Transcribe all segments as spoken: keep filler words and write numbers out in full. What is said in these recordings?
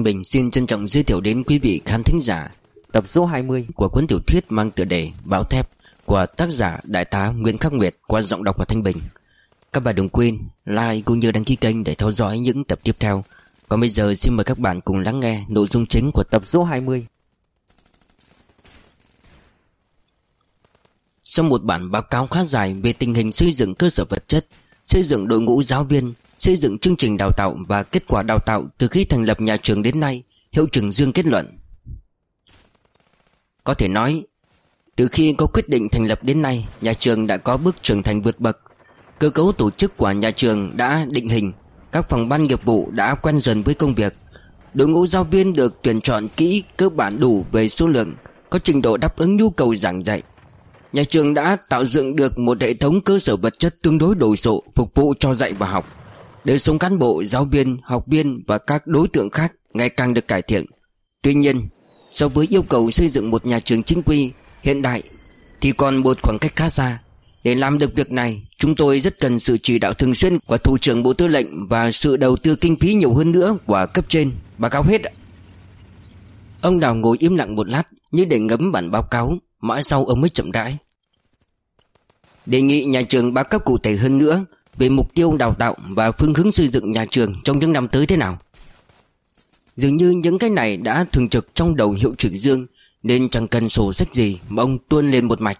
Thanh Bình xin trân trọng giới thiệu đến quý vị khán thính giả tập số hai mươi của cuốn tiểu thuyết mang tựa đề Bão Thép của tác giả Đại tá Nguyễn Khắc Nguyệt qua giọng đọc của Thanh Bình. Các bạn đừng quên like cũng như đăng ký kênh để theo dõi những tập tiếp theo. Còn bây giờ xin mời các bạn cùng lắng nghe nội dung chính của tập số hai mươi. Sau một bản báo cáo khá dài về tình hình xây dựng cơ sở vật chất, xây dựng đội ngũ giáo viên, xây dựng chương trình đào tạo và kết quả đào tạo từ khi thành lập nhà trường đến nay, Hiệu trưởng Dương kết luận: có thể nói, từ khi có quyết định thành lập đến nay, nhà trường đã có bước trưởng thành vượt bậc. Cơ cấu tổ chức của nhà trường đã định hình, các phòng ban nghiệp vụ đã quen dần với công việc. Đội ngũ giáo viên được tuyển chọn kỹ, cơ bản đủ về số lượng, có trình độ đáp ứng nhu cầu giảng dạy. Nhà trường đã tạo dựng được một hệ thống cơ sở vật chất tương đối đồ sộ phục vụ cho dạy và học. Đời sống cán bộ, giáo viên, học viên và các đối tượng khác ngày càng được cải thiện. Tuy nhiên, so với yêu cầu xây dựng một nhà trường chính quy, hiện đại thì còn một khoảng cách khá xa. Để làm được việc này, chúng tôi rất cần sự chỉ đạo thường xuyên của Thủ trưởng Bộ Tư lệnh và sự đầu tư kinh phí nhiều hơn nữa của cấp trên. Báo cáo hết ạ. Ông Đào ngồi im lặng một lát như để ngấm bản báo cáo. Mãi sau ông mới chậm rãi: đề nghị nhà trường báo cáo cụ thể hơn nữa về mục tiêu đào tạo và phương hướng xây dựng nhà trường trong những năm tới thế nào. Dường như những cái này đã thường trực trong đầu Hiệu trưởng Dương, nên chẳng cần sổ sách gì mà ông tuôn lên một mạch.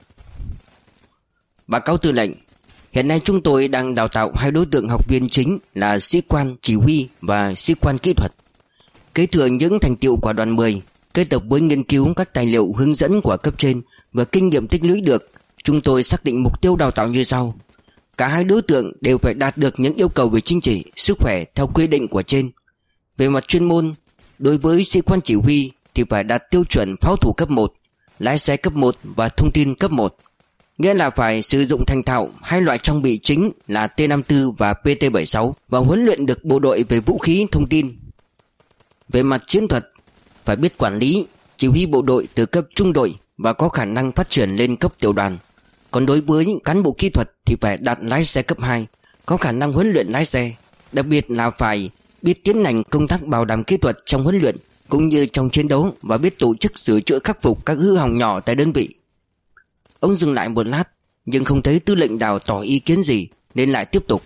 Báo cáo Tư lệnh, hiện nay chúng tôi đang đào tạo hai đối tượng học viên chính là sĩ quan chỉ huy và sĩ quan kỹ thuật. Kế thừa những thành tựu của đoàn mười, kết hợp với nghiên cứu các tài liệu hướng dẫn của cấp trên và kinh nghiệm tích lũy được, chúng tôi xác định mục tiêu đào tạo như sau. Cả hai đối tượng đều phải đạt được những yêu cầu về chính trị, sức khỏe theo quy định của trên. Về mặt chuyên môn, đối với sĩ quan chỉ huy thì phải đạt tiêu chuẩn pháo thủ cấp một, lái xe cấp một và thông tin cấp một. Nghĩa là phải sử dụng thành thạo hai loại trang bị chính là T năm mươi tư và P T bảy mươi sáu và huấn luyện được bộ đội về vũ khí thông tin. Về mặt chiến thuật, phải biết quản lý, chỉ huy bộ đội từ cấp trung đội và có khả năng phát triển lên cấp tiểu đoàn. Còn đối với những cán bộ kỹ thuật thì phải đạt lái xe cấp hai, có khả năng huấn luyện lái xe. Đặc biệt là phải biết tiến hành công tác bảo đảm kỹ thuật trong huấn luyện cũng như trong chiến đấu và biết tổ chức sửa chữa khắc phục các hư hỏng nhỏ tại đơn vị. Ông dừng lại một lát nhưng không thấy Tư lệnh Đào tỏ ý kiến gì nên lại tiếp tục: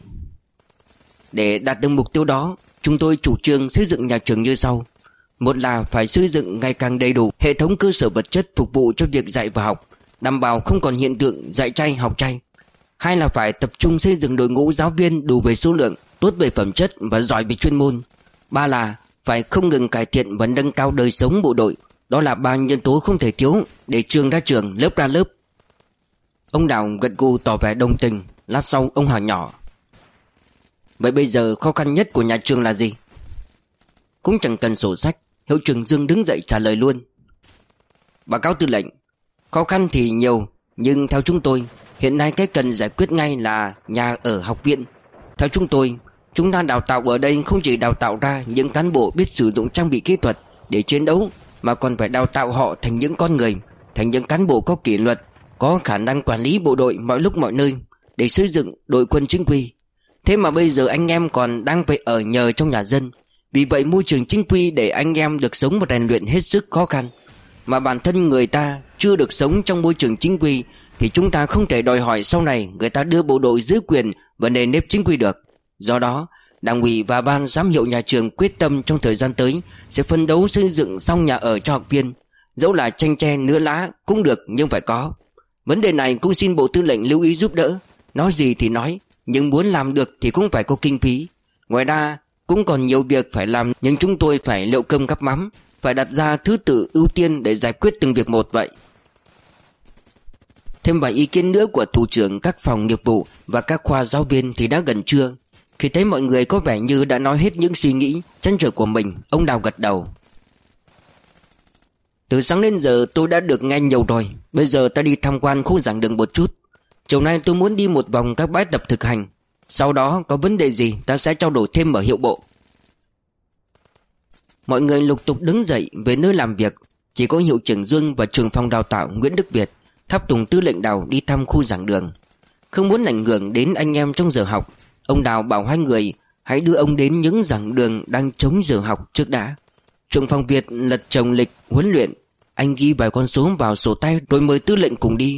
để đạt được mục tiêu đó, chúng tôi chủ trương xây dựng nhà trường như sau. Một là phải xây dựng ngày càng đầy đủ hệ thống cơ sở vật chất phục vụ cho việc dạy và học, đảm bảo không còn hiện tượng dạy chay học chay. Hai là phải tập trung xây dựng đội ngũ giáo viên đủ về số lượng, tốt về phẩm chất và giỏi về chuyên môn. Ba là phải không ngừng cải thiện và nâng cao đời sống bộ đội. Đó là ba nhân tố không thể thiếu để trường ra trường, lớp ra lớp. Ông Đào gật gù tỏ vẻ đồng tình. Lát sau ông hỏi nhỏ: vậy bây giờ khó khăn nhất của nhà trường là gì? Cũng chẳng cần sổ sách, Hiệu trưởng Dương đứng dậy trả lời luôn: báo cáo Tư lệnh, khó khăn thì nhiều, nhưng theo chúng tôi, hiện nay cái cần giải quyết ngay là nhà ở học viện. Theo chúng tôi, chúng ta đào tạo ở đây không chỉ đào tạo ra những cán bộ biết sử dụng trang bị kỹ thuật để chiến đấu, mà còn phải đào tạo họ thành những con người, thành những cán bộ có kỷ luật, có khả năng quản lý bộ đội mọi lúc mọi nơi, để xây dựng đội quân chính quy. Thế mà bây giờ anh em còn đang phải ở nhờ trong nhà dân. Vì vậy môi trường chính quy để anh em được sống và rèn luyện hết sức khó khăn. Mà bản thân người ta chưa được sống trong môi trường chính quy thì chúng ta không thể đòi hỏi sau này người ta đưa bộ đội dưới quyền và nề nếp chính quy được. Do đó, Đảng ủy và ban giám hiệu nhà trường quyết tâm trong thời gian tới sẽ phấn đấu xây dựng xong nhà ở cho học viên. Dẫu là tranh tre nứa lá cũng được nhưng phải có. Vấn đề này cũng xin Bộ Tư lệnh lưu ý giúp đỡ. Nói gì thì nói, nhưng muốn làm được thì cũng phải có kinh phí. Ngoài ra cũng còn nhiều việc phải làm, nhưng chúng tôi phải liệu cơm gắp mắm, phải đặt ra thứ tự ưu tiên để giải quyết từng việc một vậy. Thêm vài ý kiến nữa của thủ trưởng các phòng nghiệp vụ và các khoa giáo viên thì đã gần trưa. Khi thấy mọi người có vẻ như đã nói hết những suy nghĩ, trăn trở của mình, ông Đào gật đầu: từ sáng đến giờ tôi đã được nghe nhiều rồi. Bây giờ ta đi tham quan khu giảng đường một chút. Chiều nay tôi muốn đi một vòng các bãi tập thực hành. Sau đó có vấn đề gì ta sẽ trao đổi thêm ở hiệu bộ. Mọi người lục tục đứng dậy về nơi làm việc. Chỉ có Hiệu trưởng Dương và trưởng phòng đào tạo Nguyễn Đức Việt tháp tùng Tư lệnh Đào đi thăm khu giảng đường. Không muốn ảnh hưởng đến anh em trong giờ học, ông Đào bảo hai người hãy đưa ông đến những giảng đường đang trống giờ học trước đã. Trưởng phòng Việt lật chồng lịch huấn luyện. Anh ghi vài con số vào sổ tay rồi mời tư lệnh cùng đi.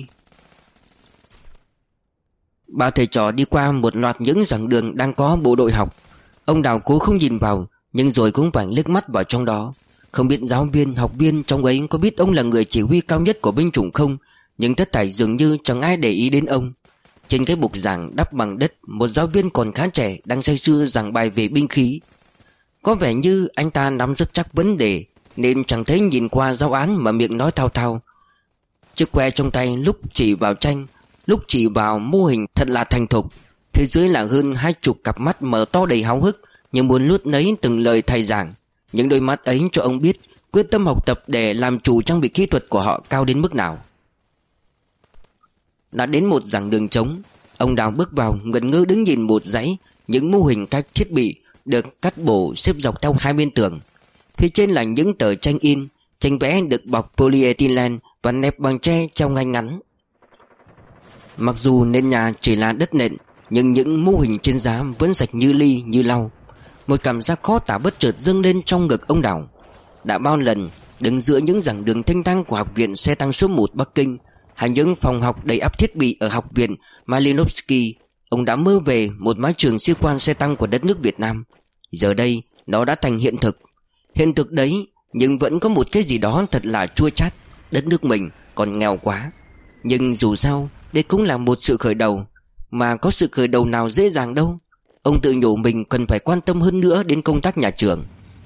Ba thầy trò đi qua một loạt những giảng đường đang có bộ đội học. Ông Đào cố không nhìn vào, nhưng rồi cũng phải liếc mắt vào trong đó. Không biết giáo viên, học viên trong ấy có biết ông là người chỉ huy cao nhất của binh chủng không, nhưng tất thảy dường như chẳng ai để ý đến ông. Trên cái bục giảng đắp bằng đất, một giáo viên còn khá trẻ đang say sưa giảng bài về binh khí. Có vẻ như anh ta nắm rất chắc vấn đề, nên chẳng thấy nhìn qua giáo án mà miệng nói thao thao. Chiếc que trong tay lúc chỉ vào tranh, lúc chỉ vào mô hình thật là thành thục. Phía dưới là hơn hai chục cặp mắt mở to đầy háo hức, như muốn nuốt nấy từng lời thầy giảng. Những đôi mắt ấy cho ông biết quyết tâm học tập để làm chủ trang bị kỹ thuật của họ cao đến mức nào. Đã đến một giảng đường trống, ông Đào bước vào ngẩn ngơ đứng nhìn một dãy những mô hình các thiết bị được cắt bổ xếp dọc theo hai bên tường. Phía trên là những tờ tranh in, tranh vẽ được bọc polyethylene và nẹp bằng tre treo ngay ngắn. Mặc dù nền nhà chỉ là đất nện, nhưng những mô hình trên giá vẫn sạch như ly như lau. Một cảm giác khó tả bất chợt dâng lên trong ngực ông Đào. Đã bao lần đứng giữa những giảng đường thanh thang của học viện xe tăng số một Bắc Kinh, hay những phòng học đầy ắp thiết bị ở học viện Malinovsky, ông đã mơ về một mái trường sĩ quan xe tăng của đất nước Việt Nam. Giờ đây nó đã thành hiện thực. Hiện thực đấy, nhưng vẫn có một cái gì đó thật là chua chát. Đất nước mình còn nghèo quá. Nhưng dù sao, đây cũng là một sự khởi đầu. Mà có sự khởi đầu nào dễ dàng đâu. Ông tự nhủ mình cần phải quan tâm hơn nữa đến công tác nhà trường.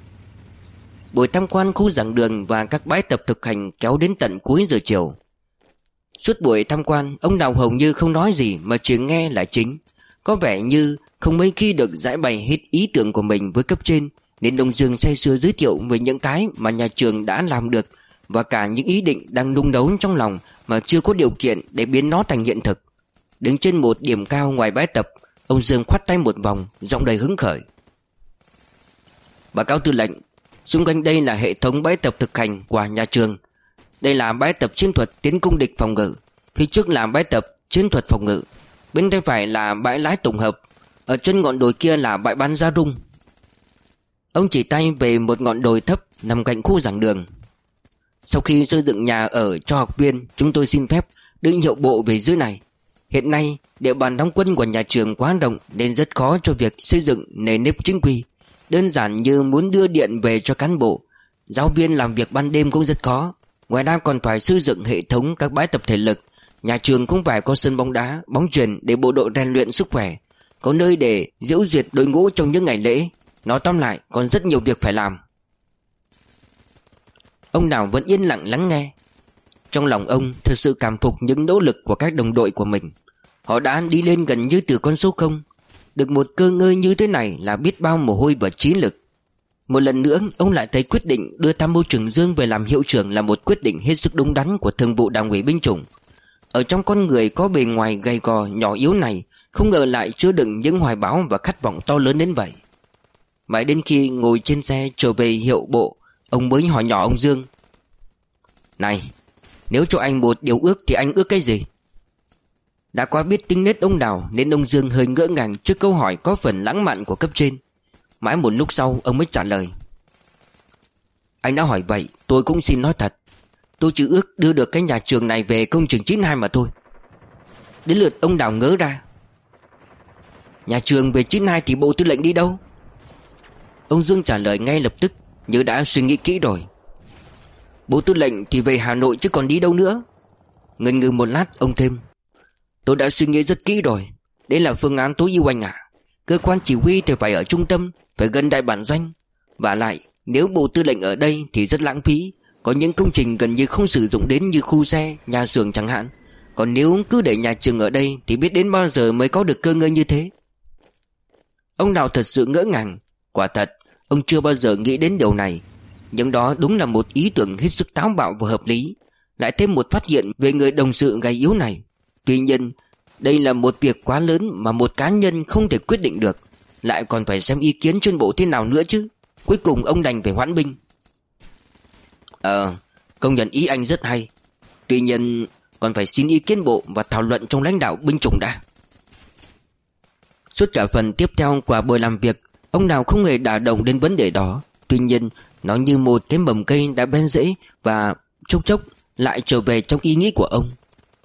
Buổi tham quan khu giảng đường và các bãi tập thực hành kéo đến tận cuối giờ chiều. Suốt buổi tham quan, ông Đào hầu như không nói gì mà chỉ nghe là chính. Có vẻ như không mấy khi được giải bày hết ý tưởng của mình với cấp trên, nên ông Dương say sưa giới thiệu về những cái mà nhà trường đã làm được, và cả những ý định đang nung nấu trong lòng mà chưa có điều kiện để biến nó thành hiện thực. Đứng trên một điểm cao ngoài bãi tập, ông Dương khoát tay một vòng, giọng đầy hứng khởi. Báo cáo tư lệnh, xung quanh đây là hệ thống bãi tập thực hành của nhà trường. Đây là bãi tập chiến thuật tiến công địch phòng ngự. Phía trước là bãi tập chiến thuật phòng ngự. Bên tay phải là bãi lái tổng hợp. Ở chân ngọn đồi kia là bãi bắn giá rung. Ông chỉ tay về một ngọn đồi thấp nằm cạnh khu giảng đường. Sau khi xây dựng nhà ở cho học viên, chúng tôi xin phép đưa hiệu bộ về dưới này. Hiện nay địa bàn đóng quân của nhà trường quá rộng nên rất khó cho việc xây dựng nề nếp chính quy. Đơn giản như muốn đưa điện về cho cán bộ, giáo viên làm việc ban đêm cũng rất khó. Ngoài ra còn phải xây dựng hệ thống các bãi tập thể lực. Nhà trường cũng phải có sân bóng đá, bóng chuyền để bộ đội rèn luyện sức khỏe, có nơi để diễu duyệt đội ngũ trong những ngày lễ. Nói tóm lại còn rất nhiều việc phải làm. Ông Đào vẫn yên lặng lắng nghe. Trong lòng ông thật sự cảm phục những nỗ lực của các đồng đội của mình. Họ đã đi lên gần như từ con số không. Được một cơ ngơi như thế này là biết bao mồ hôi và trí lực. Một lần nữa ông lại thấy quyết định đưa Tham mưu trưởng Dương về làm hiệu trưởng là một quyết định hết sức đúng đắn của Thường vụ Đảng ủy binh chủng. Ở trong con người có bề ngoài gầy gò nhỏ yếu này, không ngờ lại chứa đựng những hoài bão và khát vọng to lớn đến vậy. Mãi đến khi ngồi trên xe trở về hiệu bộ, ông mới hỏi nhỏ ông Dương: Này, nếu cho anh một điều ước thì anh ước cái gì? Đã quá biết tính nết ông Đào nên ông Dương hơi ngỡ ngàng trước câu hỏi có phần lãng mạn của cấp trên. Mãi một lúc sau ông mới trả lời: Anh đã hỏi vậy, tôi cũng xin nói thật. Tôi chỉ ước đưa được cái nhà trường này về công trường chín hai mà thôi. Đến lượt ông Đào ngớ ra. Nhà trường về chín hai thì bộ tư lệnh đi đâu? Ông Dương trả lời ngay lập tức như đã suy nghĩ kỹ rồi. Bộ tư lệnh thì về Hà Nội chứ còn đi đâu nữa. Ngần ngừ một lát ông thêm: Tôi đã suy nghĩ rất kỹ rồi. Đây là phương án tối ưu anh à. Cơ quan chỉ huy thì phải ở trung tâm, phải gần đại bản doanh. Và lại nếu bộ tư lệnh ở đây thì rất lãng phí. Có những công trình gần như không sử dụng đến như khu xe, nhà xưởng chẳng hạn. Còn nếu cứ để nhà trường ở đây thì biết đến bao giờ mới có được cơ ngơi như thế. Ông Đào thật sự ngỡ ngàng. Quả thật ông chưa bao giờ nghĩ đến điều này. Nhưng đó đúng là một ý tưởng hết sức táo bạo và hợp lý. Lại thêm một phát hiện về người đồng sự gầy yếu này. Tuy nhiên đây là một việc quá lớn mà một cá nhân không thể quyết định được. Lại còn phải xem ý kiến chuyên bộ thế nào nữa chứ. Cuối cùng ông đành phải hoãn binh. Ờ, công nhận ý anh rất hay. Tuy nhiên còn phải xin ý kiến bộ và thảo luận trong lãnh đạo binh chủng đã. Suốt cả phần tiếp theo của buổi làm việc, ông Đào không hề đả động đến vấn đề đó. Tuy nhiên Nó như một cái mầm cây đã bén rễ và chốc chốc lại trở về trong ý nghĩ của ông.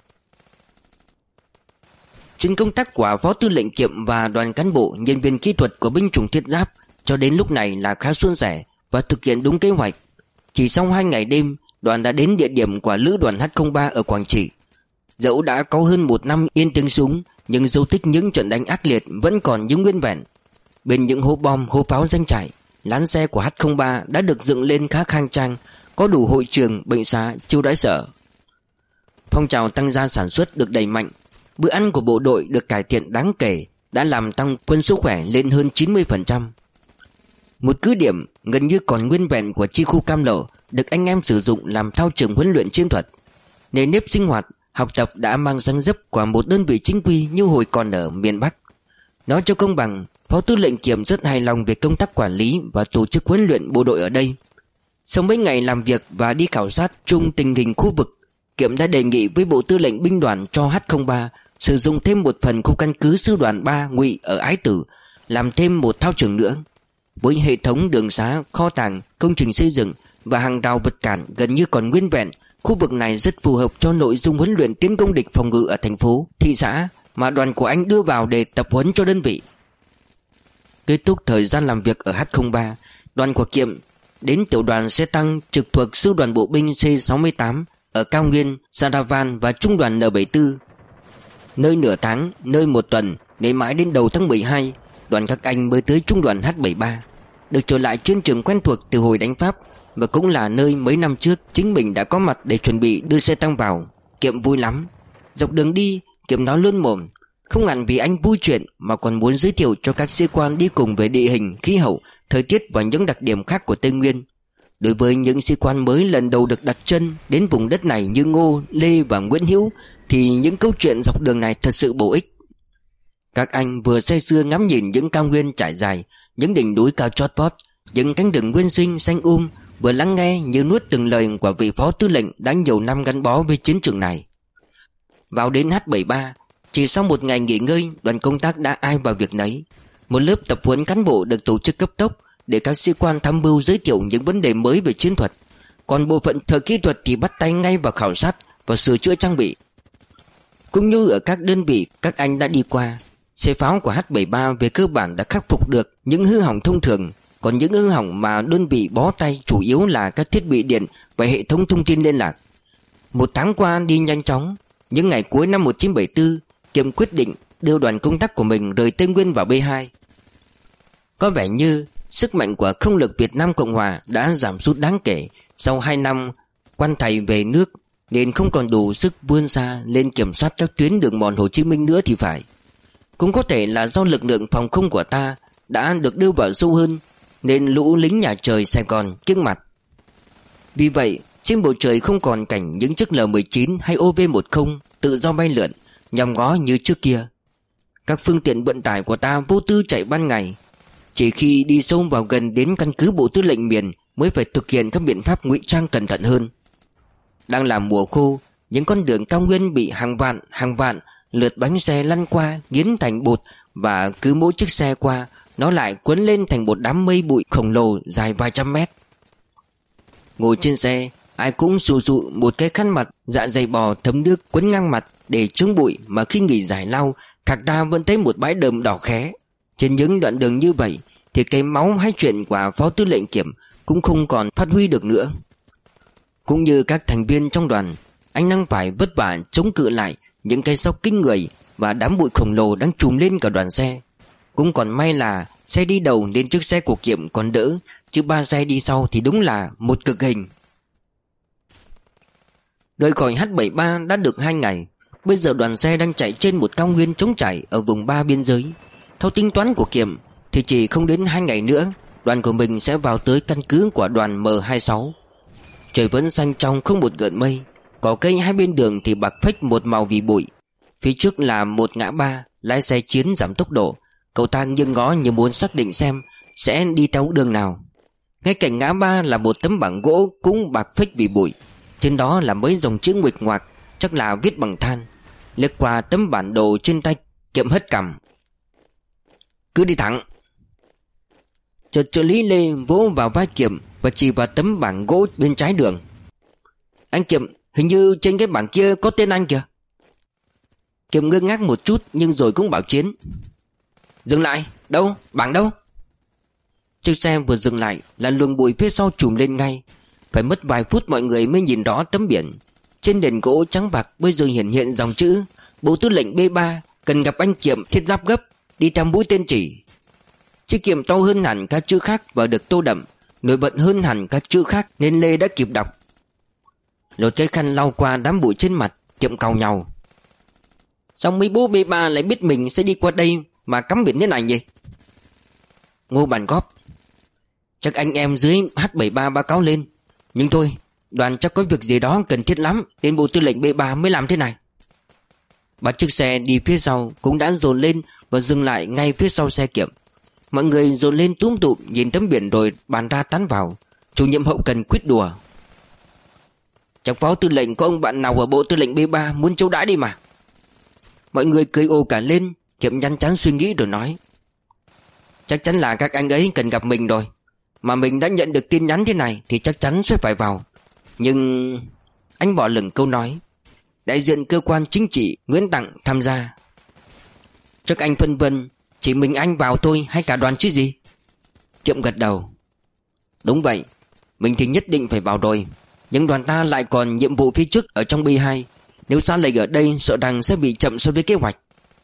Trên công tác của Phó Tư lệnh Kiệm và đoàn cán bộ nhân viên kỹ thuật của binh chủng thiết giáp cho đến lúc này là khá suôn sẻ và thực hiện đúng kế hoạch. Chỉ sau hai ngày đêm, đoàn đã đến địa điểm của lữ đoàn H không ba ở Quảng Trị. Dẫu đã có hơn một năm yên tiếng súng, nhưng dấu tích những trận đánh ác liệt vẫn còn như nguyên vẹn. Bên những hố bom, hố pháo doanh trại, lán xe của H không ba đã được dựng lên khá khang trang, có đủ hội trường, bệnh xá, chiêu đãi sở. Phong trào tăng gia sản xuất được đẩy mạnh. Bữa ăn của bộ đội được cải thiện đáng kể, đã làm tăng quân số khỏe lên hơn chín mươi phần trăm. Một cứ điểm gần như còn nguyên vẹn của chi khu Cam Lộ được anh em sử dụng làm thao trường huấn luyện chiến thuật. Nề nếp sinh hoạt, học tập đã mang dáng dấp của một đơn vị chính quy như hồi còn ở miền Bắc. Nói cho công bằng, Phó Tư lệnh Kiệm rất hài lòng về công tác quản lý và tổ chức huấn luyện bộ đội ở đây. Sau mấy ngày làm việc và đi khảo sát chung tình hình khu vực, Kiệm đã đề nghị với Bộ Tư lệnh binh đoàn cho H không ba sử dụng thêm một phần khu căn cứ sư đoàn ba Ngụy ở Ái Tử, làm thêm một thao trường nữa. Với hệ thống đường xá, kho tàng, công trình xây dựng và hàng rào vật cản gần như còn nguyên vẹn, khu vực này rất phù hợp cho nội dung huấn luyện tiến công địch phòng ngự ở thành phố, thị xã mà đoàn của anh đưa vào để tập huấn cho đơn vị. Kết thúc thời gian làm việc ở H không ba, đoàn của Kiệm đến tiểu đoàn xe tăng trực thuộc sư đoàn bộ binh C sáu mươi tám ở Cao Nguyên, Saravan và trung đoàn N bảy mươi tư. Nơi nửa tháng, nơi một tuần, đến mãi đến đầu tháng mười hai, đoàn các anh mới tới trung đoàn H bảy mươi ba, được trở lại chiến trường quen thuộc từ hồi đánh Pháp, và cũng là nơi mấy năm trước chính mình đã có mặt để chuẩn bị đưa xe tăng vào. Kiệm vui lắm. Dọc đường đi, Kiệm nói luôn mồm, không hẳn vì anh vui chuyện mà còn muốn giới thiệu cho các sĩ quan đi cùng về địa hình, khí hậu, thời tiết và những đặc điểm khác của Tây Nguyên. Đối với những sĩ quan mới lần đầu được đặt chân đến vùng đất này như Ngô, Lê và Nguyễn Hữu thì những câu chuyện dọc đường này thật sự bổ ích. Các anh vừa say sưa ngắm nhìn những cao nguyên trải dài, những đỉnh núi cao chót vót, những cánh rừng nguyên sinh xanh um, vừa lắng nghe như nuốt từng lời của vị Phó Tư lệnh đã nhiều năm gắn bó với chiến trường này. Vào đến H bảy mươi ba, chỉ sau một ngày nghỉ ngơi, đoàn công tác đã ai vào việc nấy. Một lớp tập huấn cán bộ được tổ chức cấp tốc để các sĩ quan tham mưu giới thiệu những vấn đề mới về chiến thuật. Còn bộ phận thợ kỹ thuật thì bắt tay ngay vào khảo sát và sửa chữa trang bị. Cũng như ở các đơn vị các anh đã đi qua, xe pháo của H bảy mươi ba về cơ bản đã khắc phục được những hư hỏng thông thường. Còn những hư hỏng mà đơn vị bó tay chủ yếu là các thiết bị điện và hệ thống thông tin liên lạc. Một tháng qua đi nhanh chóng. Những ngày cuối năm một nghìn chín trăm bảy mươi tư, Kiệm quyết định đưa đoàn công tác của mình rời Tây Nguyên vào B hai. Có vẻ như sức mạnh của không lực Việt Nam Cộng Hòa đã giảm sút đáng kể sau hai năm quan thầy về nước, nên không còn đủ sức vươn xa lên kiểm soát các tuyến đường mòn Hồ Chí Minh nữa thì phải. Cũng có thể là do lực lượng phòng không của ta đã được đưa vào sâu hơn, nên lũ lính nhà trời Sài Gòn kiêng mặt. Vì vậy, trên bầu trời không còn cảnh những chiếc L mười chín hay O V mười tự do bay lượn, nhòm ngó như trước kia. Các phương tiện vận tải của ta vô tư chạy ban ngày. Chỉ khi đi sâu vào gần đến căn cứ Bộ Tư lệnh miền mới phải thực hiện các biện pháp ngụy trang cẩn thận hơn. Đang là mùa khô, những con đường cao nguyên bị hàng vạn, hàng vạn lượt bánh xe lăn qua, nghiến thành bột, và cứ mỗi chiếc xe qua, nó lại cuốn lên thành một đám mây bụi khổng lồ dài vài trăm mét. Ngồi trên xe, ai cũng xù xụ một cái khăn mặt dạ dày bò thấm nước quấn ngang mặt để chống bụi, mà khi nghỉ giải lao, khạc ra vẫn thấy một bãi đờm đỏ khé. Trên những đoạn đường như vậy thì cái máu hay chuyện của Phó Tư lệnh Kiệm cũng không còn phát huy được nữa. Cũng như các thành viên trong đoàn, anh đang phải vất vả chống cự lại những cái sốc kinh người và đám bụi khổng lồ đang trùm lên cả đoàn xe. Cũng còn may là xe đi đầu nên chiếc xe của Kiệm còn đỡ, chứ ba xe đi sau thì đúng là một cực hình. Rời khỏi H bảy mươi ba đã được hai ngày. Bây giờ đoàn xe đang chạy trên một cao nguyên trống trải ở vùng ba biên giới. Theo tính toán của Kiệm thì chỉ không đến hai ngày nữa, đoàn của mình sẽ vào tới căn cứ của đoàn M hai mươi sáu. Trời vẫn xanh trong không một gợn mây. Cỏ cây hai bên đường thì bạc phách một màu vì bụi. Phía trước là một ngã ba, lái xe Chiến giảm tốc độ. Cậu ta nghiêng ngó như muốn xác định xem sẽ đi theo đường nào. Ngay cạnh ngã ba là một tấm bảng gỗ cũng bạc phách vì bụi. Trên đó là mấy dòng chữ nguệch ngoạc, chắc là viết bằng than. Lướt qua tấm bản đồ trên tay, Kiệm hất cằm. Cứ đi thẳng. Chợt trợ lý Lê vỗ vào vai Kiệm và và chỉ vào tấm bảng gỗ bên trái đường. Anh Kiệm, hình như trên cái bảng kia có tên anh kìa. Kiệm ngơ ngác một chút nhưng rồi cũng bảo Chiến: Dừng lại, đâu, bảng đâu? Chiếc xe vừa dừng lại là luồng bụi phía sau trùm lên ngay. Phải mất vài phút mọi người mới nhìn rõ tấm biển. Trên nền gỗ trắng bạc bây giờ hiện hiện dòng chữ: Bộ Tư lệnh B ba cần gặp anh Kiệm thiết giáp gấp, đi theo mũi tên chỉ. Chữ Kiệm to hơn hẳn các chữ khác và được tô đậm, nổi bật hơn hẳn các chữ khác nên Lê đã kịp đọc. Lột cái khăn lau qua đám bụi trên mặt, Kiệm cau nhau: Sao mấy bố B ba lại biết mình sẽ đi qua đây mà cắm biển thế này nhỉ? Ngô bàn góp: Chắc anh em dưới H bảy ba báo cáo lên. Nhưng thôi, đoàn chắc có việc gì đó cần thiết lắm nên Bộ Tư lệnh B ba mới làm thế này. Ba chiếc xe đi phía sau cũng đã dồn lên và dừng lại ngay phía sau xe Kiệm. Mọi người dồn lên túm tụm nhìn tấm biển rồi bàn ra tán vào. Chủ nhiệm hậu cần quýt đùa: Chắc phó tư lệnh có ông bạn nào ở Bộ Tư lệnh B ba muốn châu đãi đi mà. Mọi người cười ồ cả lên. Kiệm nhăn chán suy nghĩ rồi nói: Chắc chắn là các anh ấy cần gặp mình rồi. Mà mình đã nhận được tin nhắn thế này thì chắc chắn sẽ phải vào. Nhưng... Anh bỏ lửng câu nói: Đại diện cơ quan chính trị Nguyễn Tặng tham gia. Chắc anh phân vân: Chỉ mình anh vào thôi hay cả đoàn chứ gì? Kiệm gật đầu: Đúng vậy, mình thì nhất định phải vào rồi. Nhưng đoàn ta lại còn nhiệm vụ phía trước ở trong B hai. Nếu xa lệch ở đây sợ rằng sẽ bị chậm so với kế hoạch.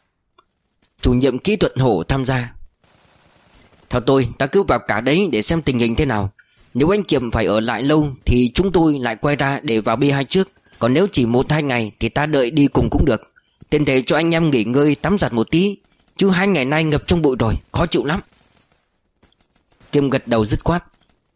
Chủ nhiệm kỹ thuật Hổ tham gia: Theo tôi, ta cứ vào cả đấy để xem tình hình thế nào. Nếu anh Kiệm phải ở lại lâu thì chúng tôi lại quay ra để vào B hai trước. Còn nếu chỉ một hai ngày thì ta đợi đi cùng cũng được. Tiền thể cho anh em nghỉ ngơi tắm giặt một tí. Chứ hai ngày nay ngập trong bụi rồi, khó chịu lắm. Kiệm gật đầu dứt khoát: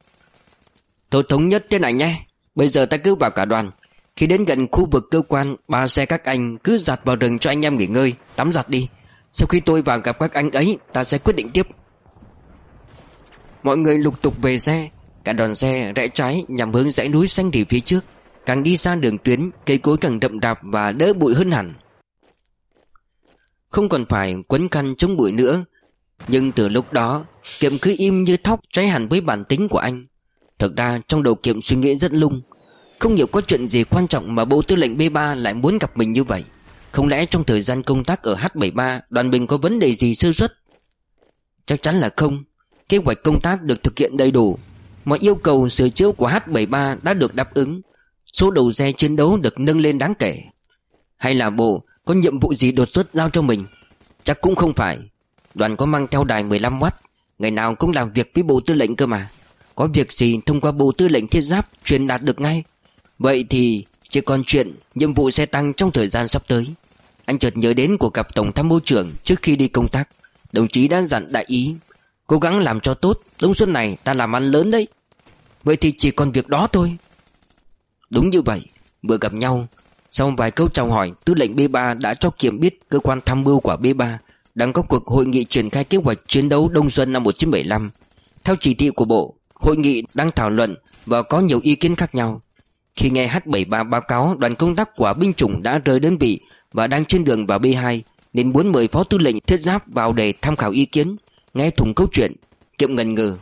Thôi thống nhất thế này nhé. Bây giờ ta cứ vào cả đoàn. Khi đến gần khu vực cơ quan, ba xe các anh cứ giặt vào rừng cho anh em nghỉ ngơi, tắm giặt đi. Sau khi tôi vào gặp các anh ấy, ta sẽ quyết định tiếp. Mọi người lục tục về xe. Cả đoàn xe rẽ trái nhằm hướng dãy núi xanh rì phía trước. Càng đi xa đường tuyến, cây cối càng đậm đạp và đỡ bụi hơn hẳn. Không còn phải quấn khăn chống bụi nữa. Nhưng từ lúc đó, Kiệm cứ im như thóc, trái hẳn với bản tính của anh. Thực ra trong đầu Kiệm suy nghĩ rất lung. Không hiểu có chuyện gì quan trọng mà Bộ Tư lệnh B ba lại muốn gặp mình như vậy. Không lẽ trong thời gian công tác ở H bảy ba đoàn mình có vấn đề gì sơ suất? Chắc chắn là không. Kế hoạch công tác được thực hiện đầy đủ. Mọi yêu cầu sửa chữa của H bảy ba đã được đáp ứng. Số đầu xe chiến đấu được nâng lên đáng kể. Hay là bộ có nhiệm vụ gì đột xuất giao cho mình? Chắc cũng không phải. Đoàn có mang theo đài mười lăm oát, ngày nào cũng làm việc với Bộ Tư lệnh cơ mà. Có việc gì thông qua Bộ Tư lệnh thiết giáp truyền đạt được ngay. Vậy thì chỉ còn chuyện nhiệm vụ xe tăng trong thời gian sắp tới. Anh chợt nhớ đến cuộc gặp Tổng tham mưu trưởng trước khi đi công tác. Đồng chí đã dặn đại ý: Cố gắng làm cho tốt, đông xuân này ta làm ăn lớn đấy. Vậy thì chỉ còn việc đó thôi. Đúng như vậy. Vừa gặp nhau, sau vài câu chào hỏi, Tư lệnh B ba đã cho Kiệm biết cơ quan tham mưu của B ba đang có cuộc hội nghị triển khai kế hoạch chiến đấu đông xuân năm một nghìn chín trăm bảy mươi lăm. Theo chỉ thị của bộ, hội nghị đang thảo luận và có nhiều ý kiến khác nhau. Khi nghe H bảy ba báo cáo đoàn công tác của binh chủng đã rời đơn vị và đang trên đường vào B hai, nên muốn mời Phó Tư lệnh thiết giáp vào để tham khảo ý kiến. Nghe thủng câu chuyện, Kiệm ngần ngừ: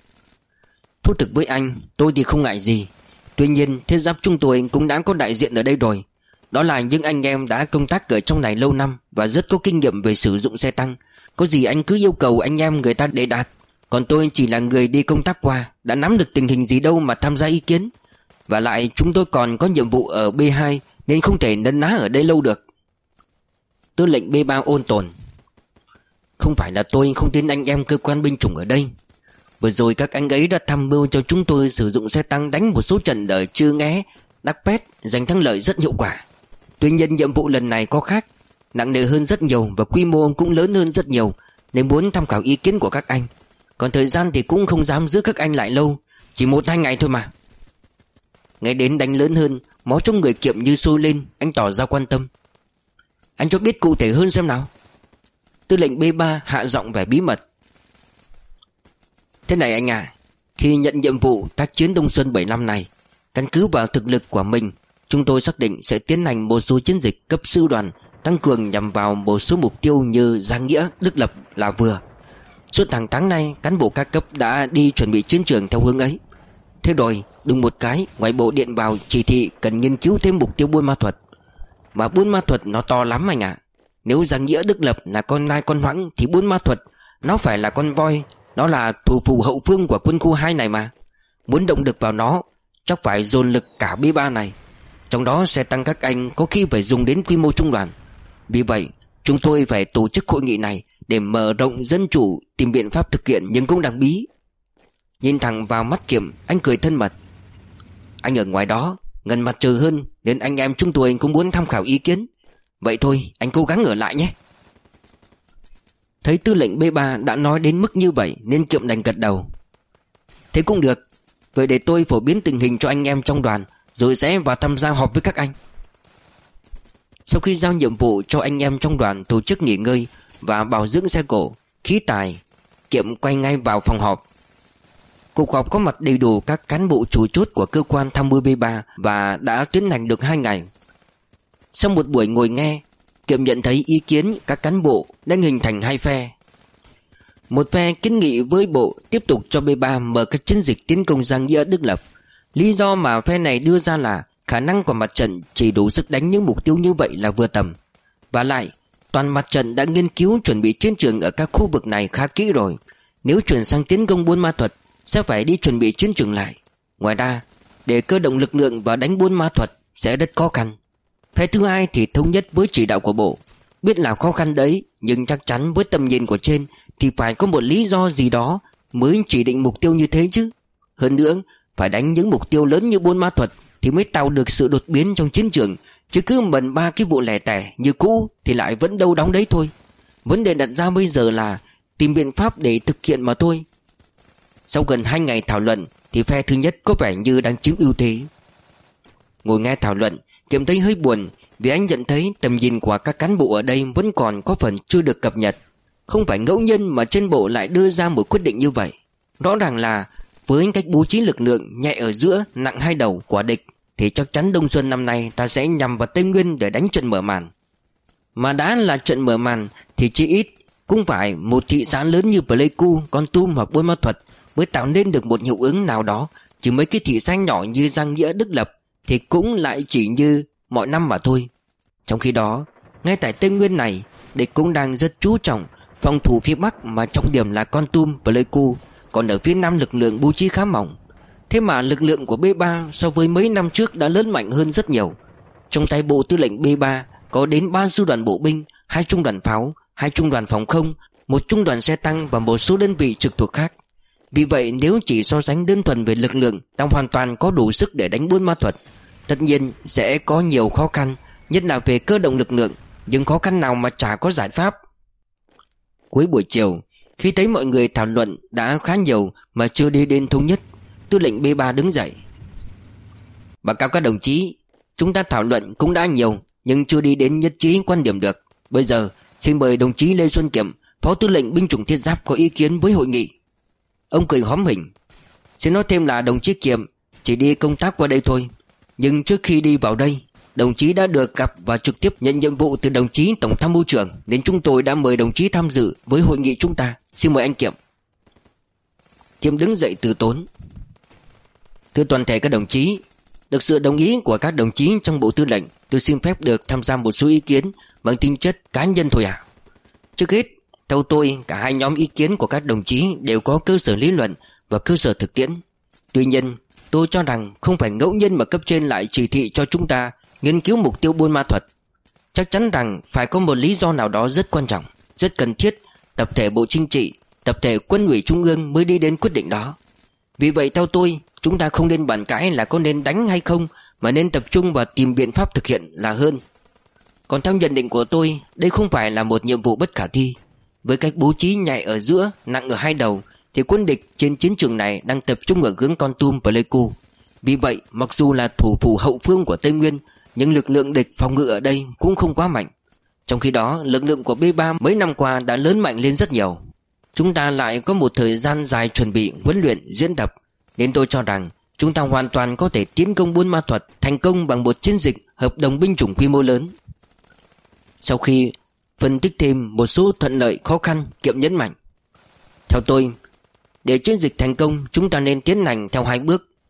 Thú thực với anh, tôi thì không ngại gì. Tuy nhiên thiết giáp chúng tôi cũng đã có đại diện ở đây rồi. Đó là những anh em đã công tác ở trong này lâu năm và rất có kinh nghiệm về sử dụng xe tăng. Có gì anh cứ yêu cầu anh em người ta để đạt. Còn tôi chỉ là người đi công tác qua, đã nắm được tình hình gì đâu mà tham gia ý kiến. Và lại chúng tôi còn có nhiệm vụ ở B hai nên không thể nấn ná ở đây lâu được. Tư lệnh B ba ôn tồn: Không phải là tôi không tin anh em cơ quan binh chủng ở đây. Vừa rồi các anh ấy đã tham mưu cho chúng tôi sử dụng xe tăng đánh một số trận ở Chư Nghé, Đắc Pét, giành thắng lợi rất hiệu quả. Tuy nhiên nhiệm vụ lần này có khác, nặng nề hơn rất nhiều và quy mô cũng lớn hơn rất nhiều, nên muốn tham khảo ý kiến của các anh. Còn thời gian thì cũng không dám giữ các anh lại lâu, chỉ một hai ngày thôi mà. Nghe đến đánh lớn hơn, máu trong người Kiệm như sôi lên. Anh tỏ ra quan tâm: Anh cho biết cụ thể hơn xem nào. Tư lệnh B ba hạ giọng vẻ bí mật: Thế này anh à, khi nhận nhiệm vụ tác chiến đông xuân bảy năm này, căn cứ vào thực lực của mình, chúng tôi xác định sẽ tiến hành một số chiến dịch cấp sư đoàn tăng cường nhằm vào một số mục tiêu như Giang Nghĩa, Đức Lập là vừa. Suốt hàng tháng nay, cán bộ các cấp đã đi chuẩn bị chiến trường theo hướng ấy. Thế rồi đùng một cái, ngoại bộ điện vào chỉ thị cần nghiên cứu thêm mục tiêu Buôn Ma Thuột. Mà Buôn Ma Thuột nó to lắm anh ạ. Nếu Giang Nghĩa Đức Lập là con nai con hoãng thì Buôn Ma Thuột nó phải là con voi. Nó là thủ phủ hậu phương của quân khu hai này mà. Muốn động được vào nó chắc phải dồn lực cả B ba này. Trong đó sẽ tăng các anh có khi phải dùng đến quy mô trung đoàn. Vì vậy chúng tôi phải tổ chức hội nghị này để mở rộng dân chủ, tìm biện pháp thực hiện nhưng cũng đặc bí. Nhìn thẳng vào mắt Kiểm, anh cười thân mật. Anh ở ngoài đó gần mặt trời hơn, nên anh em chúng tôi cũng muốn tham khảo ý kiến. Vậy thôi anh cố gắng ở lại nhé. Thấy tư lệnh B ba đã nói đến mức như vậy nên Kiệm đành gật đầu. Thế cũng được. Vậy để tôi phổ biến tình hình cho anh em trong đoàn, rồi sẽ vào tham gia họp với các anh. Sau khi giao nhiệm vụ cho anh em trong đoàn tổ chức nghỉ ngơi và bảo dưỡng xe cổ, khí tài, Kiệm quay ngay vào phòng họp. Cuộc họp có mặt đầy đủ các cán bộ chủ chốt của cơ quan tham mưu B ba và đã tiến hành được hai ngày. Sau một buổi ngồi nghe, Kiệm nhận thấy ý kiến các cán bộ đang hình thành hai phe. Một phe kiến nghị với bộ tiếp tục cho B ba mở các chiến dịch tiến công Giang Nghĩa Đức Lập. Lý do mà phe này đưa ra là khả năng của mặt trận chỉ đủ sức đánh những mục tiêu như vậy là vừa tầm. Và lại, toàn mặt trận đã nghiên cứu chuẩn bị chiến trường ở các khu vực này khá kỹ rồi. Nếu chuyển sang tiến công Buôn Ma Thuột sẽ phải đi chuẩn bị chiến trường lại. Ngoài ra, để cơ động lực lượng vào đánh Buôn Ma Thuột sẽ rất khó khăn. Phe thứ hai thì thống nhất với chỉ đạo của bộ. Biết là khó khăn đấy, nhưng chắc chắn với tầm nhìn của trên thì phải có một lý do gì đó mới chỉ định mục tiêu như thế chứ. Hơn nữa, phải đánh những mục tiêu lớn như Buôn Ma Thuột thì mới tạo được sự đột biến trong chiến trường. Chứ cứ mần ba cái vụ lẻ tẻ như cũ thì lại vẫn đâu đóng đấy thôi. Vấn đề đặt ra bây giờ là tìm biện pháp để thực hiện mà thôi. Sau gần hai ngày thảo luận thì phe thứ nhất có vẻ như đang chiếm ưu thế. Ngồi nghe thảo luận, Kiệm thấy hơi buồn vì anh nhận thấy tầm nhìn của các cán bộ ở đây vẫn còn có phần chưa được cập nhật. Không phải ngẫu nhiên mà trên bộ lại đưa ra một quyết định như vậy. Rõ ràng là với cách bố trí lực lượng nhẹ ở giữa, nặng hai đầu của địch thì chắc chắn đông xuân năm nay ta sẽ nhằm vào Tây Nguyên để đánh trận mở màn. Mà đã là trận mở màn thì chỉ ít cũng phải một thị xã lớn như Pleiku, Kon Tum hoặc Buôn Ma Thuột mới tạo nên được một hiệu ứng nào đó. Chứ mấy cái thị xã nhỏ như Giang Nghĩa Đức Lập thì cũng lại chỉ như mọi năm mà thôi. Trong khi đó, ngay tại Tây Nguyên này, địch cũng đang rất chú trọng phòng thủ phía Bắc mà trọng điểm là Kon Tum, Pleiku. Còn ở phía Nam lực lượng bố trí khá mỏng. Thế mà lực lượng của B ba so với mấy năm trước đã lớn mạnh hơn rất nhiều. Trong tay bộ tư lệnh B ba có đến ba sư đoàn bộ binh, hai trung đoàn pháo, hai trung đoàn phòng không, một trung đoàn xe tăng và một số đơn vị trực thuộc khác. Vì vậy nếu chỉ so sánh đơn thuần về lực lượng, ta hoàn toàn có đủ sức để đánh Buôn Ma Thuột. Tất nhiên sẽ có nhiều khó khăn, nhất là về cơ động lực lượng, nhưng khó khăn nào mà chả có giải pháp. Cuối buổi chiều, khi thấy mọi người thảo luận đã khá nhiều mà chưa đi đến thống nhất, tư lệnh B ba đứng dậy. Báo cáo các đồng chí, chúng ta thảo luận cũng đã nhiều nhưng chưa đi đến nhất trí quan điểm được. Bây giờ xin mời đồng chí Lê Xuân Kiểm, Phó tư lệnh binh chủng thiết giáp có ý kiến với hội nghị. Ông cười hóm hỉnh. Xin nói thêm là đồng chí Kiểm chỉ đi công tác qua đây thôi, nhưng trước khi đi vào đây, đồng chí đã được gặp và trực tiếp nhận nhiệm vụ từ đồng chí Tổng tham mưu trưởng, nên chúng tôi đã mời đồng chí tham dự với hội nghị chúng ta. Xin mời anh Kiểm. Kiểm đứng dậy từ tốn. Thưa toàn thể các đồng chí, được sự đồng ý của các đồng chí trong bộ tư lệnh, tôi xin phép được tham gia một số ý kiến bằng tính chất cá nhân thôi ạ. Trước hết, theo tôi, cả hai nhóm ý kiến của các đồng chí đều có cơ sở lý luận và cơ sở thực tiễn. Tuy nhiên, tôi cho rằng không phải ngẫu nhiên mà cấp trên lại chỉ thị cho chúng ta nghiên cứu mục tiêu Buôn Ma Thuột. Chắc chắn rằng phải có một lý do nào đó rất quan trọng, rất cần thiết, tập thể Bộ Chính trị, tập thể Quân ủy Trung ương mới đi đến quyết định đó. Vì vậy theo tôi, chúng ta không nên bàn cãi là có nên đánh hay không, mà nên tập trung vào tìm biện pháp thực hiện là hơn. Còn theo nhận định của tôi, đây không phải là một nhiệm vụ bất khả thi. Với cách bố trí nhẹ ở giữa, nặng ở hai đầu, thì quân địch trên chiến trường này đang tập trung ở hướng Kon Tum, Pleiku. Vì vậy, mặc dù là thủ phủ hậu phương của Tây Nguyên, nhưng lực lượng địch phòng ngự ở đây cũng không quá mạnh. Trong khi đó, lực lượng của B ba mấy năm qua đã lớn mạnh lên rất nhiều. Chúng ta lại có một thời gian dài chuẩn bị, huấn luyện, diễn tập, nên tôi cho rằng chúng ta hoàn toàn có thể tiến công Buôn Ma Thuột thành công bằng một chiến dịch hợp đồng binh chủng quy mô lớn. Sau khi phân tích thêm một số thuận lợi khó khăn, Kiệm nhấn mạnh. Theo tôi, để chiến dịch thành công, chúng ta nên tiến hành theo hai bước.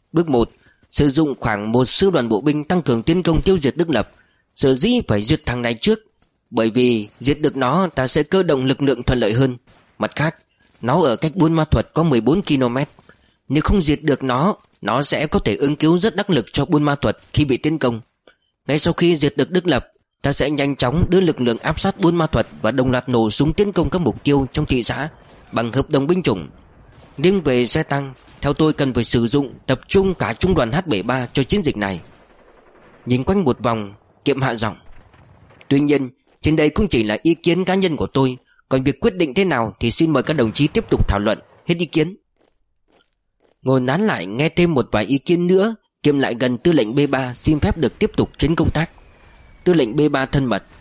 Bước một, sử dụng khoảng một sư đoàn bộ binh tăng cường tiến công tiêu diệt Đức Lập. Sở dĩ phải diệt thằng này trước, bởi vì diệt được nó ta sẽ cơ động lực lượng thuận lợi hơn. Mặt khác, nó ở cách Buôn Ma Thuột có mười bốn ki lô mét. Nếu không diệt được nó, nó sẽ có thể ứng cứu rất đắc lực cho Buôn Ma Thuột khi bị tiến công. Ngay sau khi diệt được Đức Lập, ta sẽ nhanh chóng đưa lực lượng áp sát Buôn Ma Thuột và đồng loạt nổ súng tiến công các mục tiêu trong thị xã bằng hợp đồng binh chủng. Riêng về xe tăng, theo tôi cần phải sử dụng tập trung cả trung đoàn H bảy mươi ba cho chiến dịch này. Nhìn quanh một vòng, Kiệm hạ giọng. Tuy nhiên, trên đây cũng chỉ là ý kiến cá nhân của tôi, còn việc quyết định thế nào thì xin mời các đồng chí tiếp tục thảo luận. Hết ý kiến. Ngồi nán lại nghe thêm một vài ý kiến nữa, Kiệm lại gần tư lệnh B ba xin phép được tiếp tục chuyến công tác. Tư lệnh B ba thân mật.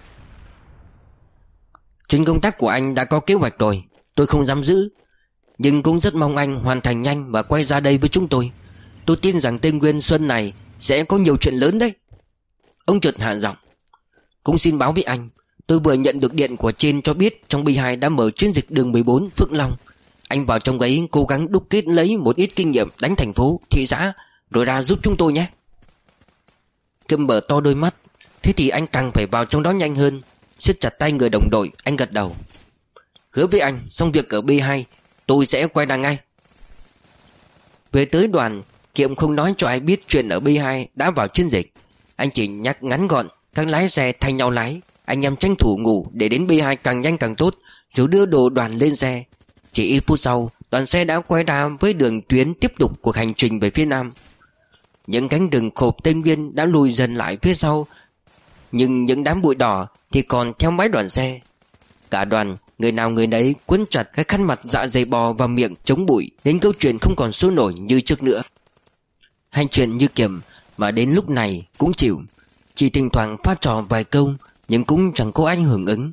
Chuyến công tác của anh đã có kế hoạch rồi, tôi không dám giữ, nhưng cũng rất mong anh hoàn thành nhanh và quay ra đây với chúng tôi. Tôi tin rằng Tây Nguyên xuân này sẽ có nhiều chuyện lớn đấy. Ông chợt hạ giọng. Cũng xin báo với anh, tôi vừa nhận được điện của trên cho biết trong B hai đã mở chiến dịch đường mười bốn Phượng Long. Anh vào trong ấy cố gắng đúc kết lấy một ít kinh nghiệm đánh thành phố, thị xã, rồi ra giúp chúng tôi nhé. Kiệm mở to đôi mắt. Thế thì anh càng phải vào trong đó nhanh hơn. Siết chặt tay người đồng đội, anh gật đầu. Hứa với anh, xong việc ở B hai tôi sẽ quay ra ngay. Về tới đoàn, Kiệm không nói cho ai biết chuyện ở B hai đã vào chiến dịch. Anh chỉ nhắc ngắn gọn, các lái xe thay nhau lái. Anh em tranh thủ ngủ để đến B hai càng nhanh càng tốt, rồi đưa đồ đoàn lên xe. Chỉ ít phút sau, đoàn xe đã quay ra với đường tuyến tiếp tục cuộc hành trình về phía nam. Những cánh rừng khộp Tây Nguyên đã lùi dần lại phía sau, nhưng những đám bụi đỏ thì còn theo mái đoàn xe. Cả đoàn, người nào người nấy quấn chặt cái khăn mặt dạ dày bò vào miệng chống bụi, đến câu chuyện không còn sôi nổi như trước nữa. Hành chuyện như Kiệm mà đến lúc này cũng chịu, chỉ thỉnh thoảng phát trò vài câu, nhưng cũng chẳng có anh hưởng ứng.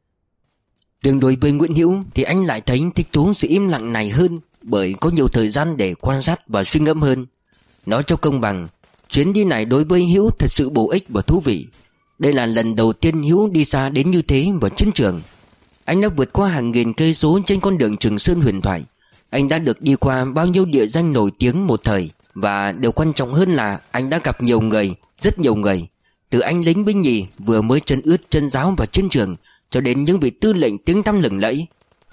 Đường đối với Nguyễn Hữu thì anh lại thấy thích thú sự im lặng này hơn, bởi có nhiều thời gian để quan sát và suy ngẫm hơn. Nói cho công bằng, chuyến đi này đối với Hữu thật sự bổ ích và thú vị. Đây là lần đầu tiên Hữu đi xa đến như thế vào chiến trường. Anh đã vượt qua hàng nghìn cây số trên con đường Trường Sơn huyền thoại. Anh đã được đi qua bao nhiêu địa danh nổi tiếng một thời, và điều quan trọng hơn là anh đã gặp nhiều người, rất nhiều người. Từ anh lính binh nhì vừa mới chân ướt chân ráo vào chiến trường, cho đến những vị tư lệnh tiếng tăm lừng lẫy.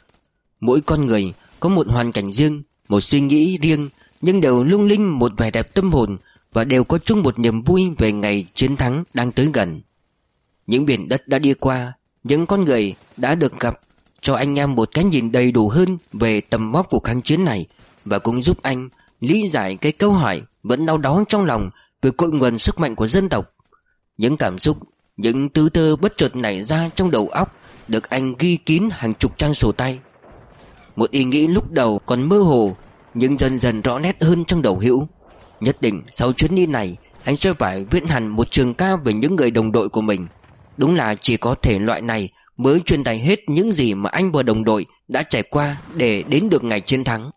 Mỗi con người có một hoàn cảnh riêng, một suy nghĩ riêng, nhưng đều lung linh một vẻ đẹp tâm hồn, và đều có chung một niềm vui về ngày chiến thắng đang tới gần. Những biển đất đã đi qua, những con người đã được gặp, cho anh em một cái nhìn đầy đủ hơn về tầm vóc của kháng chiến này, và cũng giúp anh lý giải cái câu hỏi vẫn đau đáu trong lòng về cội nguồn sức mạnh của dân tộc. Những cảm xúc, những tư tơ bất chợt nảy ra trong đầu óc được anh ghi kín hàng chục trang sổ tay. Một ý nghĩ lúc đầu còn mơ hồ, nhưng dần dần rõ nét hơn trong đầu Hữu. Nhất định sau chuyến đi này, anh sẽ phải viết hẳn một trường ca về những người đồng đội của mình. Đúng là chỉ có thể loại này mới truyền tải hết những gì mà anh và đồng đội đã trải qua để đến được ngày chiến thắng.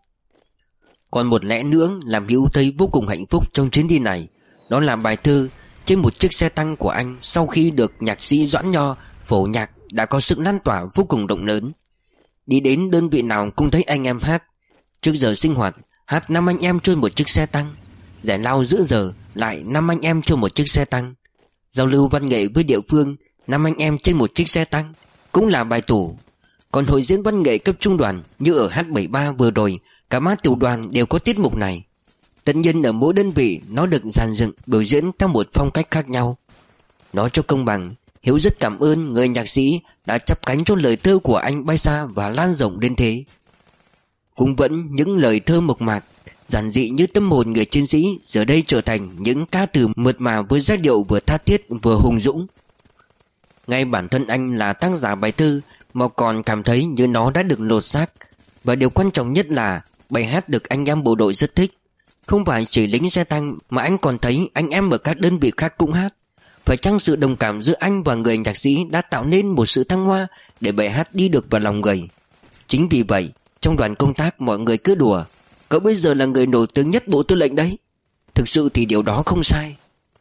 Còn một lẽ nữa làm Hữu thấy vô cùng hạnh phúc trong chuyến đi này, đó là bài thơ trên một chiếc xe tăng của anh sau khi được nhạc sĩ Doãn Nho phổ nhạc đã có sự lan tỏa vô cùng rộng lớn. Đi đến đơn vị nào cũng thấy anh em hát. Trước giờ sinh hoạt, hát năm anh em trên một chiếc xe tăng. Giải lao giữa giờ lại năm anh em trên một chiếc xe tăng. Giao lưu văn nghệ với địa phương, năm anh em trên một chiếc xe tăng, cũng là bài tủ. Còn hội diễn văn nghệ cấp trung đoàn như ở H bảy mươi ba vừa rồi, cả ba tiểu đoàn đều có tiết mục này. Tất nhiên ở mỗi đơn vị nó được dàn dựng biểu diễn theo một phong cách khác nhau. Nói cho công bằng, Hiếu rất cảm ơn người nhạc sĩ đã chắp cánh cho lời thơ của anh bay xa và lan rộng đến thế. Cũng vẫn những lời thơ mộc mạc, giản dị như tâm hồn người chiến sĩ, giờ đây trở thành những ca từ mượt mà với giai điệu vừa tha thiết vừa hùng dũng. Ngay bản thân anh là tác giả bài thơ mà còn cảm thấy như nó đã được lột xác. Và điều quan trọng nhất là bài hát được anh em bộ đội rất thích. Không phải chỉ lính xe tăng mà anh còn thấy anh em ở các đơn vị khác cũng hát. Phải chăng sự đồng cảm giữa anh và người nhạc sĩ đã tạo nên một sự thăng hoa để bài hát đi được vào lòng người. Chính vì vậy, trong đoàn công tác mọi người cứ đùa: cậu bây giờ là người nổi tiếng nhất bộ tư lệnh đấy. Thực sự thì điều đó không sai.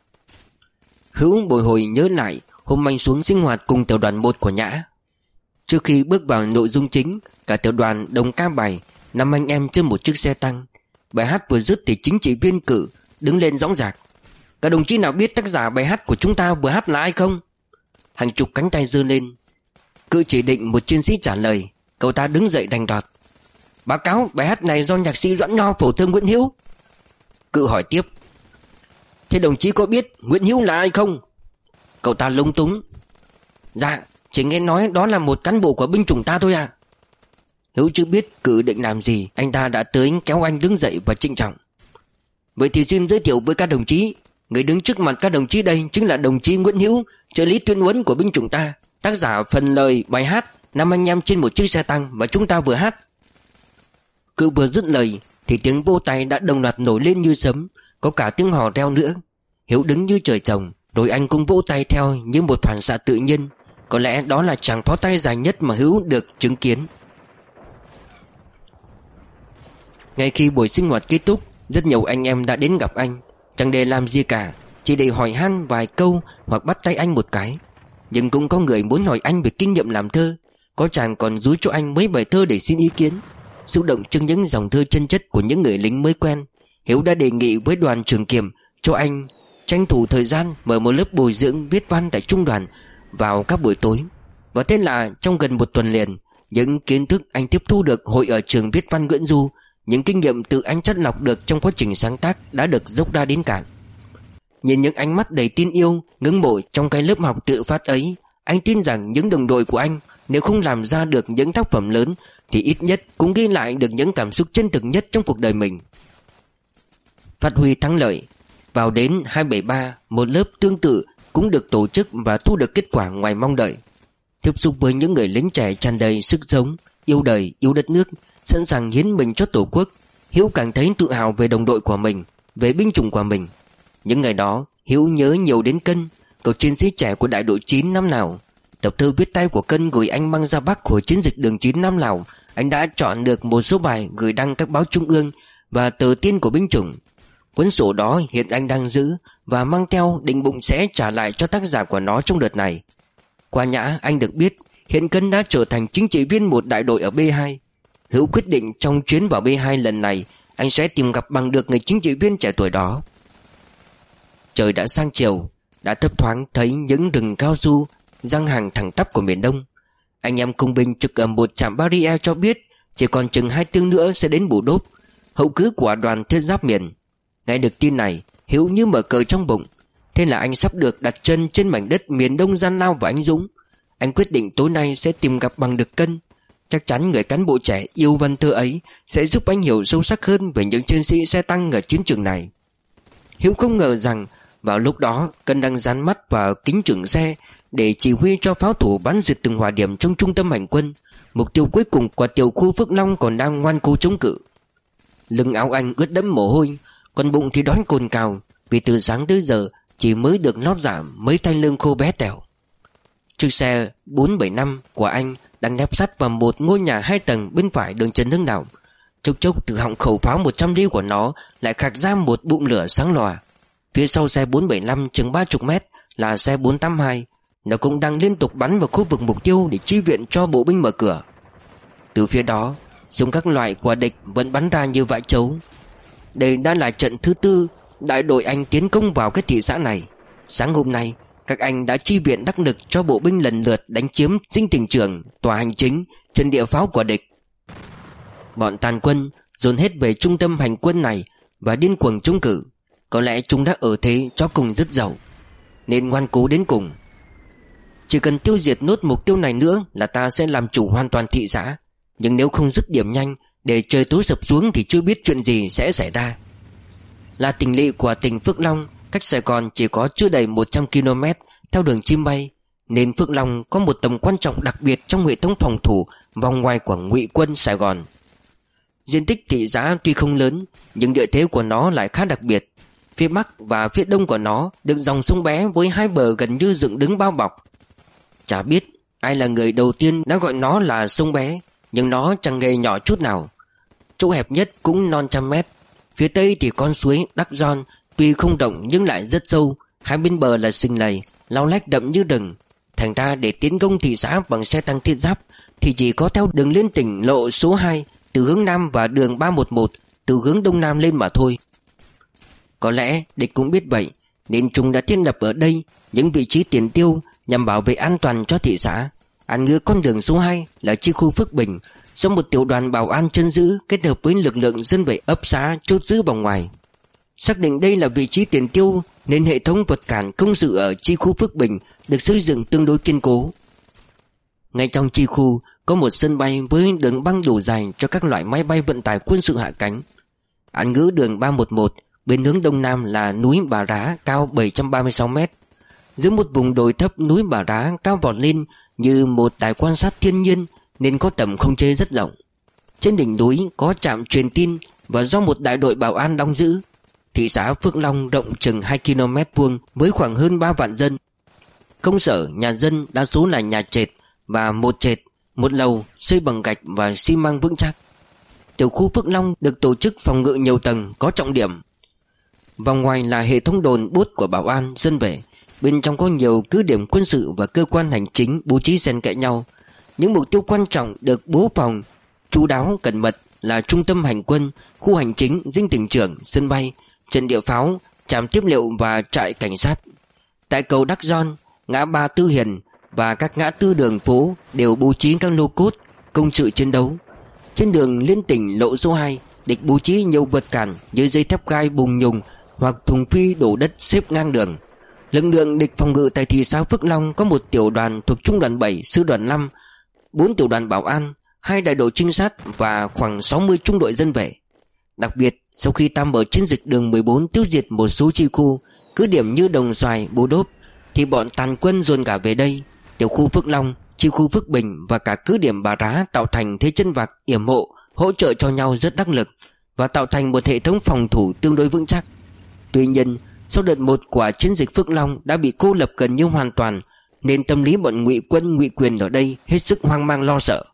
Hữu bồi hồi nhớ lại hôm anh xuống sinh hoạt cùng tiểu đoàn một của Nhã. Trước khi bước vào nội dung chính, cả tiểu đoàn đồng ca bài năm anh em trên một chiếc xe tăng. Bài hát vừa dứt thì chính trị viên Cử đứng lên dõng dạc: "Các đồng chí nào biết tác giả bài hát của chúng ta vừa hát là ai không?" Hàng chục cánh tay giơ lên. Cử chỉ định một chiến sĩ trả lời. Cậu ta đứng dậy đành đọt: "Báo cáo, bài hát này do nhạc sĩ Doãn Nho phổ thương Nguyễn Hữu." Cự hỏi tiếp: "Thế đồng chí có biết Nguyễn Hữu là ai không?" Cậu ta lúng túng: "Dạ, chỉ nghe nói đó là một cán bộ của binh chủng ta thôi à." Hữu chưa biết Cự định làm gì, anh ta đã tới kéo anh đứng dậy và trịnh trọng: "Vậy thì xin giới thiệu với các đồng chí, người đứng trước mặt các đồng chí đây chính là đồng chí Nguyễn Hữu, trợ lý tuyên huấn của binh chủng ta, tác giả phần lời bài hát Năm anh em trên một chiếc xe tăng mà chúng ta vừa hát." Cự vừa dứt lời thì tiếng vỗ tay đã đồng loạt nổi lên như sấm, có cả tiếng hò reo nữa. Hiếu đứng như trời trồng, rồi anh cũng vỗ tay theo như một phản xạ tự nhiên. Có lẽ đó là tràng pháo tay dài nhất mà Hữu được chứng kiến. Ngay khi buổi sinh hoạt kết thúc, rất nhiều anh em đã đến gặp anh, chẳng để làm gì cả, chỉ để hỏi han vài câu hoặc bắt tay anh một cái. Nhưng cũng có người muốn hỏi anh về kinh nghiệm làm thơ, có chàng còn dúi cho anh mấy bài thơ để xin ý kiến. Xúc động trước những dòng thơ chân chất của những người lính mới quen, Hiếu đã đề nghị với đoàn trường kiểm cho anh tranh thủ thời gian mở một lớp bồi dưỡng viết văn tại trung đoàn vào các buổi tối. Và thế là trong gần một tuần liền, những kiến thức anh tiếp thu được hội ở trường viết văn Nguyễn Du, những kinh nghiệm tự anh chắt lọc được trong quá trình sáng tác đã được dốc ra đến cạn. Nhìn những ánh mắt đầy tin yêu, ngưỡng mộ trong cái lớp học tự phát ấy, anh tin rằng những đồng đội của anh nếu không làm ra được những tác phẩm lớn thì ít nhất cũng ghi lại được những cảm xúc chân thực nhất trong cuộc đời mình. Phát huy thắng lợi, vào đến hai bảy ba, một lớp tương tự cũng được tổ chức và thu được kết quả ngoài mong đợi. Tiếp xúc với những người lính trẻ tràn đầy sức sống, yêu đời, yêu đất nước, sẵn sàng hiến mình cho Tổ quốc, Hiếu càng thấy tự hào về đồng đội của mình, về binh chủng của mình. Những ngày đó, Hiếu nhớ nhiều đến Cân, cậu chiến sĩ trẻ của đại đội chín năm nào. Tập thơ viết tay của Cân gửi anh mang ra Bắc hồi chiến dịch đường chín năm nào, anh đã chọn được một số bài gửi đăng các báo trung ương và tờ tin của binh chủng. Cuốn sổ đó hiện anh đang giữ và mang theo, định bụng sẽ trả lại cho tác giả của nó trong đợt này. Qua nhã anh được biết hiện Cân đã trở thành chính trị viên một đại đội ở B hai. Hữu quyết định trong chuyến vào B hai lần này anh sẽ tìm gặp bằng được người chính trị viên trẻ tuổi đó. Trời đã sang chiều, đã thấp thoáng thấy những rừng cao su giăng hàng thẳng tắp của miền Đông. Anh em công binh trực ở một trạm barrier cho biết chỉ còn chừng hai tiếng nữa sẽ đến Bù Đốp, hậu cứ của đoàn thiết giáp miền. Nghe được tin này, Hiếu như mở cờ trong bụng. Thế là anh sắp được đặt chân trên mảnh đất miền Đông gian lao và anh dũng. Anh quyết định tối nay sẽ tìm gặp bằng được Cân. Chắc chắn người cán bộ trẻ yêu văn thơ ấy sẽ giúp anh hiểu sâu sắc hơn về những chiến sĩ xe tăng ở chiến trường này. Hiếu không ngờ rằng vào lúc đó Cân đang dán mắt vào kính trưởng xe để chỉ huy cho pháo thủ bắn diệt từng hỏa điểm trong trung tâm hành quân. Mục tiêu cuối cùng của tiểu khu Phước Long còn đang ngoan cố chống cự. Lưng áo anh ướt đẫm mồ hôi, còn bụng thì đói cồn cào, vì từ sáng tới giờ chỉ mới được lót giảm mấy thanh lương khô bé tẹo. Chiếc xe bốn bảy năm của anh đang nép sát vào một ngôi nhà hai tầng bên phải đường Trần Hưng Đạo. Chốc chốc từ họng khẩu pháo một trăm ly của nó lại khạc ra một bụng lửa sáng lòa. Phía sau xe bốn bảy năm chừng ba mươi mét là xe bốn tám hai. Nó cũng đang liên tục bắn vào khu vực mục tiêu để chi viện cho bộ binh mở cửa. Từ phía đó, dùng các loại của địch vẫn bắn ra như vãi chấu. Đây đã là trận thứ tư đại đội anh tiến công vào cái thị xã này. Sáng hôm nay, các anh đã chi viện đắc lực cho bộ binh lần lượt đánh chiếm dinh tỉnh trường, tòa hành chính, trận địa pháo của địch. Bọn tàn quân dồn hết về trung tâm hành quân này và điên cuồng chống cự. Có lẽ chúng đã ở thế cho cùng dứt dậu, nên ngoan cố đến cùng. Chỉ cần tiêu diệt nốt mục tiêu này nữa là ta sẽ làm chủ hoàn toàn thị xã. Nhưng nếu không dứt điểm nhanh, để trời tối sập xuống thì chưa biết chuyện gì sẽ xảy ra. Là tỉnh lỵ của tỉnh Phước Long, cách Sài Gòn chỉ có chưa đầy một trăm ki lô mét theo đường chim bay, nên Phước Long có một tầm quan trọng đặc biệt trong hệ thống phòng thủ vòng ngoài của Ngụy quân Sài Gòn. Diện tích thị xã tuy không lớn, nhưng địa thế của nó lại khá đặc biệt. Phía bắc và phía đông của nó được dòng sông bé với hai bờ gần như dựng đứng bao bọc. Chả biết ai là người đầu tiên đã gọi nó là sông bé, nhưng nó chẳng hề nhỏ chút nào. Chỗ hẹp nhất cũng non trăm mét. Phía tây thì con suối Đắc Gion, tuy không rộng nhưng lại rất sâu. Hai bên bờ là sình lầy, lau lách đậm như rừng. Thành ra để tiến công thị xã bằng xe tăng thiết giáp thì chỉ có theo đường liên tỉnh lộ số hai từ hướng nam và đường ba một một từ hướng đông nam lên mà thôi. Có lẽ địch cũng biết vậy, nên chúng đã thiết lập ở đây những vị trí tiền tiêu nhằm bảo vệ an toàn cho thị xã. Án ngữ con đường số hai là chi khu Phước Bình, do một tiểu đoàn bảo an chân giữ kết hợp với lực lượng dân vệ ấp xã chốt giữ vòng ngoài. Xác định đây là vị trí tiền tiêu nên hệ thống vật cản công sự ở chi khu Phước Bình được xây dựng tương đối kiên cố. Ngay trong chi khu có một sân bay với đường băng đủ dài cho các loại máy bay vận tải quân sự hạ cánh. Án ngữ đường ba một một, bên hướng đông nam là núi Bà Rá cao bảy trăm ba mươi sáu mét. Giữa một vùng đồi thấp, núi Bà Rá cao vọt lên như một đài quan sát thiên nhiên nên có tầm không chế rất rộng. Trên đỉnh núi có trạm truyền tin và do một đại đội bảo an đóng giữ. Thị xã Phước Long rộng chừng hai ki lô mét vuông với khoảng hơn ba vạn dân. Công sở, nhà dân đa số là nhà trệt và một trệt, một lầu xây bằng gạch và xi măng vững chắc. Tiểu khu Phước Long được tổ chức phòng ngự nhiều tầng có trọng điểm. Vòng ngoài là hệ thống đồn bốt của bảo an dân vệ. Bên trong có nhiều cứ điểm quân sự và cơ quan hành chính bố trí xen kẽ nhau. Những mục tiêu quan trọng được bố phòng chu đáo cẩn mật là trung tâm hành quân, khu hành chính, dinh tỉnh trưởng, sân bay, trận địa pháo, trạm tiếp liệu và trại cảnh sát. Tại cầu Đắc Gion, ngã ba Tư Hiền và các ngã tư đường phố đều bố trí các lô cốt công sự chiến đấu. Trên đường liên tỉnh lộ số hai, địch bố trí nhiều vật cản như dây thép gai bùng nhùng hoặc thùng phi đổ đất xếp ngang đường. Lực lượng địch phòng ngự tại thị xã Phước Long có một tiểu đoàn thuộc trung đoàn bảy, sư đoàn năm, bốn tiểu đoàn bảo an, hai đại đội trinh sát và khoảng sáu mươi trung đội dân vệ. Đặc biệt, sau khi ta mở chiến dịch đường mười bốn tiêu diệt một số chi khu, cứ điểm như Đồng Xoài, Bố Đốp, thì bọn tàn quân dồn cả về đây. Tiểu khu Phước Long, chi khu Phước Bình và cả cứ điểm Bà Rá tạo thành thế chân vạc yểm hộ, hỗ trợ cho nhau rất đắc lực và tạo thành một hệ thống phòng thủ tương đối vững chắc. Tuy nhiên, sau đợt một của chiến dịch Phước Long đã bị cô lập gần như hoàn toàn, nên tâm lý bọn ngụy quân ngụy quyền ở đây hết sức hoang mang lo sợ.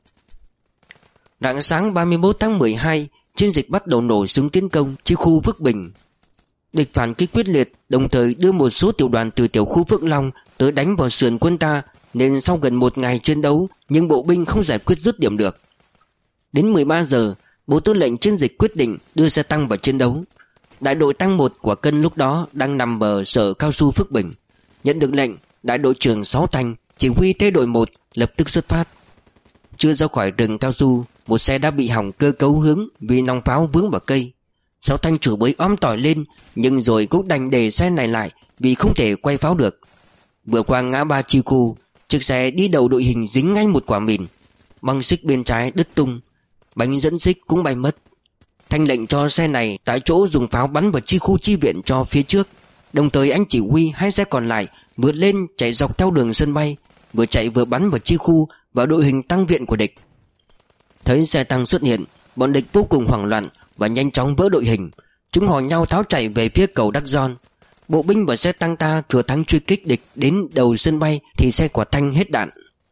Rạng sáng ba mươi mốt tháng mười hai, chiến dịch bắt đầu nổ súng tiến công chi khu Phước Bình. Địch phản kích quyết liệt, đồng thời đưa một số tiểu đoàn từ tiểu khu Phước Long tới đánh vào sườn quân ta, nên sau gần một ngày chiến đấu, nhưng bộ binh không giải quyết dứt điểm được. Đến mười ba giờ, Bộ Tư lệnh chiến dịch quyết định đưa xe tăng vào chiến đấu. Đại đội tăng một của Cân lúc đó đang nằm ở sở cao su Phước Bình. Nhận được lệnh, đại đội trưởng Sáu Thành, chỉ huy thế đội một, lập tức xuất phát. Chưa ra khỏi rừng cao su, một xe đã bị hỏng cơ cấu hướng vì nòng pháo vướng vào cây. Sáu Thanh chửi bới om tỏi lên, nhưng rồi cũng đành để xe này lại vì không thể quay pháo được. Vừa qua ngã ba chi khu, chiếc xe đi đầu đội hình dính ngay một quả mìn. Băng xích bên trái đứt tung, bánh dẫn xích cũng bay mất. Thanh lệnh cho xe này tại chỗ dùng pháo bắn vào chi khu chi viện cho phía trước. Đồng thời anh chỉ huy hai xe còn lại vượt lên chạy dọc theo đường sân bay, vừa chạy vừa bắn vào chi khu và đội hình tăng viện của địch. Thấy xe tăng xuất hiện, bọn địch vô cùng hoảng loạn và nhanh chóng vỡ đội hình. Chúng hò nhau tháo chạy về phía cầu Đắc Gion. Bộ binh và xe tăng ta thừa thắng truy kích địch đến đầu sân bay thì xe của Thanh hết đạn.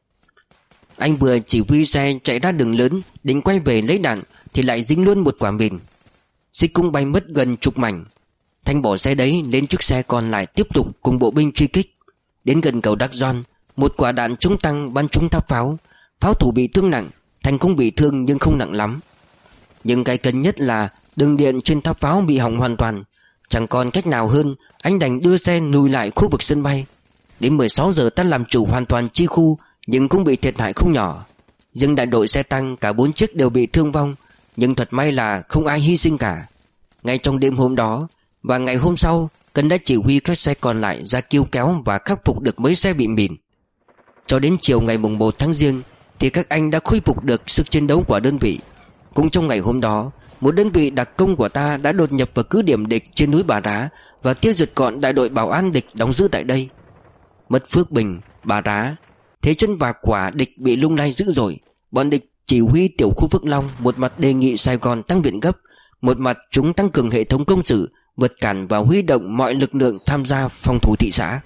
Anh vừa chỉ huy xe chạy ra đường lớn định quay về lấy đạn thì lại dính luôn một quả mìn. Xích cũng bay mất gần chục mảnh. Thanh bỏ xe đấy lên chiếc xe còn lại tiếp tục cùng bộ binh truy kích. Đến gần cầu Đắc Gion, một quả đạn chống tăng bắn trúng tháp pháo. Pháo thủ bị thương nặng, Thanh cũng bị thương nhưng không nặng lắm. Nhưng cái cần nhất là đường điện trên tháp pháo bị hỏng hoàn toàn. Chẳng còn cách nào hơn, anh đành đưa xe lùi lại khu vực sân bay. Đến mười sáu giờ ta làm chủ hoàn toàn chi khu, nhưng cũng bị thiệt hại không nhỏ. Riêng đại đội xe tăng cả bốn chiếc đều bị thương vong, nhưng thật may là không ai hy sinh cả. Ngay trong đêm hôm đó và ngày hôm sau, Cân đã chỉ huy các xe còn lại ra kêu kéo và khắc phục được mấy xe bị mìn. Cho đến chiều ngày mùng một tháng Giêng thì các anh đã khôi phục được sức chiến đấu của đơn vị. Cũng trong ngày hôm đó, một đơn vị đặc công của ta đã đột nhập vào cứ điểm địch trên núi Bà Rá và tiêu diệt gọn đại đội bảo an địch đóng giữ tại đây. Mất Phước Bình, Bà Rá, thế chân vạc quả địch bị lung lay dữ dội. Bọn địch chỉ huy tiểu khu Phước Long một mặt đề nghị Sài Gòn tăng viện gấp, một mặt chúng tăng cường hệ thống công sự, vượt cản và huy động mọi lực lượng tham gia phòng thủ thị xã.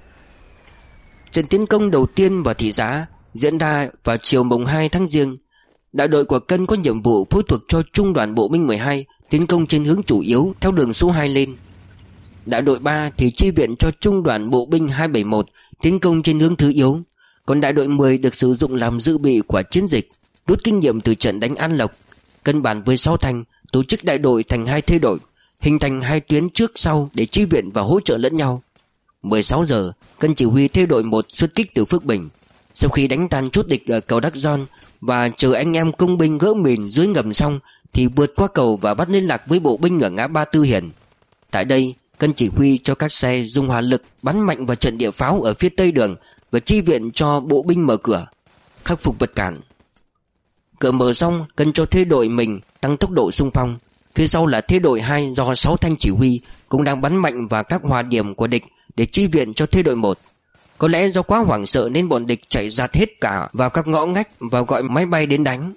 Trận tiến công đầu tiên vào thị xã diễn ra vào chiều mùng hai tháng Giêng. Đại đội của Cân có nhiệm vụ phối thuộc cho trung đoàn bộ binh mười hai tiến công trên hướng chủ yếu theo đường số hai lên. Đại đội ba thì chi viện cho trung đoàn bộ binh hai bảy một tiến công trên hướng thứ yếu. Còn đại đội mười được sử dụng làm dự bị của chiến dịch, rút kinh nghiệm từ trận đánh An Lộc. Cân bản với Sáu Thành, tổ chức đại đội thành hai thế đội, hình thành hai tuyến trước sau để chi viện và hỗ trợ lẫn nhau. mười sáu giờ, Cân chỉ huy thế đội một xuất kích từ Phước Bình. Sau khi đánh tan chốt địch ở cầu Đắc Gion và chờ anh em công binh gỡ mìn dưới ngầm xong thì vượt qua cầu và bắt liên lạc với bộ binh ở ngã ba Tư Hiền. Tại đây, Cân chỉ huy cho các xe dùng hỏa lực bắn mạnh vào trận địa pháo ở phía tây đường và chi viện cho bộ binh mở cửa, khắc phục vật cản. Cửa mở xong, Cân cho thế đội mình tăng tốc độ xung phong. Phía sau là thế đội hai do Sáu Thanh chỉ huy, cũng đang bắn mạnh vào các hỏa điểm của địch để chi viện cho thế đội một. Có lẽ do quá hoảng sợ nên bọn địch chạy giạt hết cả vào các ngõ ngách và gọi máy bay đến đánh.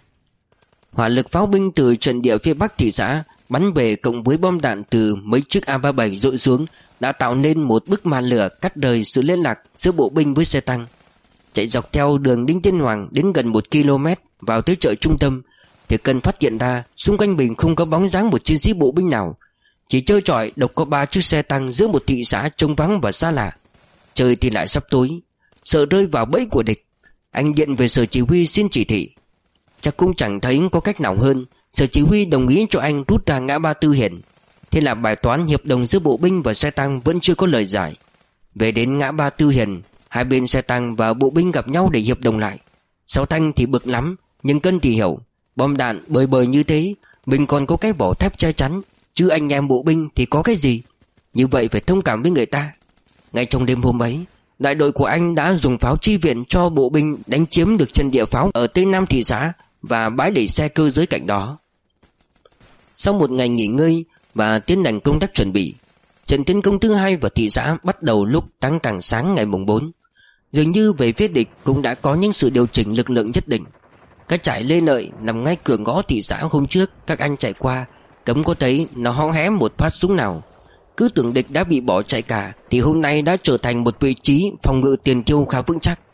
Hỏa lực pháo binh từ trận địa phía bắc thị xã bắn về cộng với bom đạn từ mấy chiếc A ba mươi bảy dội xuống đã tạo nên một bức màn lửa cắt đời sự liên lạc giữa bộ binh với xe tăng. Chạy dọc theo đường Đinh Tiên Hoàng đến gần một ki lô mét vào tới chợ trung tâm thì Cân phát hiện ra xung quanh mình không có bóng dáng một chiến sĩ bộ binh nào, chỉ trơ trọi độc có ba chiếc xe tăng giữa một thị xã trống vắng và xa lạ. Trời thì lại sắp tối, sợ rơi vào bẫy của địch, anh điện về sở chỉ huy xin chỉ thị. Chắc cũng chẳng thấy có cách nào hơn, sở chỉ huy đồng ý cho anh rút ra ngã ba Tư Hiền. Thế là bài toán hiệp đồng giữa bộ binh và xe tăng vẫn chưa có lời giải. Về đến ngã ba Tư Hiền, hai bên xe tăng và bộ binh gặp nhau để hiệp đồng lại. Sáu Thanh thì bực lắm, nhưng Cân thì hiểu, bom đạn bời bời như thế, mình còn có cái vỏ thép che chắn, chứ anh em bộ binh thì có cái gì. Như vậy phải thông cảm với người ta. Ngay trong đêm hôm ấy, đại đội của anh đã dùng pháo chi viện cho bộ binh đánh chiếm được chân địa pháo ở tây nam thị xã và bãi để xe cơ giới cạnh đó. Sau một ngày nghỉ ngơi và tiến hành công tác chuẩn bị, trận tiến công thứ hai vào thị xã bắt đầu lúc tăng càng sáng ngày mùng bốn. Dường như về phía địch cũng đã có những sự điều chỉnh lực lượng nhất định. Cái trại Lê Lợi nằm ngay cửa ngõ thị xã hôm trước các anh chạy qua, cấm có thấy nó hó hé một phát súng nào. Cứ tưởng địch đã bị bỏ chạy cả thì hôm nay đã trở thành một vị trí phòng ngự tiền tiêu khá vững chắc.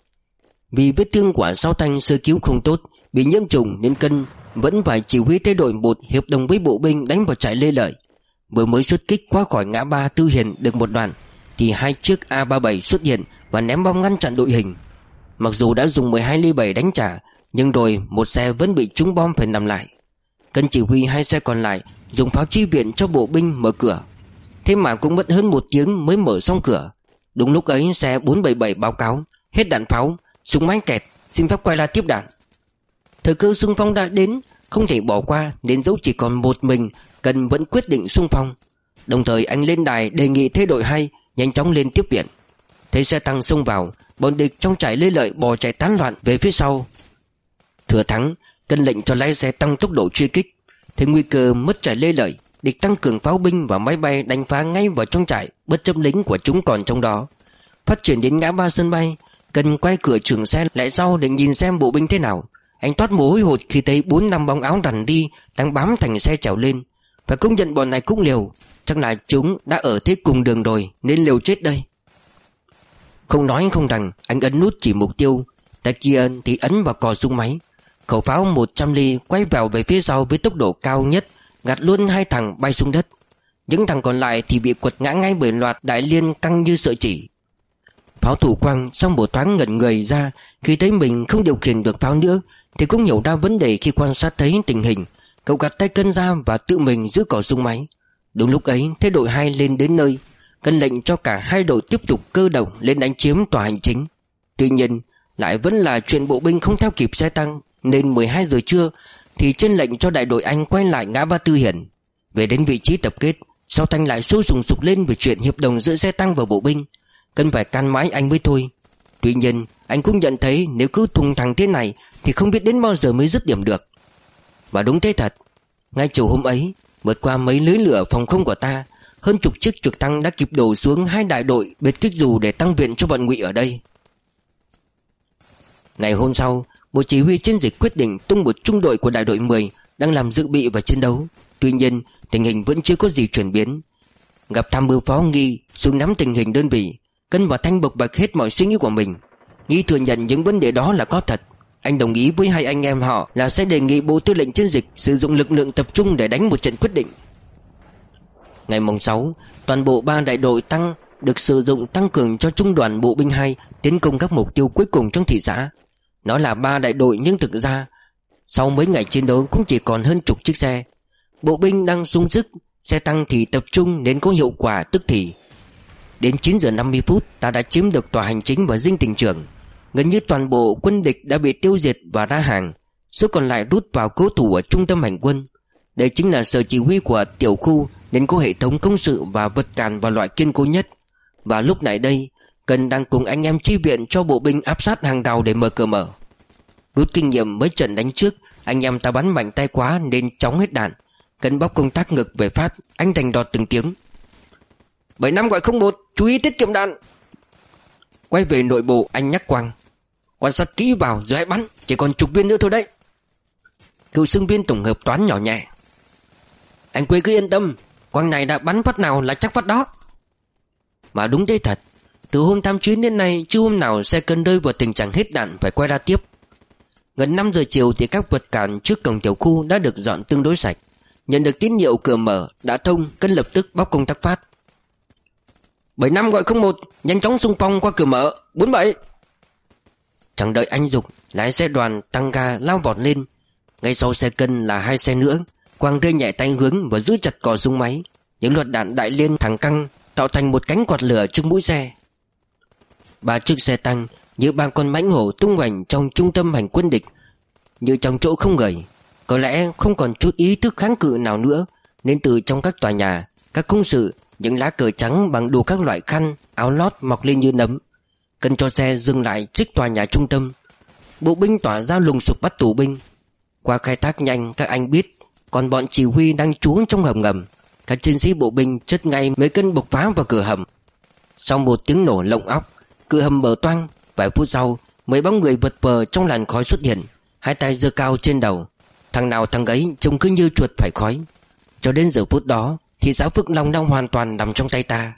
Vì vết thương của Sáu Thanh sơ cứu không tốt, bị nhiễm trùng nên Cân vẫn phải chỉ huy thế đội một hiệp đồng với bộ binh đánh vào trại Lê Lợi. Vừa mới xuất kích qua khỏi ngã ba Tư Hiền được một đoạn thì hai chiếc A ba mươi bảy xuất hiện và ném bom ngăn chặn đội hình. Mặc dù đã dùng mười hai ly bảy đánh trả, nhưng rồi một xe vẫn bị trúng bom phải nằm lại. Cân chỉ huy hai xe còn lại dùng pháo chi viện cho bộ binh mở cửa. Thế mà cũng mất hơn một tiếng mới mở xong cửa. Đúng lúc ấy xe bốn bảy bảy báo cáo hết đạn pháo, súng máy kẹt, xin phép quay lại tiếp đạn. Thời cơ xung phong đã đến, không thể bỏ qua nên dẫu chỉ còn một mình, Cân vẫn quyết định xung phong. Đồng thời anh lên đài đề nghị thế đội hai nhanh chóng lên tiếp viện. Thấy xe tăng xông vào, bọn địch trong trại Lê Lợi bò chạy tán loạn về phía sau. Thừa thắng, Cân lệnh cho lái xe tăng tốc độ truy kích. Thấy nguy cơ mất trại Lê Lợi, địch tăng cường pháo binh và máy bay đánh phá ngay vào trong trại, bất chấp lính của chúng còn trong đó. Phát triển đến ngã ba sân bay, Cân quay cửa trường xe lại sau để nhìn xem bộ binh thế nào. Anh toát mồ hôi hột khi thấy bốn năm bóng áo rằn đi đang bám thành xe trèo lên. Phải công nhận bọn này cũng liều, chắc là chúng đã ở thế cùng đường rồi nên liều chết đây. Không nói không rằng, anh ấn nút chỉ mục tiêu, tay kia thì ấn vào cò súng máy. Khẩu pháo một trăm ly quay vào về phía sau với tốc độ cao nhất, gạt luôn hai thằng bay xuống đất. Những thằng còn lại thì bị quật ngã ngay bởi loạt đại liên căng như sợi chỉ. Pháo thủ Quang trong một thoáng ngẩn người ra khi thấy mình không điều khiển được pháo nữa, thì cũng hiểu ra vấn đề khi quan sát thấy tình hình. Cậu gạt tay Cân ra và tự mình giữ cò súng máy. Đúng lúc ấy thế đội hai lên đến nơi, Cân lệnh cho cả hai đội tiếp tục cơ động lên đánh chiếm tòa hành chính. Tuy nhiên lại vẫn là chuyện bộ binh không theo kịp xe tăng, nên mười hai giờ trưa thì trên lệnh cho đại đội Anh quay lại ngã ba Tư Hiền. Về đến vị trí tập kết, Sáu Thanh lại sôi sùng sục lên về chuyện hiệp đồng giữa xe tăng và bộ binh. Cần phải can mãi anh mới thôi. Tuy nhiên anh cũng nhận thấy nếu cứ thùng thẳng thế này thì không biết đến bao giờ mới dứt điểm được. Và đúng thế thật, ngay chiều hôm ấy, vượt qua mấy lưới lửa phòng không của ta, hơn chục chiếc trực thăng đã kịp đổ xuống hai đại đội biệt kích dù để tăng viện cho bọn Ngụy ở đây. Ngày hôm sau, Bộ Chỉ huy chiến dịch quyết định tung một trung đội của đại đội mười đang làm dự bị và chiến đấu. Tuy nhiên tình hình vẫn chưa có gì chuyển biến. Gặp tham mưu phó Nghi xuống nắm tình hình đơn vị, Cân và Thanh bộc bạch hết mọi suy nghĩ của mình. Nghi thừa nhận những vấn đề đó là có thật. Anh đồng ý với hai anh em họ là sẽ đề nghị Bộ Tư lệnh chiến dịch sử dụng lực lượng tập trung để đánh một trận quyết định. Ngày mùng sáu, toàn bộ ba đại đội tăng được sử dụng tăng cường cho trung đoàn bộ binh hai tiến công các mục tiêu cuối cùng trong thị xã. Nó là ba đại đội nhưng thực ra Sau mấy ngày chiến đấu cũng chỉ còn hơn chục chiếc xe. Bộ binh đang sung sức, xe tăng thì tập trung nên có hiệu quả tức thì. Đến chín giờ năm mươi phút, ta đã chiếm được tòa hành chính và dinh tỉnh trưởng. Gần như toàn bộ quân địch đã bị tiêu diệt và ra hàng. Số còn lại rút vào cố thủ ở trung tâm hành quân. Đây chính là sở chỉ huy của tiểu khu, nên có hệ thống công sự và vật cản và loại kiên cố nhất. Và lúc này đây, Cần đang cùng anh em chi viện cho bộ binh áp sát hàng đầu để mở cửa mở. Rút kinh nghiệm mấy trận đánh trước, anh em ta bắn mạnh tay quá nên chóng hết đạn. Cần bóc công tác ngực về phát, anh đành đọt từng tiếng: bảy năm gọi không một, chú ý tiết kiệm đạn. Quay về nội bộ, anh nhắc Quang: quan sát kỹ vào rồi hãy bắn, chỉ còn chục viên nữa thôi đấy. Cựu sinh viên tổng hợp toán nhỏ nhẹ: anh Quế cứ yên tâm, Quang này đã bắn phát nào là chắc phát đó. Mà đúng thế thật, từ hôm tham chiến đến nay chưa hôm nào xe Cần rơi vào tình trạng hết đạn phải quay ra tiếp. Gần năm giờ chiều thì các vật cản trước cổng tiểu khu đã được dọn tương đối sạch. Nhận được tín hiệu cửa mở đã thông, Cần lập tức bóc công tác phát: bảy năm gọi không một, nhanh chóng xung phong qua cửa mở. Bốn bảy. Chẳng đợi anh dục, lái xe đoàn tăng ga lao vọt lên. Ngay sau xe Cân là hai xe nữa. Quang rơi nhẹ tay hướng và giữ chặt cò súng máy. Những loạt đạn đại liên thẳng căng tạo thành một cánh quạt lửa trước mũi xe. Ba chiếc xe tăng như ba con mãnh hổ tung hoành trong trung tâm hành quân địch, như trong chỗ không người. Có lẽ không còn chút ý thức kháng cự nào nữa, nên từ trong các tòa nhà, các công sự, những lá cờ trắng bằng đủ các loại khăn, áo lót mọc lên như nấm. Cần cho xe dừng lại trước tòa nhà trung tâm. Bộ binh tỏa ra lùng sục bắt tù binh. Qua khai thác nhanh, các anh biết còn bọn chỉ huy đang trú trong hầm ngầm. Các chiến sĩ bộ binh chất ngay mấy cân bộc phá vào cửa hầm. Sau một tiếng nổ lộng óc, cửa hầm mở toang. Vài phút sau, mấy bóng người vật vờ trong làn khói xuất hiện, hai tay giơ cao trên đầu. Thằng nào thằng ấy trông cứ như chuột phải khói. Cho đến giờ phút đó, thị xã Phước Long đang hoàn toàn nằm trong tay ta.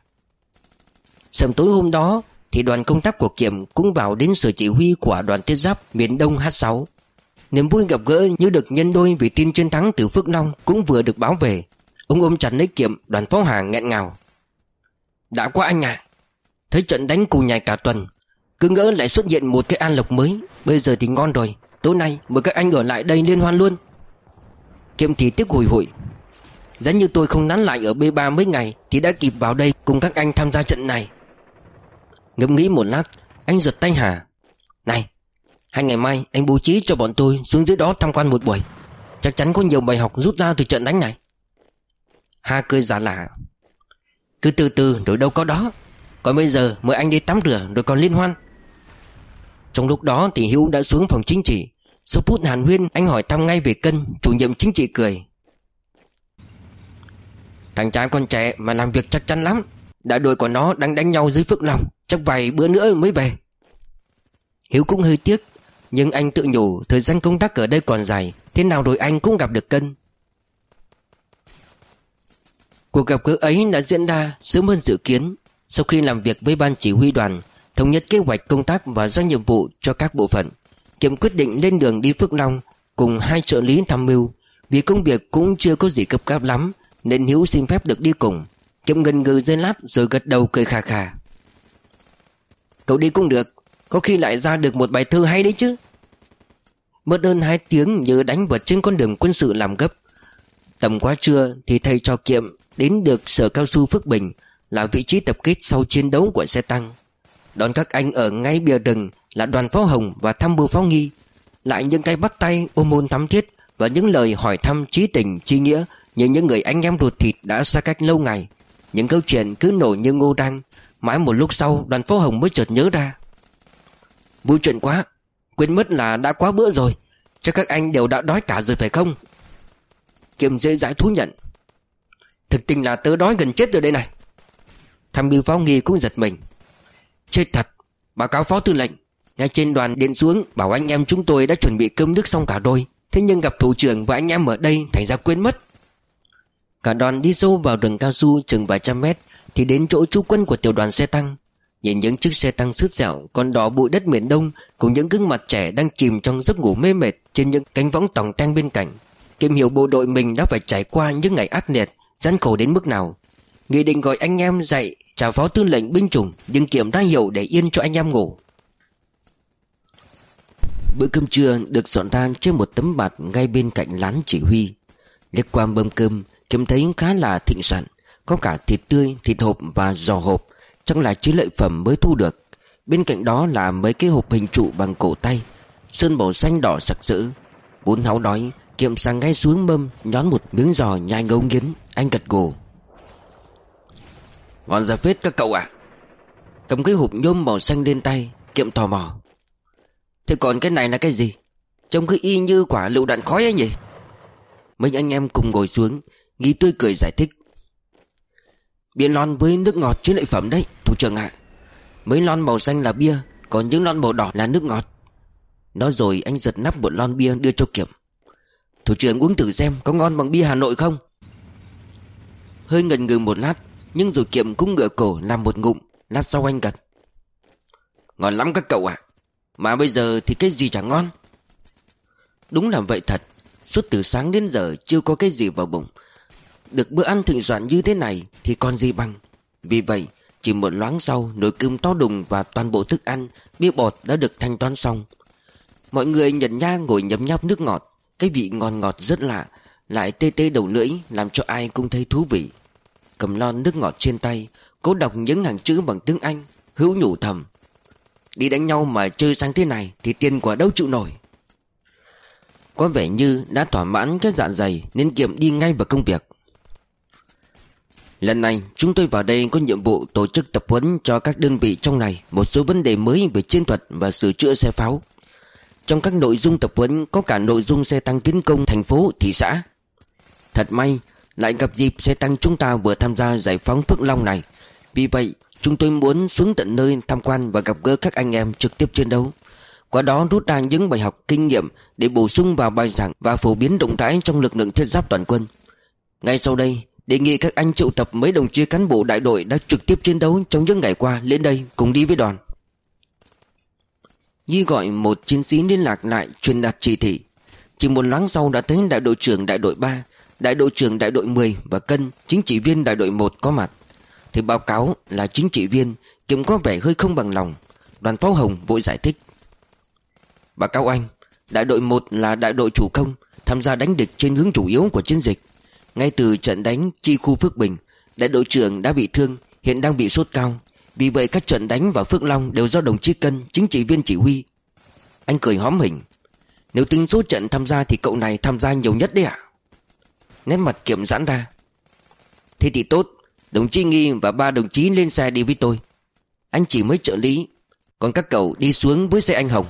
Sớm tối hôm đó thì đoàn công tác của Kiểm cũng vào đến sở chỉ huy của đoàn thiết giáp miền Đông H sáu. Niềm vui gặp gỡ như được nhân đôi vì tin chiến thắng từ Phước Long cũng vừa được báo về. Ông ôm chặt lấy Kiểm, đoàn phó Hà nghẹn ngào: đã qua anh ạ, à. Thấy trận đánh cù nhảy cả tuần, cứ ngỡ lại xuất hiện một cái An Lộc mới. Bây giờ thì ngon rồi, tối nay mời các anh ở lại đây liên hoan luôn. Kiểm thì tiếc hùi hụi: giá như tôi không nán lại ở B ba mấy ngày thì đã kịp vào đây cùng các anh tham gia trận này. Ngẫm nghĩ một lát, anh giật tay Hà: này, hai ngày mai anh bố trí cho bọn tôi xuống dưới đó tham quan một buổi. Chắc chắn có nhiều bài học rút ra từ trận đánh này. Hà cười giả lả: cứ từ từ rồi đâu có đó. Còn bây giờ mời anh đi tắm rửa rồi còn liên hoan. Trong lúc đó thì Hữu đã xuống phòng chính trị. Sau phút hàn huyên, anh hỏi thăm ngay về Cân. Chủ nhiệm chính trị cười: thằng trai con trẻ mà làm việc chắc chắn lắm. Đại đội của nó đang đánh nhau dưới Phước Long, chắc vài bữa nữa mới về. Hiếu cũng hơi tiếc, nhưng anh tự nhủ thời gian công tác ở đây còn dài, thế nào rồi anh cũng gặp được Cân. Cuộc gặp gỡ ấy đã diễn ra sớm hơn dự kiến. Sau khi làm việc với ban chỉ huy đoàn, thống nhất kế hoạch công tác và giao nhiệm vụ cho các bộ phận, Kiểm quyết định lên đường đi Phước Long cùng hai trợ lý tham mưu. Vì công việc cũng chưa có gì cấp gáp lắm nên Hiếu xin phép được đi cùng. Kiểm ngần ngừ giây lát rồi gật đầu cười khà khà: cậu đi cũng được, có khi lại ra được một bài thơ hay đấy chứ. Mất ơn hai tiếng như đánh vật trên con đường quân sự làm gấp. Tầm quá trưa thì thầy trò Kiệm đến được sở cao su Phước Bình, là vị trí tập kết sau chiến đấu của xe tăng. Đón các anh ở ngay bìa rừng là đoàn pháo Hồng và tham mưu pháo Nghi. Lại những cái bắt tay ôm hôn thắm thiết và những lời hỏi thăm chí tình chí nghĩa như những người anh em ruột thịt đã xa cách lâu ngày. Những câu chuyện cứ nổ như ngô đăng. Mãi một lúc sau đoàn pháo Hồng mới chợt nhớ ra: vui chuyện quá, quên mất là đã quá bữa rồi. Chắc các anh đều đã đói cả rồi phải không? Kiệm dễ dãi thú nhận: thực tình là tớ đói gần chết rồi đây này. Tham mưu pháo Nghi cũng giật mình: chết thật, báo cáo phó tư lệnh, ngay trên đoàn điện xuống bảo anh em chúng tôi đã chuẩn bị cơm nước xong cả rồi. Thế nhưng gặp thủ trưởng và anh em ở đây thành ra quên mất. Cả đoàn đi sâu vào rừng cao su chừng vài trăm mét thì đến chỗ trú quân của tiểu đoàn xe tăng. Nhìn những chiếc xe tăng sứt sẹo còn đỏ bụi đất miền Đông cùng những gương mặt trẻ đang chìm trong giấc ngủ mê mệt trên những cánh võng tòng teng bên cạnh, Kiệm hiểu bộ đội mình đã phải trải qua những ngày ác liệt, gian khổ đến mức nào. Nghị định gọi anh em dậy chào phó tư lệnh binh chủng, nhưng Kiệm ra hiệu để yên cho anh em ngủ. Bữa cơm trưa được dọn ra trên một tấm bạt ngay bên cạnh lán chỉ huy. Liếc qua mâm cơm, Kiệm thấy khá là thịnh soạn. Có cả thịt tươi, thịt hộp và giò hộp, chắc là chiến lợi phẩm mới thu được. Bên cạnh đó là mấy cái hộp hình trụ bằng cổ tay, sơn màu xanh đỏ sặc sỡ. Vốn háu đói, Kiệm sang ngay xuống mâm, nhón một miếng giò nhai ngấu nghiến. Anh gật gù: "Ngon ra phết các cậu ạ." Cầm cái hộp nhôm màu xanh lên tay, Kiệm tò mò: "Thế còn cái này là cái gì? Trông cứ y như quả lựu đạn khói ấy nhỉ?" Mấy anh em cùng ngồi xuống, Nghi tươi cười giải thích: "Bia lon với nước ngọt chiến lợi phẩm đấy, thủ trưởng ạ. Mấy lon màu xanh là bia, còn những lon màu đỏ là nước ngọt." Nói rồi anh giật nắp một lon bia đưa cho Kiệm: "Thủ trưởng uống thử xem có ngon bằng bia Hà Nội không?" Hơi ngần ngừ một lát, nhưng rồi Kiệm cũng ngửa cổ làm một ngụm. Lát sau anh gật: "Ngon lắm các cậu ạ. Mà bây giờ thì cái gì chẳng ngon." Đúng là vậy thật. Suốt từ sáng đến giờ chưa có cái gì vào bụng. Được bữa ăn thịnh soạn như thế này thì còn gì bằng. Vì vậy chỉ một loáng sau, nồi cơm to đùng và toàn bộ thức ăn, bia bọt đã được thanh toán xong. Mọi người nhận nha ngồi nhấm nháp nước ngọt. Cái vị ngon ngọt rất lạ, lại tê tê đầu lưỡi, làm cho ai cũng thấy thú vị. Cầm lon nước ngọt trên tay, cố đọc những hàng chữ bằng tiếng Anh, Hữu nhủ thầm: "Đi đánh nhau mà chơi sang thế này thì tiền quả đâu chịu nổi." Có vẻ như đã thỏa mãn cái dạ dày nên Kiệm đi ngay vào công việc. "Lần này chúng tôi vào đây có nhiệm vụ tổ chức tập huấn cho các đơn vị trong này một số vấn đề mới về chiến thuật và sửa chữa xe pháo. Trong các nội dung tập huấn có cả nội dung xe tăng tiến công thành phố, thị xã. Thật may lại gặp dịp xe tăng chúng ta vừa tham gia giải phóng Phước Long này. Vì vậy chúng tôi muốn xuống tận nơi tham quan và gặp gỡ các anh em trực tiếp chiến đấu, qua đó rút ra những bài học kinh nghiệm để bổ sung vào bài giảng và phổ biến rộng rãi trong lực lượng thiết giáp toàn quân. Ngay sau đây đề nghị các anh triệu tập mấy đồng chí cán bộ đại đội đã trực tiếp chiến đấu trong những ngày qua lên đây cùng đi với đoàn." Nhi gọi một chiến sĩ liên lạc lại truyền đạt chỉ thị. Chỉ một loáng sau đã thấy đại đội trưởng đại đội ba, đại đội trưởng đại đội mười và Cân, chính trị viên đại đội một có mặt. Thì báo cáo là chính trị viên, Kiệm có vẻ hơi không bằng lòng. Đoàn Pháo Hồng vội giải thích: "Báo cáo anh, đại đội một là đại đội chủ công, tham gia đánh địch trên hướng chủ yếu của chiến dịch. Ngay từ trận đánh chi khu Phước Bình, đại đội trưởng đã bị thương, hiện đang bị sốt cao. Vì vậy các trận đánh vào Phước Long đều do đồng chí Cân, chính trị viên chỉ huy." Anh cười hóm hỉnh: "Nếu tính số trận tham gia thì cậu này tham gia nhiều nhất đấy ạ." Nét mặt Kiệm giãn ra: "Thế thì tốt, đồng chí Nghi và ba đồng chí lên xe đi với tôi. Anh chỉ mấy trợ lý, còn các cậu đi xuống với xe anh Hồng."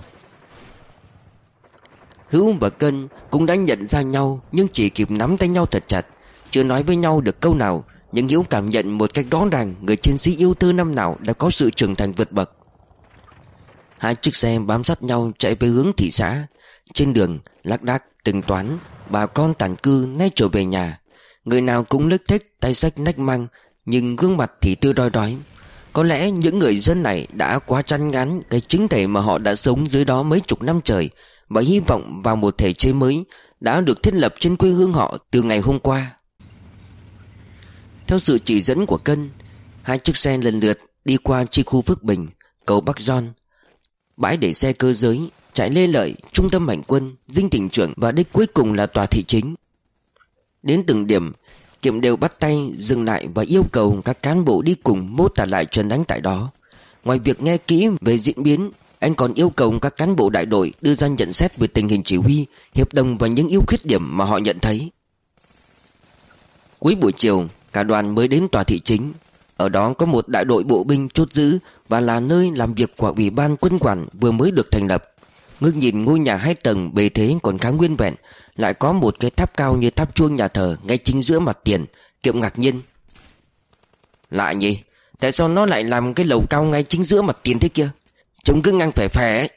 Hữu và Cân cũng đã nhận ra nhau, nhưng chỉ kịp nắm tay nhau thật chặt, chưa nói với nhau được câu nào. Nhưng Hữu cảm nhận một cách rõ ràng người chiến sĩ yêu tư năm nào đã có sự trưởng thành vượt bậc. Hai chiếc xe bám sát nhau chạy về hướng thị xã. Trên đường lác đác tính toán, bà con tản cư nay trở về nhà. Người nào cũng lếch thếch tay xách nách mang, nhưng gương mặt thì tươi rói rói. Có lẽ những người dân này đã quá chán ngán cái chính thể mà họ đã sống dưới đó mấy chục năm trời, và hy vọng vào một thể chế mới đã được thiết lập trên quê hương họ từ ngày hôm qua. Theo sự chỉ dẫn của Cân, hai chiếc xe lần lượt đi qua chi khu Phước Bình, cầu Bắc Giòn, bãi để xe cơ giới, trại Lê Lợi, trung tâm hành quân, dinh tỉnh trưởng và đích cuối cùng là tòa thị chính. Đến từng điểm, Kiệm đều bắt tay dừng lại và yêu cầu các cán bộ đi cùng mô tả lại trận đánh tại đó. Ngoài việc nghe kỹ về diễn biến, anh còn yêu cầu các cán bộ đại đội đưa ra nhận xét về tình hình chỉ huy, hiệp đồng và những ưu khuyết điểm mà họ nhận thấy. Cuối buổi chiều, cả đoàn mới đến tòa thị chính. Ở đó có một đại đội bộ binh chốt giữ và là nơi làm việc của ủy ban quân quản vừa mới được thành lập. Ngước nhìn ngôi nhà hai tầng bề thế còn khá nguyên vẹn, lại có một cái tháp cao như tháp chuông nhà thờ ngay chính giữa mặt tiền. Kiệm ngạc nhiên: "Lạ nhỉ, tại sao nó lại làm cái lầu cao ngay chính giữa mặt tiền thế kia? Trông cứ ngang phè phè ấy."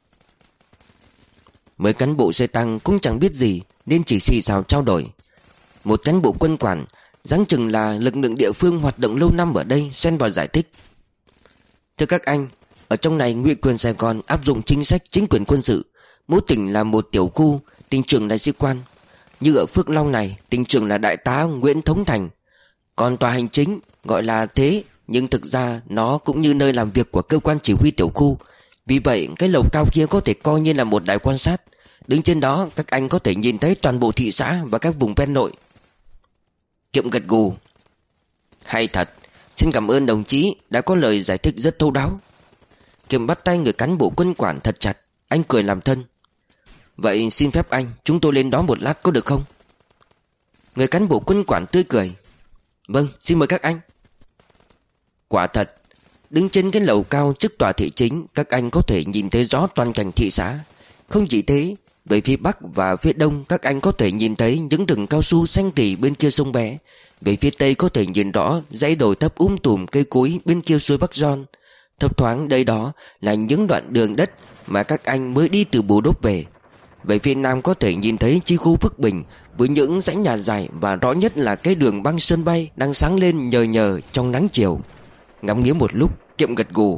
Mấy cán bộ xe tăng cũng chẳng biết gì nên chỉ xì xào trao đổi. Một cán bộ quân quản, dáng chừng là lực lượng địa phương hoạt động lâu năm ở đây, xen vào giải thích: "Thưa các anh, ở trong này ngụy quyền Sài Gòn áp dụng chính sách chính quyền quân sự. Mỗi tỉnh là một tiểu khu, tỉnh trưởng đại sứ quan. Như ở Phước Long này, tỉnh trưởng là đại tá Nguyễn Thống Thành. Còn tòa hành chính gọi là thế, nhưng thực ra nó cũng như nơi làm việc của cơ quan chỉ huy tiểu khu. Vì vậy cái lầu cao kia có thể coi như là một đài quan sát. Đứng trên đó các anh có thể nhìn thấy toàn bộ thị xã và các vùng ven nội. Kiệm gật gù. Hay thật, xin cảm ơn đồng chí đã có lời giải thích rất thấu đáo. Kiệm bắt tay người cán bộ quân quản thật chặt. Anh cười làm thân. Vậy xin phép anh, chúng tôi lên đó một lát có được không? Người cán bộ quân quản tươi cười. Vâng, xin mời các anh. Quả thật, đứng trên cái lầu cao trước tòa thị chính, các anh có thể nhìn thấy rõ toàn cảnh thị xã. Không chỉ thế, về phía bắc và phía đông các anh có thể nhìn thấy những rừng cao su xanh rì bên kia sông bé. Về phía tây có thể nhìn rõ dãy đồi thấp um tùm cây cối bên kia suối Bắc Giòn. Thấp thoáng đây đó là những đoạn đường đất mà các anh mới đi từ Bù Đốp về. Về phía nam có thể nhìn thấy chi khu Phước Bình với những dãy nhà dài, và rõ nhất là cái đường băng sơn bay đang sáng lên nhờ nhờ trong nắng chiều. Ngắm nghía một lúc, Kiệm gật gù.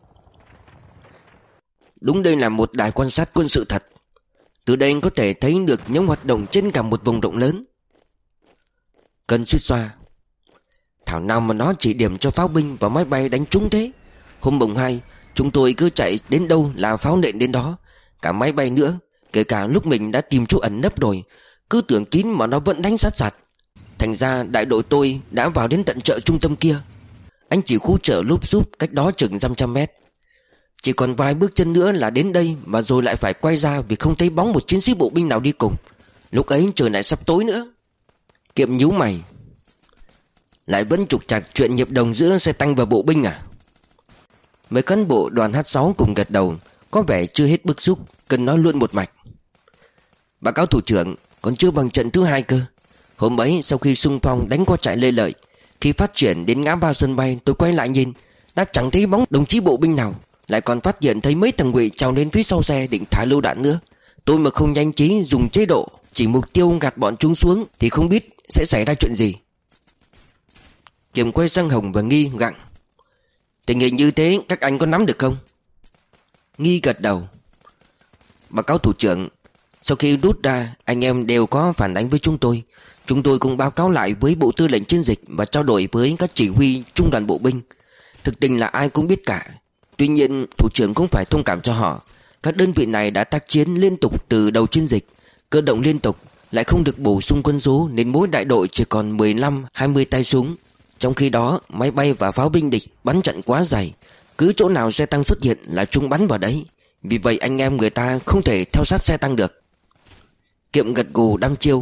Đúng, đây là một đài quan sát quân sự thật. Từ đây có thể thấy được những hoạt động trên cả một vùng rộng lớn. Cân suýt xoa. Thảo nào mà nó chỉ điểm cho pháo binh và máy bay đánh trúng thế. Hôm mùng hai chúng tôi cứ chạy đến đâu là pháo nện đến đó. Cả máy bay nữa. Kể cả lúc mình đã tìm chỗ ẩn nấp rồi, cứ tưởng kín mà nó vẫn đánh sát sạt. Thành ra đại đội tôi đã vào đến tận chợ trung tâm kia. Anh chỉ khu chợ Lúp Xúp cách đó chừng năm trăm mét. Chỉ còn vài bước chân nữa là đến đây, mà rồi lại phải quay ra vì không thấy bóng một chiến sĩ bộ binh nào đi cùng. Lúc ấy trời lại sắp tối nữa. Kiệm nhíu mày. Lại vẫn trục trặc chuyện nhập đồng giữa xe tăng và bộ binh à? Mấy cán bộ đoàn H sáu cùng gật đầu, có vẻ chưa hết bức xúc. Cần nói luôn một mạch. Báo cáo thủ trưởng, còn chưa bằng trận thứ hai cơ. Hôm ấy sau khi xung phong đánh qua trại Lê Lợi, khi phát triển đến ngã ba sân bay, tôi quay lại nhìn, đã chẳng thấy bóng đồng chí bộ binh nào. Lại còn phát hiện thấy mấy thằng ngụy trèo lên phía sau xe định thả lựu đạn nữa. Tôi mà không nhanh trí dùng chế độ chỉ mục tiêu gạt bọn chúng xuống thì không biết sẽ xảy ra chuyện gì. Kiệm quay sang Hồng và Nghi gặng. Tình hình như thế các anh có nắm được không? Nghi gật đầu. Báo cáo thủ trưởng, sau khi rút ra anh em đều có phản ánh với chúng tôi. Chúng tôi cũng báo cáo lại với Bộ Tư lệnh Chiến dịch và trao đổi với các chỉ huy trung đoàn bộ binh. Thực tình là ai cũng biết cả. Tuy nhiên thủ trưởng cũng phải thông cảm cho họ. Các đơn vị này đã tác chiến liên tục từ đầu chiến dịch, cơ động liên tục, lại không được bổ sung quân số nên mỗi đại đội chỉ còn mười lăm hai mươi tay súng. Trong khi đó máy bay và pháo binh địch bắn trận quá dày, cứ chỗ nào xe tăng xuất hiện là chúng bắn vào đấy. Vì vậy anh em người ta không thể theo sát xe tăng được. Kiệm gật gù đăm chiêu.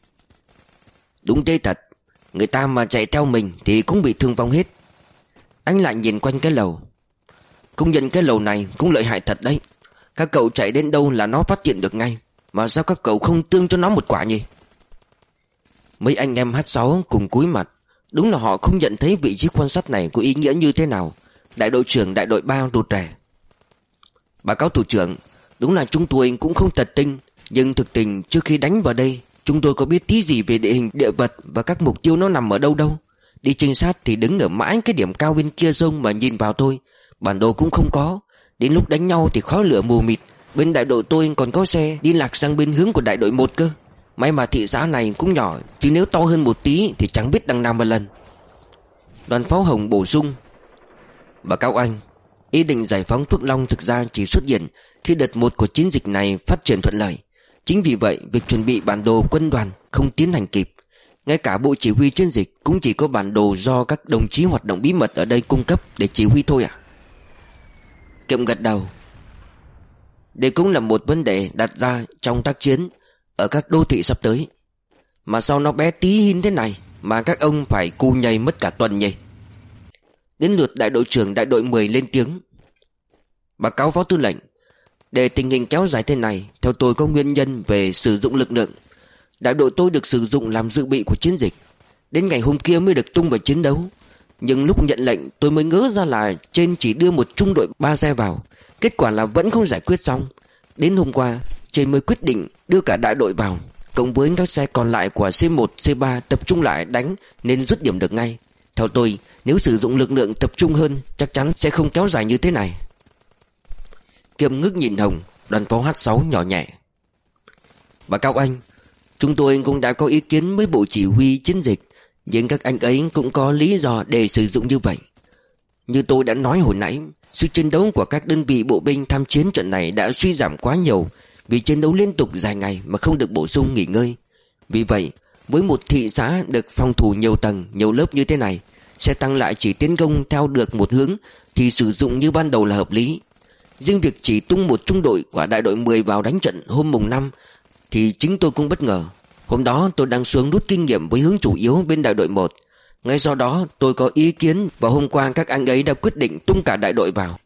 Đúng thế thật. Người ta mà chạy theo mình thì cũng bị thương vong hết. Anh lại nhìn quanh cái lầu. Công nhận cái lầu này cũng lợi hại thật đấy. Các cậu chạy đến đâu là nó phát hiện được ngay. Mà sao các cậu không tương cho nó một quả nhỉ? Mấy anh em H sáu cùng cúi mặt. Đúng là họ không nhận thấy vị trí quan sát này có ý nghĩa như thế nào. Đại đội trưởng đại đội ba rụt rè. Báo cáo thủ trưởng, đúng là chúng tôi cũng không thật tinh, nhưng thực tình trước khi đánh vào đây, chúng tôi có biết tí gì về địa hình địa vật và các mục tiêu nó nằm ở đâu đâu. Đi trinh sát thì đứng ở mãi cái điểm cao bên kia sông mà nhìn vào thôi. Bản đồ cũng không có. Đến lúc đánh nhau thì khói lửa mù mịt. Bên đại đội tôi còn có xe đi lạc sang bên hướng của đại đội một cơ. May mà thị xã này cũng nhỏ, chứ nếu to hơn một tí thì chẳng biết đằng nào mà lần. Đoàn Pháo Hồng bổ sung. Báo cáo anh, ý định giải phóng Phước Long thực ra chỉ xuất hiện khi đợt một của chiến dịch này phát triển thuận lợi. Chính vì vậy việc chuẩn bị bản đồ quân đoàn không tiến hành kịp. Ngay cả bộ chỉ huy chiến dịch cũng chỉ có bản đồ do các đồng chí hoạt động bí mật ở đây cung cấp để chỉ huy thôi à? Kiệm gật đầu. Đây cũng là một vấn đề đặt ra trong tác chiến ở các đô thị sắp tới. Mà sao nó bé tí hin thế này mà các ông phải cù nhầy mất cả tuần nhỉ? Đến lượt đại đội trưởng đại đội mười lên tiếng. Báo cáo phó tư lệnh, để tình hình kéo dài thế này, theo tôi có nguyên nhân về sử dụng lực lượng. Đại đội tôi được sử dụng làm dự bị của chiến dịch, đến ngày hôm kia mới được tung vào chiến đấu. Nhưng lúc nhận lệnh tôi mới ngỡ ra là trên chỉ đưa một trung đội ba xe vào. Kết quả là vẫn không giải quyết xong. Đến hôm qua trên mới quyết định đưa cả đại đội vào, cộng với các xe còn lại của C một, C ba tập trung lại đánh nên rút điểm được ngay. Theo tôi, nếu sử dụng lực lượng tập trung hơn chắc chắn sẽ không kéo dài như thế này. Kiệm ngước nhìn Hồng. Đoàn pháo H sáu nhỏ nhẹ. Báo cáo anh, chúng tôi cũng đã có ý kiến với bộ chỉ huy chiến dịch, nhưng các anh ấy cũng có lý do để sử dụng như vậy. Như tôi đã nói hồi nãy, sức chiến đấu của các đơn vị bộ binh tham chiến trận này đã suy giảm quá nhiều vì chiến đấu liên tục dài ngày mà không được bổ sung nghỉ ngơi. Vì vậy, với một thị xã được phòng thủ nhiều tầng, nhiều lớp như thế này, xe tăng lại chỉ tiến công theo được một hướng thì sử dụng như ban đầu là hợp lý. Riêng việc chỉ tung một trung đội của đại đội mười vào đánh trận hôm mùng năm thì chính tôi cũng bất ngờ. Hôm đó tôi đang xuống rút kinh nghiệm với hướng chủ yếu bên đại đội một. Ngay sau đó tôi có ý kiến và hôm qua các anh ấy đã quyết định tung cả đại đội vào.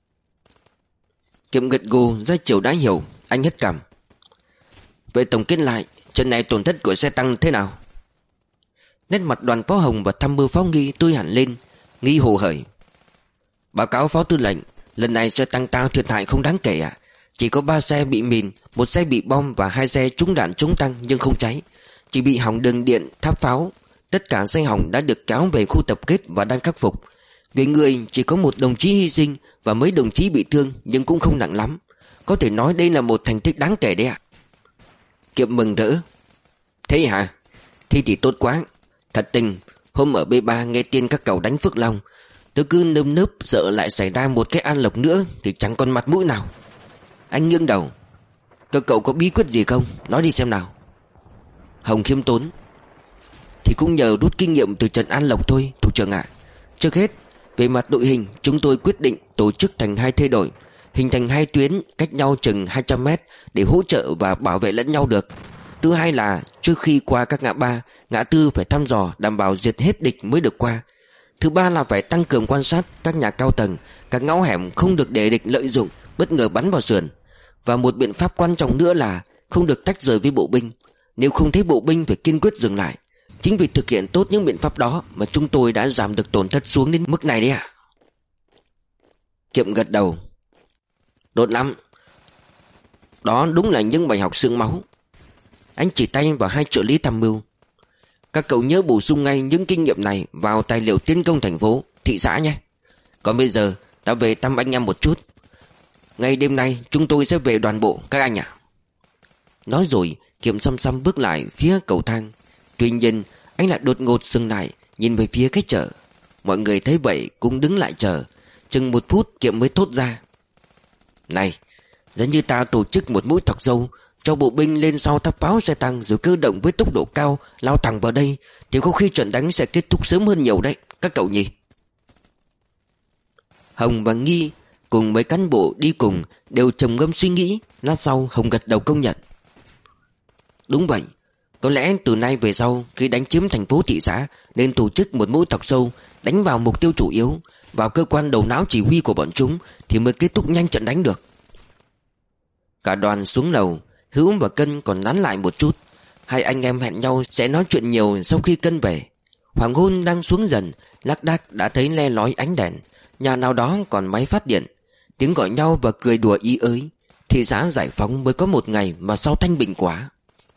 Kiệm gật gù ra chiều đã hiểu. Anh hất cằm. Vậy tổng kết lại, trận này tổn thất của xe tăng thế nào? Nét mặt đoàn phó Hồng và tham mưu phó Nghi tươi hẳn lên. Nghi hồ hởi. Báo cáo phó tư lệnh, lần này xe tăng ta thiệt hại không đáng kể à? Chỉ có ba xe bị mìn, một xe bị bom và hai xe trúng đạn chống tăng nhưng không cháy. Chỉ bị hỏng đường điện, tháp pháo. Tất cả xe hỏng đã được kéo về khu tập kết và đang khắc phục. Về người chỉ có một đồng chí hy sinh và mấy đồng chí bị thương nhưng cũng không nặng lắm. Có thể nói đây là một thành tích đáng kể đấy ạ. Kiệm mừng rỡ. Thế hả? Thế thì tốt quá. Thật tình, hôm ở B ba nghe tin các cậu đánh Phước Long, tôi cứ nơm nớp sợ lại xảy ra một cái An Lộc nữa thì chẳng còn mặt mũi nào. Anh nghiêng đầu. Các cậu có bí quyết gì không? Nói đi xem nào. Hồng khiêm tốn. Thì cũng nhờ rút kinh nghiệm từ trận An Lộc thôi, thủ trưởng ạ. Trước hết, về mặt đội hình, chúng tôi quyết định tổ chức thành hai thê đội, hình thành hai tuyến cách nhau chừng hai trăm mét để hỗ trợ và bảo vệ lẫn nhau được. Thứ hai là trước khi qua các ngã ba, ngã tư phải thăm dò đảm bảo diệt hết địch mới được qua. Thứ ba là phải tăng cường quan sát các nhà cao tầng, các ngõ hẻm không được để địch lợi dụng bất ngờ bắn vào sườn. Và một biện pháp quan trọng nữa là không được tách rời với bộ binh. Nếu không thấy bộ binh phải kiên quyết dừng lại. Chính vì thực hiện tốt những biện pháp đó mà chúng tôi đã giảm được tổn thất xuống đến mức này đấy ạ. Kiệm gật đầu. Tốt lắm. Đó đúng là những bài học xương máu. Anh chỉ tay vào hai trợ lý tham mưu. Các cậu nhớ bổ sung ngay những kinh nghiệm này vào tài liệu tiến công thành phố, thị xã nhé. Còn bây giờ ta về thăm anh em một chút. Ngay đêm nay chúng tôi sẽ về đoàn bộ các anh ạ. Nói rồi Kiệm xăm xăm bước lại phía cầu thang. Tuy nhiên anh lại đột ngột dừng lại, nhìn về phía cái chợ. Mọi người thấy vậy cũng đứng lại chờ. Chừng một phút Kiệm mới thốt ra. Này, giống như ta tổ chức một mũi thọc dâu, cho bộ binh lên sau tháp pháo xe tăng rồi cơ động với tốc độ cao lao thẳng vào đây, thì có khi trận đánh sẽ kết thúc sớm hơn nhiều đấy, các cậu nhỉ? Hồng và Nghi cùng mấy cán bộ đi cùng đều trầm ngâm suy nghĩ. Lát sau Hồng gật đầu công nhận. Đúng vậy, có lẽ từ nay về sau khi đánh chiếm thành phố thị xã nên tổ chức một mũi thọc sâu đánh vào mục tiêu chủ yếu, vào cơ quan đầu não chỉ huy của bọn chúng, thì mới kết thúc nhanh trận đánh được. Cả đoàn xuống lầu. Hữu và Cân còn nán lại một chút. Hai anh em hẹn nhau sẽ nói chuyện nhiều sau khi Cân về. Hoàng hôn đang xuống dần, lác đác đã thấy le lói ánh đèn. Nhà nào đó còn máy phát điện. Tiếng gọi nhau và cười đùa ý ới. Thị xã giải phóng mới có một ngày mà sao thanh bình quá.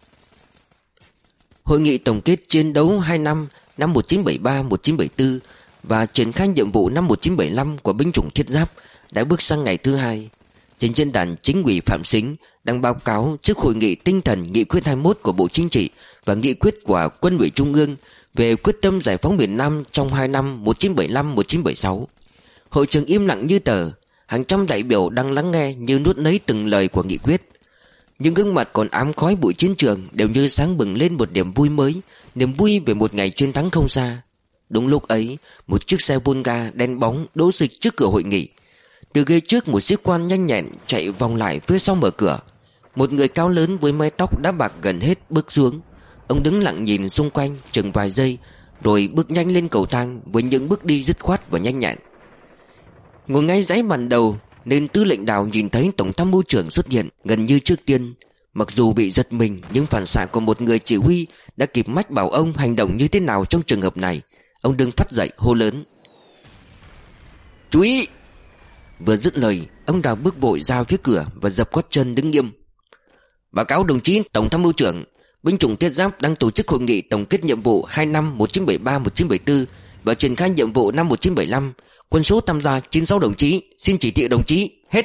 Hội nghị tổng kết chiến đấu hai năm năm một nghìn chín trăm bảy mươi ba - một nghìn chín trăm bảy mươi tư và triển khai nhiệm vụ năm một nghìn chín trăm bảy mươi lăm của binh chủng thiết giáp đã bước sang ngày thứ hai. Trên diễn đàn, Chính ủy Phạm Sính đang báo cáo trước hội nghị tinh thần nghị quyết hai mươi mốt của Bộ Chính trị và nghị quyết của Quân ủy Trung ương về quyết tâm giải phóng miền Nam trong hai năm một nghìn chín trăm bảy mươi lăm - một nghìn chín trăm bảy mươi sáu. Hội trường im lặng như tờ. Hàng trăm đại biểu đang lắng nghe như nuốt nấy từng lời của nghị quyết. Những gương mặt còn ám khói bụi chiến trường đều như sáng bừng lên một niềm vui mới, niềm vui về một ngày chiến thắng không xa. Đúng lúc ấy, một chiếc xe Volga đen bóng đỗ dịch trước cửa hội nghị. Từ ghế trước một sĩ quan nhanh nhẹn chạy vòng lại phía sau mở cửa. Một người cao lớn với mái tóc đã bạc gần hết bước xuống. Ông đứng lặng nhìn xung quanh chừng vài giây, rồi bước nhanh lên cầu thang với những bước đi dứt khoát và nhanh nhẹn. Ngồi ngay dãy bàn đầu nên Tư lệnh Đào nhìn thấy Tổng tham mưu trưởng xuất hiện gần như trước tiên. Mặc dù bị giật mình, nhưng phản xạ của một người chỉ huy đã kịp mách bảo ông hành động như thế nào trong trường hợp này. Ông đứng phắt dậy hô lớn: Chú ý! Vừa dứt lời, ông Đào bước vội ra phía cửa và dập gót chân đứng nghiêm. Báo cáo đồng chí Tổng tham mưu trưởng, binh chủng thiết giáp đang tổ chức hội nghị tổng kết nhiệm vụ hai năm một nghìn chín trăm bảy mươi ba - một nghìn chín trăm bảy mươi tư và triển khai nhiệm vụ năm một nghìn chín trăm bảy mươi lăm. Quân số tham gia chín mươi sáu đồng chí. Xin chỉ thị đồng chí. Hết.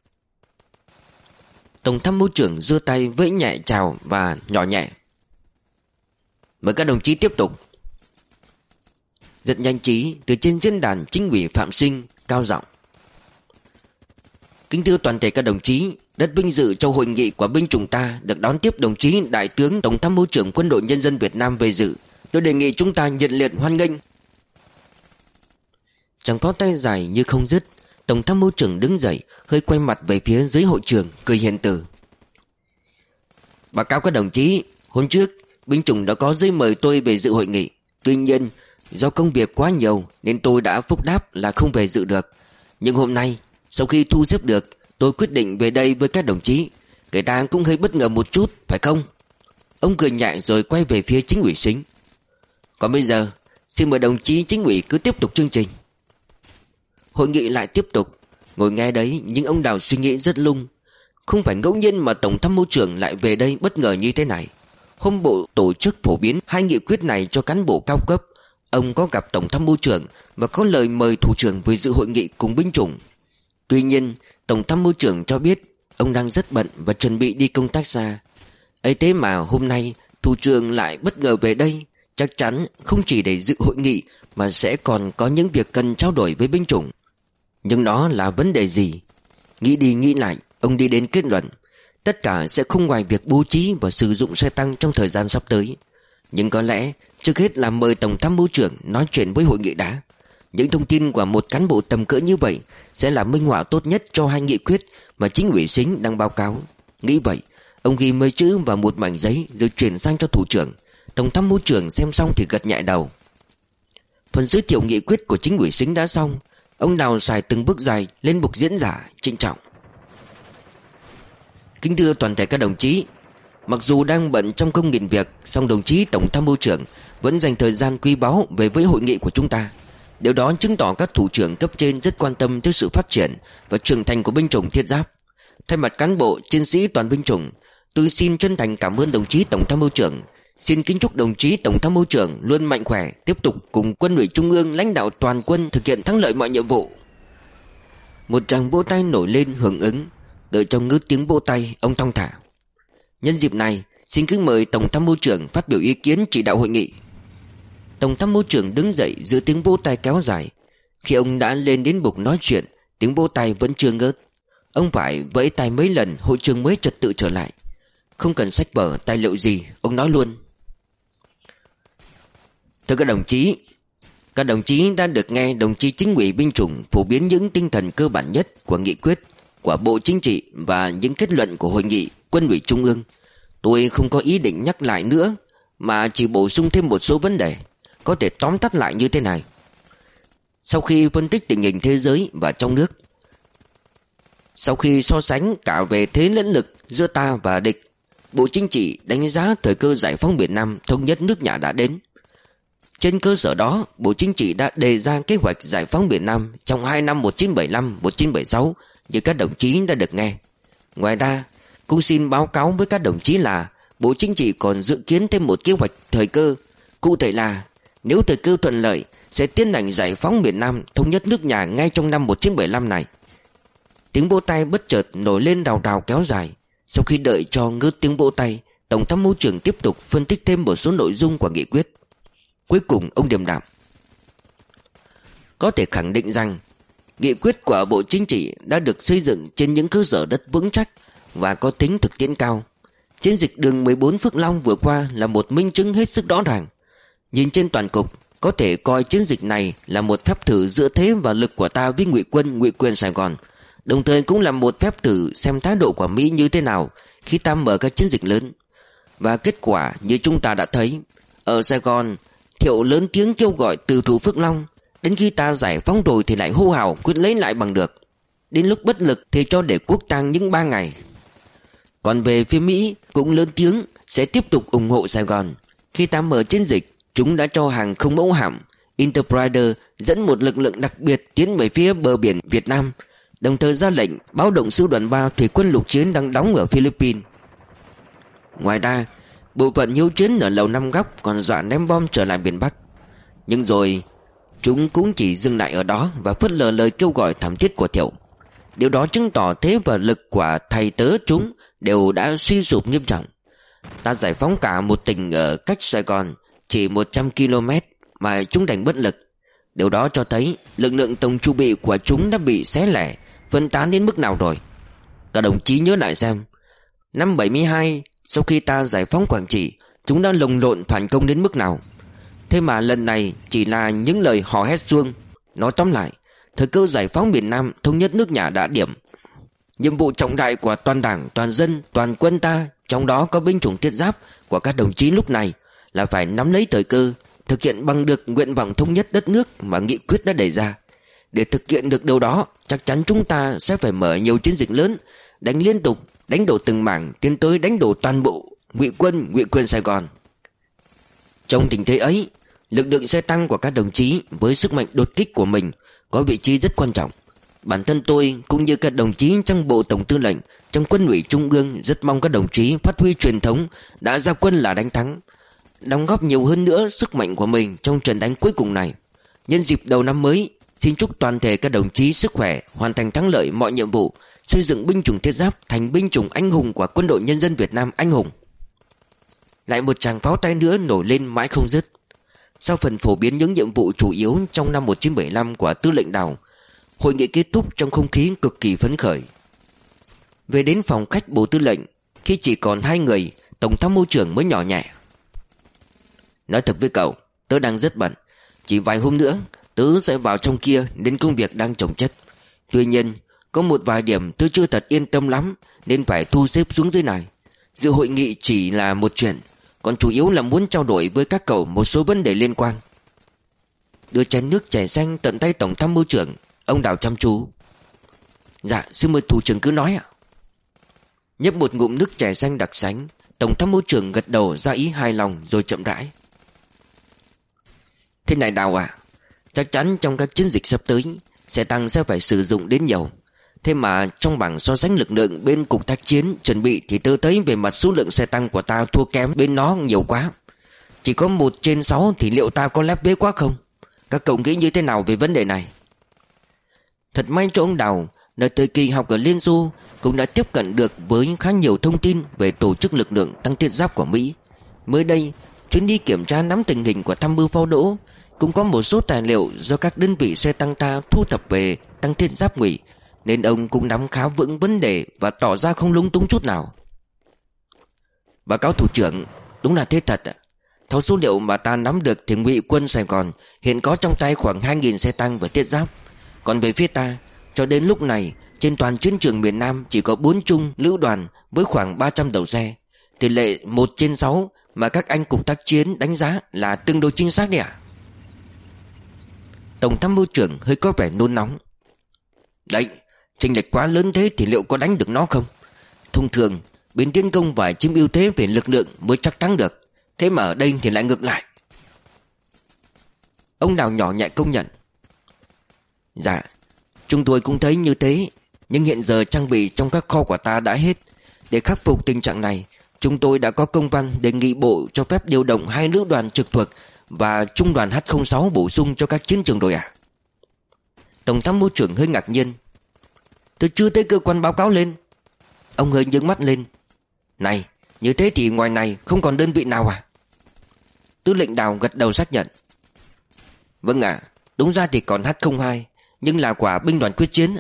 Tổng tham mưu trưởng giơ tay vẫy nhẹ chào và nhỏ nhẹ: Mời các đồng chí tiếp tục. Rất nhanh trí, từ trên diễn đàn chính ủy Phạm Sinh cao giọng: Kính thưa toàn thể các đồng chí, rất vinh dự cho hội nghị của binh chủng ta được đón tiếp đồng chí Đại tướng Tổng tham mưu trưởng Quân đội Nhân dân Việt Nam về dự. Tôi đề nghị chúng ta nhiệt liệt hoan nghênh. Tràng pháo tay dài như không dứt. Tổng tham mưu trưởng đứng dậy, hơi quay mặt về phía dưới hội trường, cười hiền từ: Báo cáo các đồng chí, hôm trước binh chủng đã có giấy mời tôi về dự hội nghị. Tuy nhiên do công việc quá nhiều nên tôi đã phúc đáp là không về dự được. Nhưng hôm nay sau khi thu xếp được, tôi quyết định về đây với các đồng chí. Người ta cũng hơi bất ngờ một chút, phải không? Ông cười nhẹ rồi quay về phía chính ủy Sính: Còn bây giờ xin mời đồng chí chính ủy cứ tiếp tục chương trình. Hội nghị lại tiếp tục. Ngồi nghe đấy, nhưng ông Đào suy nghĩ rất lung. Không phải ngẫu nhiên mà Tổng tham mưu trưởng lại về đây bất ngờ như thế này. Hôm bộ tổ chức phổ biến hai nghị quyết này cho cán bộ cao cấp, ông có gặp Tổng tham mưu trưởng và có lời mời thủ trưởng về dự hội nghị cùng binh chủng. Tuy nhiên Tổng tham mưu trưởng cho biết ông đang rất bận và chuẩn bị đi công tác xa. Ấy thế mà hôm nay thủ trưởng lại bất ngờ về đây, chắc chắn không chỉ để dự hội nghị mà sẽ còn có những việc cần trao đổi với binh chủng. Nhưng đó là vấn đề gì? Nghĩ đi nghĩ lại, ông đi đến kết luận tất cả sẽ không ngoài việc bố trí và sử dụng xe tăng trong thời gian sắp tới. Nhưng có lẽ trước hết là mời Tổng tham mưu trưởng nói chuyện với hội nghị đã. Những thông tin của một cán bộ tầm cỡ như vậy sẽ là minh họa tốt nhất cho hai nghị quyết mà chính ủy Sính đang báo cáo. Nghĩ vậy, ông ghi mấy chữ vào một mảnh giấy rồi chuyển sang cho thủ trưởng. Tổng tham mưu trưởng xem xong thì gật nhẹ đầu. Phần giới thiệu nghị quyết của chính ủy Sính đã xong. Ông Đào xài từng bước dài lên bục diễn giả, trịnh trọng: Kính thưa toàn thể các đồng chí, mặc dù đang bận trong công nghìn việc, song đồng chí Tổng tham mưu trưởng vẫn dành thời gian quý báu về với hội nghị của chúng ta. Điều đó chứng tỏ các thủ trưởng cấp trên rất quan tâm tới sự phát triển và trưởng thành của binh chủng thiết giáp. Thay mặt cán bộ, chiến sĩ toàn binh chủng, tôi xin chân thành cảm ơn đồng chí Tổng tham mưu trưởng. Xin kính chúc đồng chí Tổng tham mưu trưởng luôn mạnh khỏe, tiếp tục cùng Quân ủy Trung ương lãnh đạo toàn quân thực hiện thắng lợi mọi nhiệm vụ. Một tràng vỗ tay nổi lên hưởng ứng. Đợi trong ngớt tiếng vỗ tay, ông thong thả: Nhân dịp này, xin kính mời Tổng tham mưu trưởng phát biểu ý kiến chỉ đạo hội nghị. Tổng tham mưu trưởng đứng dậy giữa tiếng vỗ tay kéo dài. Khi ông đã lên đến bục nói chuyện, tiếng vỗ tay vẫn chưa ngớt. Ông phải vẫy tay mấy lần, hội trường mới trật tự trở lại. Không cần sách vở, tài liệu gì, ông nói luôn: Thưa các đồng chí, các đồng chí đã được nghe đồng chí chính ủy binh chủng phổ biến những tinh thần cơ bản nhất của nghị quyết của Bộ Chính trị và những kết luận của hội nghị Quân ủy Trung ương. Tôi không có ý định nhắc lại nữa, mà chỉ bổ sung thêm một số vấn đề. Có thể tóm tắt lại như thế này. Sau khi phân tích tình hình thế giới và trong nước, sau khi so sánh cả về thế lẫn lực giữa ta và địch, Bộ Chính trị đánh giá thời cơ giải phóng miền Nam thống nhất nước nhà đã đến. Trên cơ sở đó, Bộ Chính trị đã đề ra kế hoạch giải phóng miền Nam trong hai năm một nghìn chín trăm bảy mươi lăm - một nghìn chín trăm bảy mươi sáu như các đồng chí đã được nghe. Ngoài ra, cũng xin báo cáo với các đồng chí là Bộ Chính trị còn dự kiến thêm một kế hoạch thời cơ. Cụ thể là nếu thời cơ thuận lợi sẽ tiến hành giải phóng miền Nam thống nhất nước nhà ngay trong năm một nghìn chín trăm bảy mươi lăm này. Tiếng vỗ tay bất chợt nổi lên rào rào kéo dài. Sau khi đợi cho ngớt tiếng vỗ tay, Tổng tham mưu trưởng tiếp tục phân tích thêm một số nội dung của nghị quyết. Cuối cùng ông điềm đạm: Có thể khẳng định rằng nghị quyết của Bộ Chính trị đã được xây dựng trên những cơ sở đất vững chắc và có tính thực tiễn cao. Chiến dịch đường mười bốn Phước Long vừa qua là một minh chứng hết sức rõ ràng. Nhìn trên toàn cục, có thể coi chiến dịch này là một phép thử giữa thế và lực của ta với ngụy quân ngụy quyền Sài Gòn, đồng thời cũng là một phép thử xem thái độ của Mỹ như thế nào khi ta mở các chiến dịch lớn. Và kết quả như chúng ta đã thấy, ở Sài Gòn, Thiệu lớn tiếng kêu gọi từ thủ Phước Long, đến khi ta giải phóng rồi thì lại hô hào quyết lấy lại bằng được. Đến lúc bất lực thì cho để quốc tang những ba ngày. Còn về phía Mỹ cũng lớn tiếng sẽ tiếp tục ủng hộ Sài Gòn. Khi ta mở chiến dịch, chúng đã cho hàng không mẫu hạm Enterprise dẫn một lực lượng đặc biệt tiến về phía bờ biển Việt Nam, đồng thời ra lệnh báo động sư đoàn ba thủy quân lục chiến đang đóng ở Philippines. Ngoài ra, bộ phận hiếu chiến ở lầu Năm Góc còn dọa ném bom trở lại miền Bắc. Nhưng rồi chúng cũng chỉ dừng lại ở đó và phớt lờ lời kêu gọi thảm thiết của Thiệu. Điều đó chứng tỏ thế và lực của thầy tớ chúng đều đã suy sụp nghiêm trọng. Ta giải phóng cả một tỉnh ở cách Sài Gòn chỉ một trăm ki lô mét mà chúng đành bất lực. Điều đó cho thấy lực lượng tổng chu bị của chúng đã bị xé lẻ, phân tán đến mức nào rồi. Các đồng chí nhớ lại xem, năm bảy mươi hai, sau khi ta giải phóng Quảng Trị, chúng đã lồng lộn phản công đến mức nào. Thế mà lần này chỉ là những lời hò hét suông. Nói tóm lại, thời cơ giải phóng miền Nam, thống nhất nước nhà đã điểm. Nhiệm vụ trọng đại của toàn đảng, toàn dân, toàn quân ta, trong đó có binh chủng thiết giáp của các đồng chí lúc này, là phải nắm lấy thời cơ, thực hiện bằng được nguyện vọng thống nhất đất nước mà nghị quyết đã đề ra. Để thực hiện được điều đó, chắc chắn chúng ta sẽ phải mở nhiều chiến dịch lớn, đánh liên tục, đánh đổ từng mảng, tiến tới đánh đổ toàn bộ ngụy quân, ngụy quyền Sài Gòn. Trong tình thế ấy, lực lượng xe tăng của các đồng chí với sức mạnh đột kích của mình có vị trí rất quan trọng. Bản thân tôi cũng như các đồng chí trong Bộ Tổng Tư lệnh, trong Quân ủy Trung ương rất mong các đồng chí phát huy truyền thống đã ra quân là đánh thắng, đóng góp nhiều hơn nữa sức mạnh của mình trong trận đánh cuối cùng này. Nhân dịp đầu năm mới, xin chúc toàn thể các đồng chí sức khỏe, hoàn thành thắng lợi mọi nhiệm vụ, xây dựng binh chủng thiết giáp thành binh chủng anh hùng của Quân đội Nhân dân Việt Nam anh hùng. Lại một tràng pháo tay nữa nổi lên mãi không dứt. Sau phần phổ biến những nhiệm vụ chủ yếu trong năm một nghìn chín trăm bảy mươi lăm của Tư lệnh Đào, hội nghị kết thúc trong không khí cực kỳ phấn khởi. Về đến phòng khách Bộ Tư lệnh, khi chỉ còn hai người, Tổng tham mưu trưởng mới nhỏ nhẹ: "Nói thật với cậu, tớ đang rất bận. Chỉ vài hôm nữa tớ sẽ vào trong kia nên công việc đang chồng chất. Tuy nhiên có một vài điểm tớ chưa thật yên tâm lắm nên phải thu xếp xuống dưới này. Dự hội nghị chỉ là một chuyện, còn chủ yếu là muốn trao đổi với các cậu một số vấn đề liên quan." Đưa chén nước chè xanh tận tay Tổng tham mưu trưởng, ông Đào chăm chú: "Dạ, xin mời thủ trưởng cứ nói ạ." Nhấp một ngụm nước chè xanh đặc sánh, Tổng tham mưu trưởng gật đầu ra ý hài lòng rồi chậm rãi: "Thế này Đào à, chắc chắn trong các chiến dịch sắp tới, xe tăng sẽ phải sử dụng đến nhiều. Thế mà trong bảng so sánh lực lượng bên cục tác chiến chuẩn bị thì tôi thấy về mặt số lượng xe tăng của ta thua kém bên nó nhiều quá. Chỉ có một trên sáu thì liệu ta có lép vế quá không? Các cậu nghĩ như thế nào về vấn đề này?" Thật may cho ông Đào, nơi thời kỳ học ở Liên Xô cũng đã tiếp cận được với khá nhiều thông tin về tổ chức lực lượng tăng thiết giáp của Mỹ. Mới đây, chuyến đi kiểm tra nắm tình hình của tham mưu Pháo Đỗ cũng có một số tài liệu do các đơn vị xe tăng ta thu thập về tăng thiết giáp Ngụy, nên ông cũng nắm khá vững vấn đề và tỏ ra không lúng túng chút nào. "Báo cáo thủ trưởng, đúng là thế thật ạ. Theo số liệu mà ta nắm được thì Ngụy quân Sài Gòn hiện có trong tay khoảng hai nghìn xe tăng và thiết giáp. Còn về phía ta, cho đến lúc này trên toàn chiến trường miền Nam chỉ có bốn trung lữ đoàn với khoảng ba trăm đầu xe. Tỷ lệ một trên sáu mà các anh cục tác chiến đánh giá là tương đối chính xác đấy ạ." Tổng tham mưu trưởng hơi có vẻ nôn nóng: "Đấy, chênh lệch quá lớn thế thì liệu có đánh được nó không? Thông thường bên tiến công phải chiếm ưu thế về lực lượng mới chắc thắng được, thế mà ở đây thì lại ngược lại." Ông Đào nhỏ nhẹ công nhận: "Dạ, chúng tôi cũng thấy như thế, nhưng hiện giờ trang bị trong các kho của ta đã hết. Để khắc phục tình trạng này, chúng tôi đã có công văn đề nghị Bộ cho phép điều động hai lữ đoàn trực thuộc và trung đoàn H không sáu bổ sung cho các chiến trường rồi à?" Tổng tham mưu trưởng hơi ngạc nhiên: "Tôi chưa thấy cơ quan báo cáo lên." Ông hơi nhướng mắt lên: "Này, như thế thì ngoài này không còn đơn vị nào à?" Tư lệnh Đào gật đầu xác nhận: "Vâng ạ, à, đúng ra thì còn H không hai, nhưng là quả binh đoàn quyết chiến."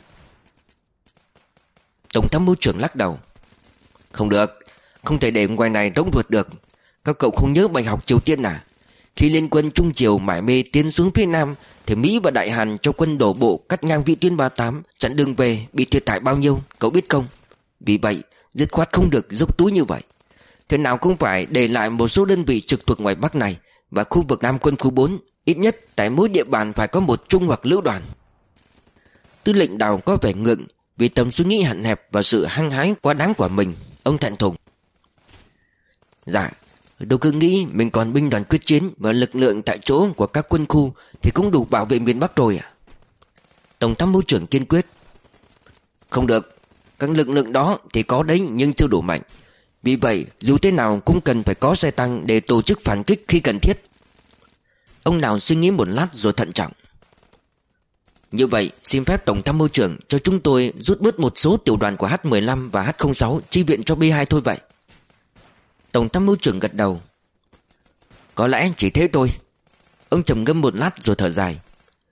Tổng tham mưu trưởng lắc đầu: "Không được, không thể để ngoài này rỗng ruột được. Các cậu không nhớ bài học Triều Tiên à? Khi liên quân Trung Triều mải mê tiến xuống phía Nam thì Mỹ và Đại Hàn cho quân đổ bộ cắt ngang vĩ tuyến ba mươi tám, chặn đường về, bị thiệt hại bao nhiêu, cậu biết không? Vì vậy, dứt khoát không được dốc túi như vậy. Thế nào cũng phải để lại một số đơn vị trực thuộc ngoài Bắc này và khu vực Nam quân khu bốn, ít nhất tại mỗi địa bàn phải có một trung hoặc lữ đoàn." Tư lệnh Đào có vẻ ngượng vì tầm suy nghĩ hạn hẹp và sự hăng hái quá đáng của mình. Ông thẹn thùng: "Dạ, tôi cứ nghĩ mình còn binh đoàn quyết chiến và lực lượng tại chỗ của các quân khu thì cũng đủ bảo vệ miền Bắc rồi à?" Tổng tham mưu trưởng kiên quyết: "Không được, các lực lượng đó thì có đấy nhưng chưa đủ mạnh. Vì vậy dù thế nào cũng cần phải có xe tăng để tổ chức phản kích khi cần thiết." Ông Đào suy nghĩ một lát rồi thận trọng: "Như vậy xin phép Tổng tham mưu trưởng cho chúng tôi rút bớt một số tiểu đoàn của H mười lăm và H không sáu chi viện cho B hai thôi vậy." Tổng tham mưu trưởng gật đầu: "Có lẽ chỉ thế thôi." Ông trầm ngâm một lát rồi thở dài: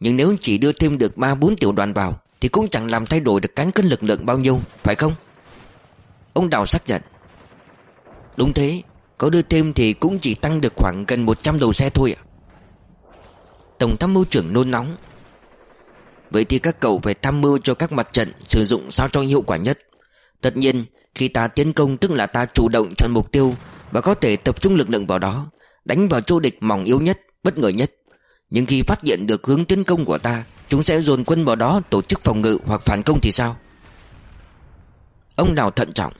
Nhưng nếu chỉ đưa thêm được ba bốn tiểu đoàn vào thì cũng chẳng làm thay đổi được cán cân lực lượng bao nhiêu, phải không? Ông Đào xác nhận. Đúng thế, có đưa thêm thì cũng chỉ tăng được khoảng gần một trăm đầu xe thôi ạ. Tổng tham mưu trưởng nôn nóng. Vậy thì các cậu phải tham mưu cho các mặt trận sử dụng sao cho hiệu quả nhất. Tất nhiên, khi ta tiến công tức là ta chủ động chọn mục tiêu và có thể tập trung lực lượng vào đó, đánh vào chỗ địch mỏng yếu nhất, bất ngờ nhất. Nhưng khi phát hiện được hướng tiến công của ta, chúng sẽ dồn quân vào đó tổ chức phòng ngự hoặc phản công thì sao? Ông Đào thận trọng.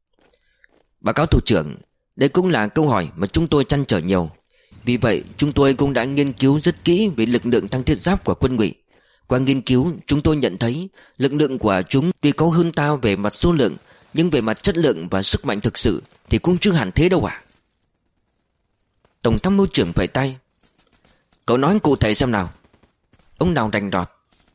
Báo cáo thủ trưởng, đây cũng là câu hỏi mà chúng tôi trăn trở nhiều. Vì vậy chúng tôi cũng đã nghiên cứu rất kỹ về lực lượng tăng thiết giáp của quân ngụy. Qua nghiên cứu chúng tôi nhận thấy lực lượng của chúng tuy có hơn ta về mặt số lượng, nhưng về mặt chất lượng và sức mạnh thực sự thì cũng chưa hẳn thế đâu ạ. Tổng tham mưu trưởng vẫy tay. Cậu nói cụ thể xem nào. Ông Đào đành đọt.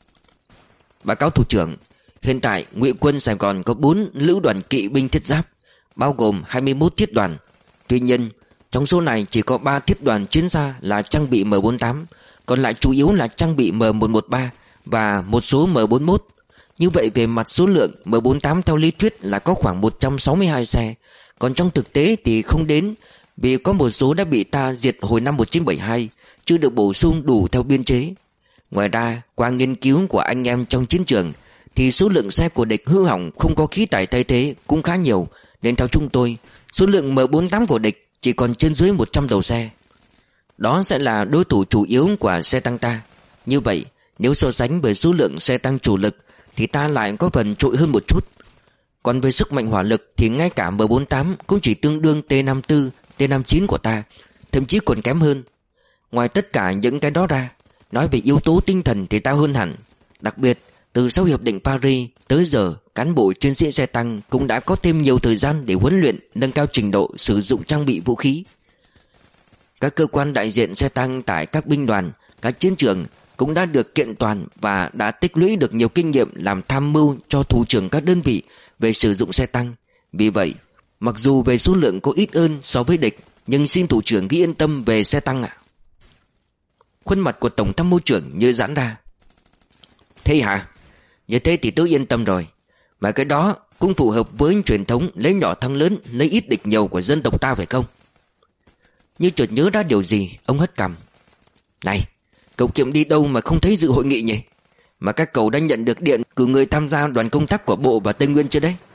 Báo cáo thủ trưởng, hiện tại ngụy quân Sài Gòn có bốn lữ đoàn kỵ binh thiết giáp, bao gồm hai mươi mốt thiết đoàn. Tuy nhiên trong số này chỉ có ba thiết đoàn chiến xa là trang bị M bốn tám, còn lại chủ yếu là trang bị M một một ba và một số M bốn mốt. Như vậy về mặt số lượng, M bốn tám theo lý thuyết là có khoảng một trăm sáu mươi hai xe, còn trong thực tế thì không đến, vì có một số đã bị ta diệt hồi năm một nghìn chín trăm bảy mươi hai, chưa được bổ sung đủ theo biên chế. Ngoài ra, qua nghiên cứu của anh em trong chiến trường thì số lượng xe của địch hư hỏng không có khí tải thay thế cũng khá nhiều, nên theo chúng tôi, số lượng M bốn tám của địch chỉ còn trên dưới một trăm đầu xe. Đó sẽ là đối thủ chủ yếu của xe tăng ta. Như vậy, nếu so sánh với số lượng xe tăng chủ lực thì ta lại có phần trội hơn một chút. Còn về sức mạnh hỏa lực thì ngay cả M bốn tám cũng chỉ tương đương T năm mươi tư, T năm mươi chín của ta, thậm chí còn kém hơn. Ngoài tất cả những cái đó ra, nói về yếu tố tinh thần thì ta hơn hẳn. Đặc biệt, từ sau Hiệp định Paris tới giờ, cán bộ chiến sĩ xe tăng cũng đã có thêm nhiều thời gian để huấn luyện, nâng cao trình độ sử dụng trang bị vũ khí. Các cơ quan đại diện xe tăng tại các binh đoàn, các chiến trường cũng đã được kiện toàn và đã tích lũy được nhiều kinh nghiệm làm tham mưu cho thủ trưởng các đơn vị về sử dụng xe tăng. Vì vậy, mặc dù về số lượng có ít hơn so với địch, nhưng xin thủ trưởng ghi yên tâm về xe tăng ạ. Khuôn mặt của tổng tham mưu trưởng như giãn ra. Thế hả? Như thế thì tôi yên tâm rồi. Mà cái đó cũng phù hợp với truyền thống lấy nhỏ thắng lớn, lấy ít địch nhiều của dân tộc ta phải không? Như chợt nhớ ra điều gì, ông hất cằm. Này, cậu Kiệm đi đâu mà không thấy dự hội nghị nhỉ? Mà các cậu đã nhận được điện cử người tham gia đoàn công tác của Bộ và Tây Nguyên chưa đấy?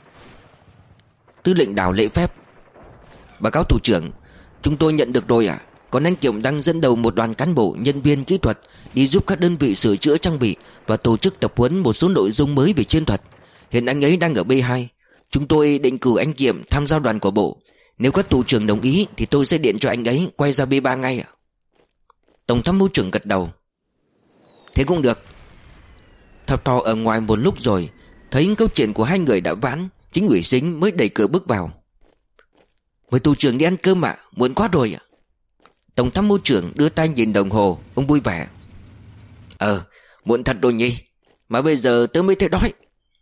Tư lệnh Đào lễ phép. Báo cáo thủ trưởng, chúng tôi nhận được rồi ạ. Còn anh Kiệm đang dẫn đầu một đoàn cán bộ, nhân viên kỹ thuật đi giúp các đơn vị sửa chữa trang bị và tổ chức tập huấn một số nội dung mới về chiến thuật. Hiện anh ấy đang ở B hai. Chúng tôi định cử anh Kiệm tham gia đoàn của Bộ. Nếu các thủ trưởng đồng ý thì tôi sẽ điện cho anh ấy quay ra B ba ngay ạ. Tổng tham mưu trưởng gật đầu. Thế cũng được. Thao thò ở ngoài một lúc rồi, thấy câu chuyện của hai người đã vãn, Chính ủy Sính mới đẩy cửa bước vào. Mời thủ trưởng đi ăn cơm ạ, muộn quá rồi ạ. Tổng tham mưu trưởng đưa tay nhìn đồng hồ, ông vui vẻ. Ờ, muộn thật rồi nhỉ, mà bây giờ tớ mới thấy đói.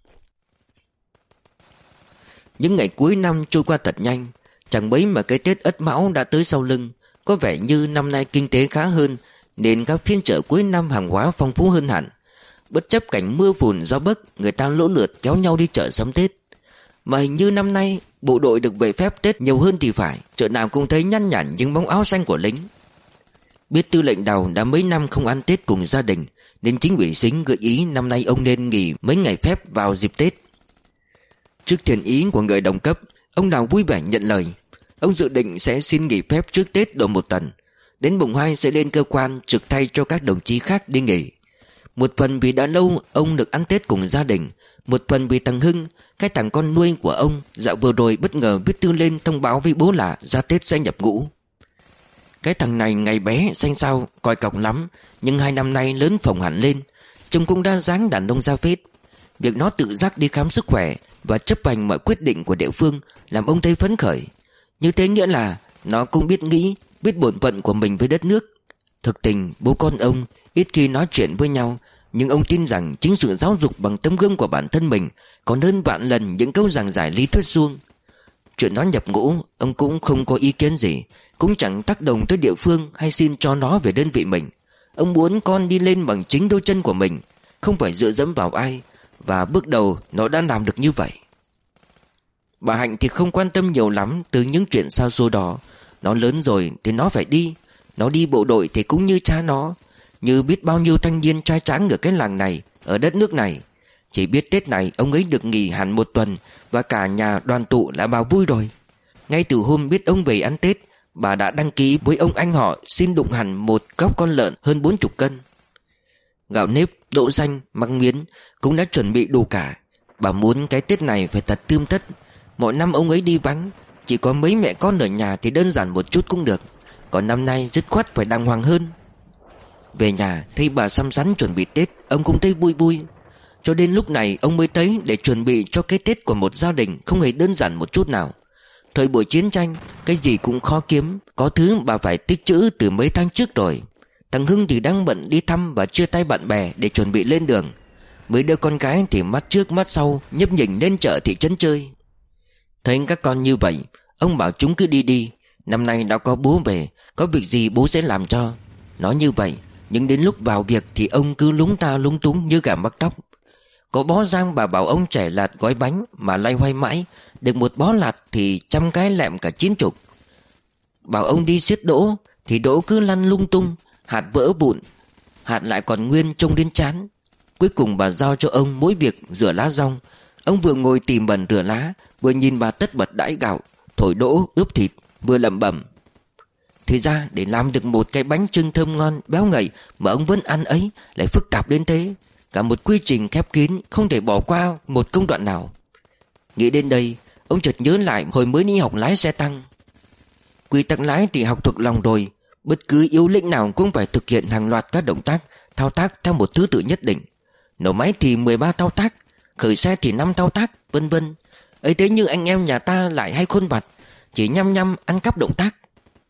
Những ngày cuối năm trôi qua thật nhanh, chẳng mấy mà cái Tết Ất Mão đã tới sau lưng. Có vẻ như năm nay kinh tế khá hơn, nên các phiên chợ cuối năm hàng hóa phong phú hơn hẳn. Bất chấp cảnh mưa phùn gió bấc, người ta lũ lượt kéo nhau đi chợ sắm Tết. Mà hình như năm nay bộ đội được về phép Tết nhiều hơn thì phải, chợ nào cũng thấy nhăn nhản những bóng áo xanh của lính. Biết Tư lệnh Đào đã mấy năm không ăn Tết cùng gia đình, nên Chính ủy Sính gợi ý năm nay ông nên nghỉ mấy ngày phép vào dịp Tết. Trước thiện ý của người đồng cấp, ông Đào vui vẻ nhận lời. Ông dự định sẽ xin nghỉ phép trước Tết độ một tuần, đến mùng hai sẽ lên cơ quan trực thay cho các đồng chí khác đi nghỉ. Một phần vì đã lâu ông được ăn Tết cùng gia đình, một phần vì thằng Hưng, cái thằng con nuôi của ông, dạo vừa rồi bất ngờ viết thư lên thông báo với bố là ra Tết sẽ nhập ngũ. Cái thằng này ngày bé xanh xao, coi cọc lắm, nhưng hai năm nay lớn phồng hẳn lên, trông cũng đã dáng đàn ông ra phết. Việc nó tự giác đi khám sức khỏe và chấp hành mọi quyết định của địa phương làm ông thấy phấn khởi. Như thế nghĩa là nó cũng biết nghĩ, biết bổn phận của mình với đất nước. Thực tình bố con ông ít khi nói chuyện với nhau, nhưng ông tin rằng chính sự giáo dục bằng tấm gương của bản thân mình còn hơn vạn lần những câu giảng giải lý thuyết suông. Chuyện nó nhập ngũ ông cũng không có ý kiến gì, cũng chẳng tác động tới địa phương hay xin cho nó về đơn vị mình. Ông muốn con đi lên bằng chính đôi chân của mình, không phải dựa dẫm vào ai. Và bước đầu nó đã làm được như vậy. Bà Hạnh thì không quan tâm nhiều lắm từ những chuyện xa xôi đó. Nó lớn rồi thì nó phải đi. Nó đi bộ đội thì cũng như cha nó, như biết bao nhiêu thanh niên trai tráng ở cái làng này, ở đất nước này. Chỉ biết Tết này ông ấy được nghỉ hẳn một tuần, và cả nhà đoàn tụ là bà vui rồi. Ngay từ hôm biết ông về ăn Tết, bà đã đăng ký với ông anh họ xin đụng hẳn một cóc con lợn hơn bốn chục cân. Gạo nếp, đỗ xanh, măng miến cũng đã chuẩn bị đủ cả. Bà muốn cái Tết này phải thật tươm tất. Mỗi năm ông ấy đi vắng, chỉ có mấy mẹ con ở nhà thì đơn giản một chút cũng được. Còn năm nay dứt khoát phải đàng hoàng hơn. Về nhà thấy bà xăm xắn chuẩn bị Tết, ông cũng thấy vui vui. Cho đến lúc này ông mới thấy để chuẩn bị cho cái Tết của một gia đình không hề đơn giản một chút nào. Thời buổi chiến tranh, cái gì cũng khó kiếm. Có thứ bà phải tích trữ từ mấy tháng trước rồi. Thằng Hưng thì đang bận đi thăm và chia tay bạn bè để chuẩn bị lên đường. Mấy đứa con gái thì mắt trước mắt sau nhấp nhỉnh lên chợ thị trấn chơi. Thấy các con như vậy, ông bảo chúng cứ đi đi. Năm nay đã có bố về, có việc gì bố sẽ làm cho. Nói như vậy, nhưng đến lúc vào việc thì ông cứ lúng ta lúng túng như gà mắc tóc. Có bó rang bà bảo ông trẻ lạt gói bánh mà loay hoay mãi. Được một bó lạt thì trăm cái lẹm cả chín chục. Bảo ông đi xiết đỗ thì đỗ cứ lăn lung tung, hạt vỡ vụn, hạt lại còn nguyên trông đến chán. Cuối cùng bà giao cho ông mỗi việc rửa lá rong. Ông vừa ngồi tìm bẩn rửa lá, vừa nhìn bà tất bật đãi gạo, thổi đỗ, ướp thịt, vừa lẩm bẩm. Thì ra để làm được một cái bánh chưng thơm ngon, béo ngậy mà ông vẫn ăn ấy lại phức tạp đến thế. Cả một quy trình khép kín, không thể bỏ qua một công đoạn nào. Nghĩ đến đây, ông chợt nhớ lại hồi mới đi học lái xe tăng. Quy tắc lái thì học thuộc lòng rồi. Bất cứ yếu lĩnh nào cũng phải thực hiện hàng loạt các động tác, thao tác theo một thứ tự nhất định. Nổ máy thì mười ba thao tác, khởi xe thì năm thao tác, vân vân. Ấy thế như anh em nhà ta lại hay khôn vặt, chỉ nhăm nhăm ăn cắp động tác.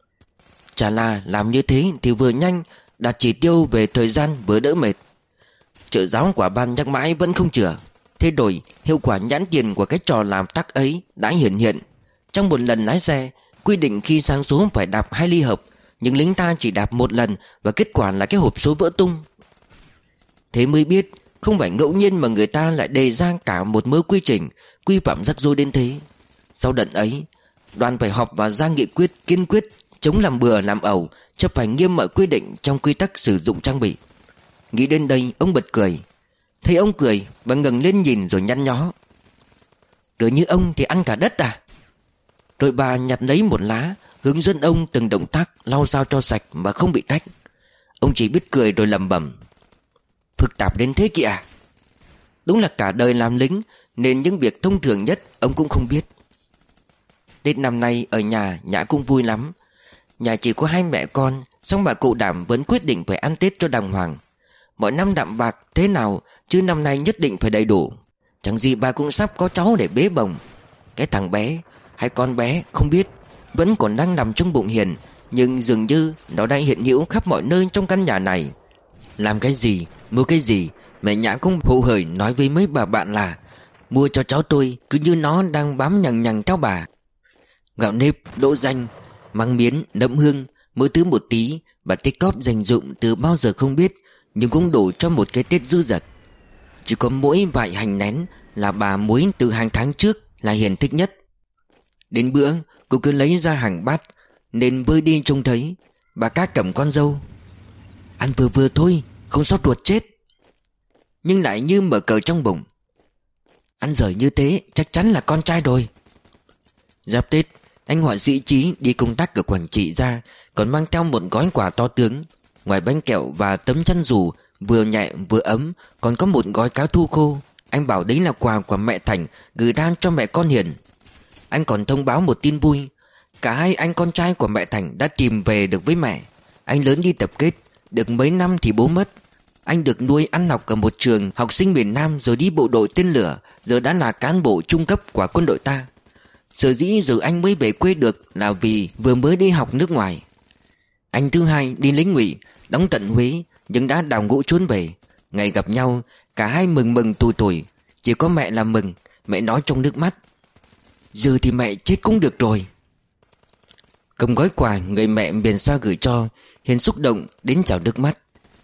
Chả là làm như thế thì vừa nhanh, đạt chỉ tiêu về thời gian vừa đỡ mệt. Trợ giáo quả ban nhắc mãi vẫn không chữa. Thế rồi hiệu quả nhãn tiền của cái trò làm tắc ấy đã hiển hiện. Trong một lần lái xe, quy định khi sang số phải đạp hai ly hợp, nhưng lính ta chỉ đạp một lần và kết quả là cái hộp số vỡ tung. Thế mới biết không phải ngẫu nhiên mà người ta lại đề ra cả một mớ quy trình, quy phạm rắc rối đến thế. Sau đợt ấy, đoàn phải họp và ra nghị quyết kiên quyết chống làm bừa làm ẩu, chấp hành nghiêm mọi quy định trong quy tắc sử dụng trang bị. Nghĩ đến đây ông bật cười. Thấy ông cười, bà ngẩng lên nhìn rồi nhăn nhó. Rồi như ông thì ăn cả đất à? Rồi bà nhặt lấy một lá, hướng dẫn ông từng động tác lau dao cho sạch mà không bị trách. Ông chỉ biết cười rồi lẩm bẩm. Phức tạp đến thế kìa. Đúng là cả đời làm lính nên những việc thông thường nhất ông cũng không biết. Tết năm nay ở nhà Nhã cũng vui lắm. Nhà chỉ có hai mẹ con, song bà cụ Đảm vẫn quyết định phải ăn Tết cho đàng hoàng. Mọi năm đạm bạc thế nào, chứ năm nay nhất định phải đầy đủ. Chẳng gì bà cũng sắp có cháu để bế bồng. Cái thằng bé hay con bé không biết, vẫn còn đang nằm trong bụng Hiền, nhưng dường như nó đang hiện hữu khắp mọi nơi trong căn nhà này. Làm cái gì, mua cái gì, mẹ Nhã cũng hụ hởi nói với mấy bà bạn là mua cho cháu tôi, cứ như nó đang bám nhằng nhằng theo bà. Gạo nếp, đỗ xanh, măng miến, nấm hương, mỗi thứ một tí. Bà tích cóp dành dụm từ bao giờ không biết, nhưng cũng đủ cho một cái Tết dư dật. Chỉ có mỗi vài hành nén là bà muối từ hàng tháng trước là Hiền thích nhất. Đến bữa cô cứ lấy ra hàng bát, nên vơi đi trông thấy. Bà Cát cầm con dâu. Ăn vừa vừa thôi, không sót ruột chết. Nhưng lại như mở cờ trong bụng. Ăn dở như thế chắc chắn là con trai rồi. Giáp Tết, anh họa sĩ Trí đi công tác ở Quảng Trị ra, còn mang theo một gói quà to tướng. Ngoài bánh kẹo và tấm chăn dù vừa nhẹ vừa ấm, còn có một gói cá thu khô. Anh bảo đấy là quà của mẹ Thành gửi ra cho mẹ con Hiền. Anh còn thông báo một tin vui. Cả hai anh con trai của mẹ Thành đã tìm về được với mẹ. Anh lớn đi tập kết, được mấy năm thì bố mất. Anh được nuôi ăn học ở một trường học sinh miền Nam, rồi đi bộ đội tên lửa, giờ đã là cán bộ trung cấp của quân đội ta. Sở dĩ giờ anh mới về quê được là vì vừa mới đi học nước ngoài. Anh thứ hai đi lính ngụy, đóng tận Huế, nhưng đã đào ngũ trốn về. Ngày gặp nhau, cả hai mừng mừng tủi tủi. Chỉ có mẹ là mừng. Mẹ nói trong nước mắt, giờ thì mẹ chết cũng được rồi. Cầm gói quà người mẹ miền xa gửi cho, Hiền xúc động đến trào nước mắt.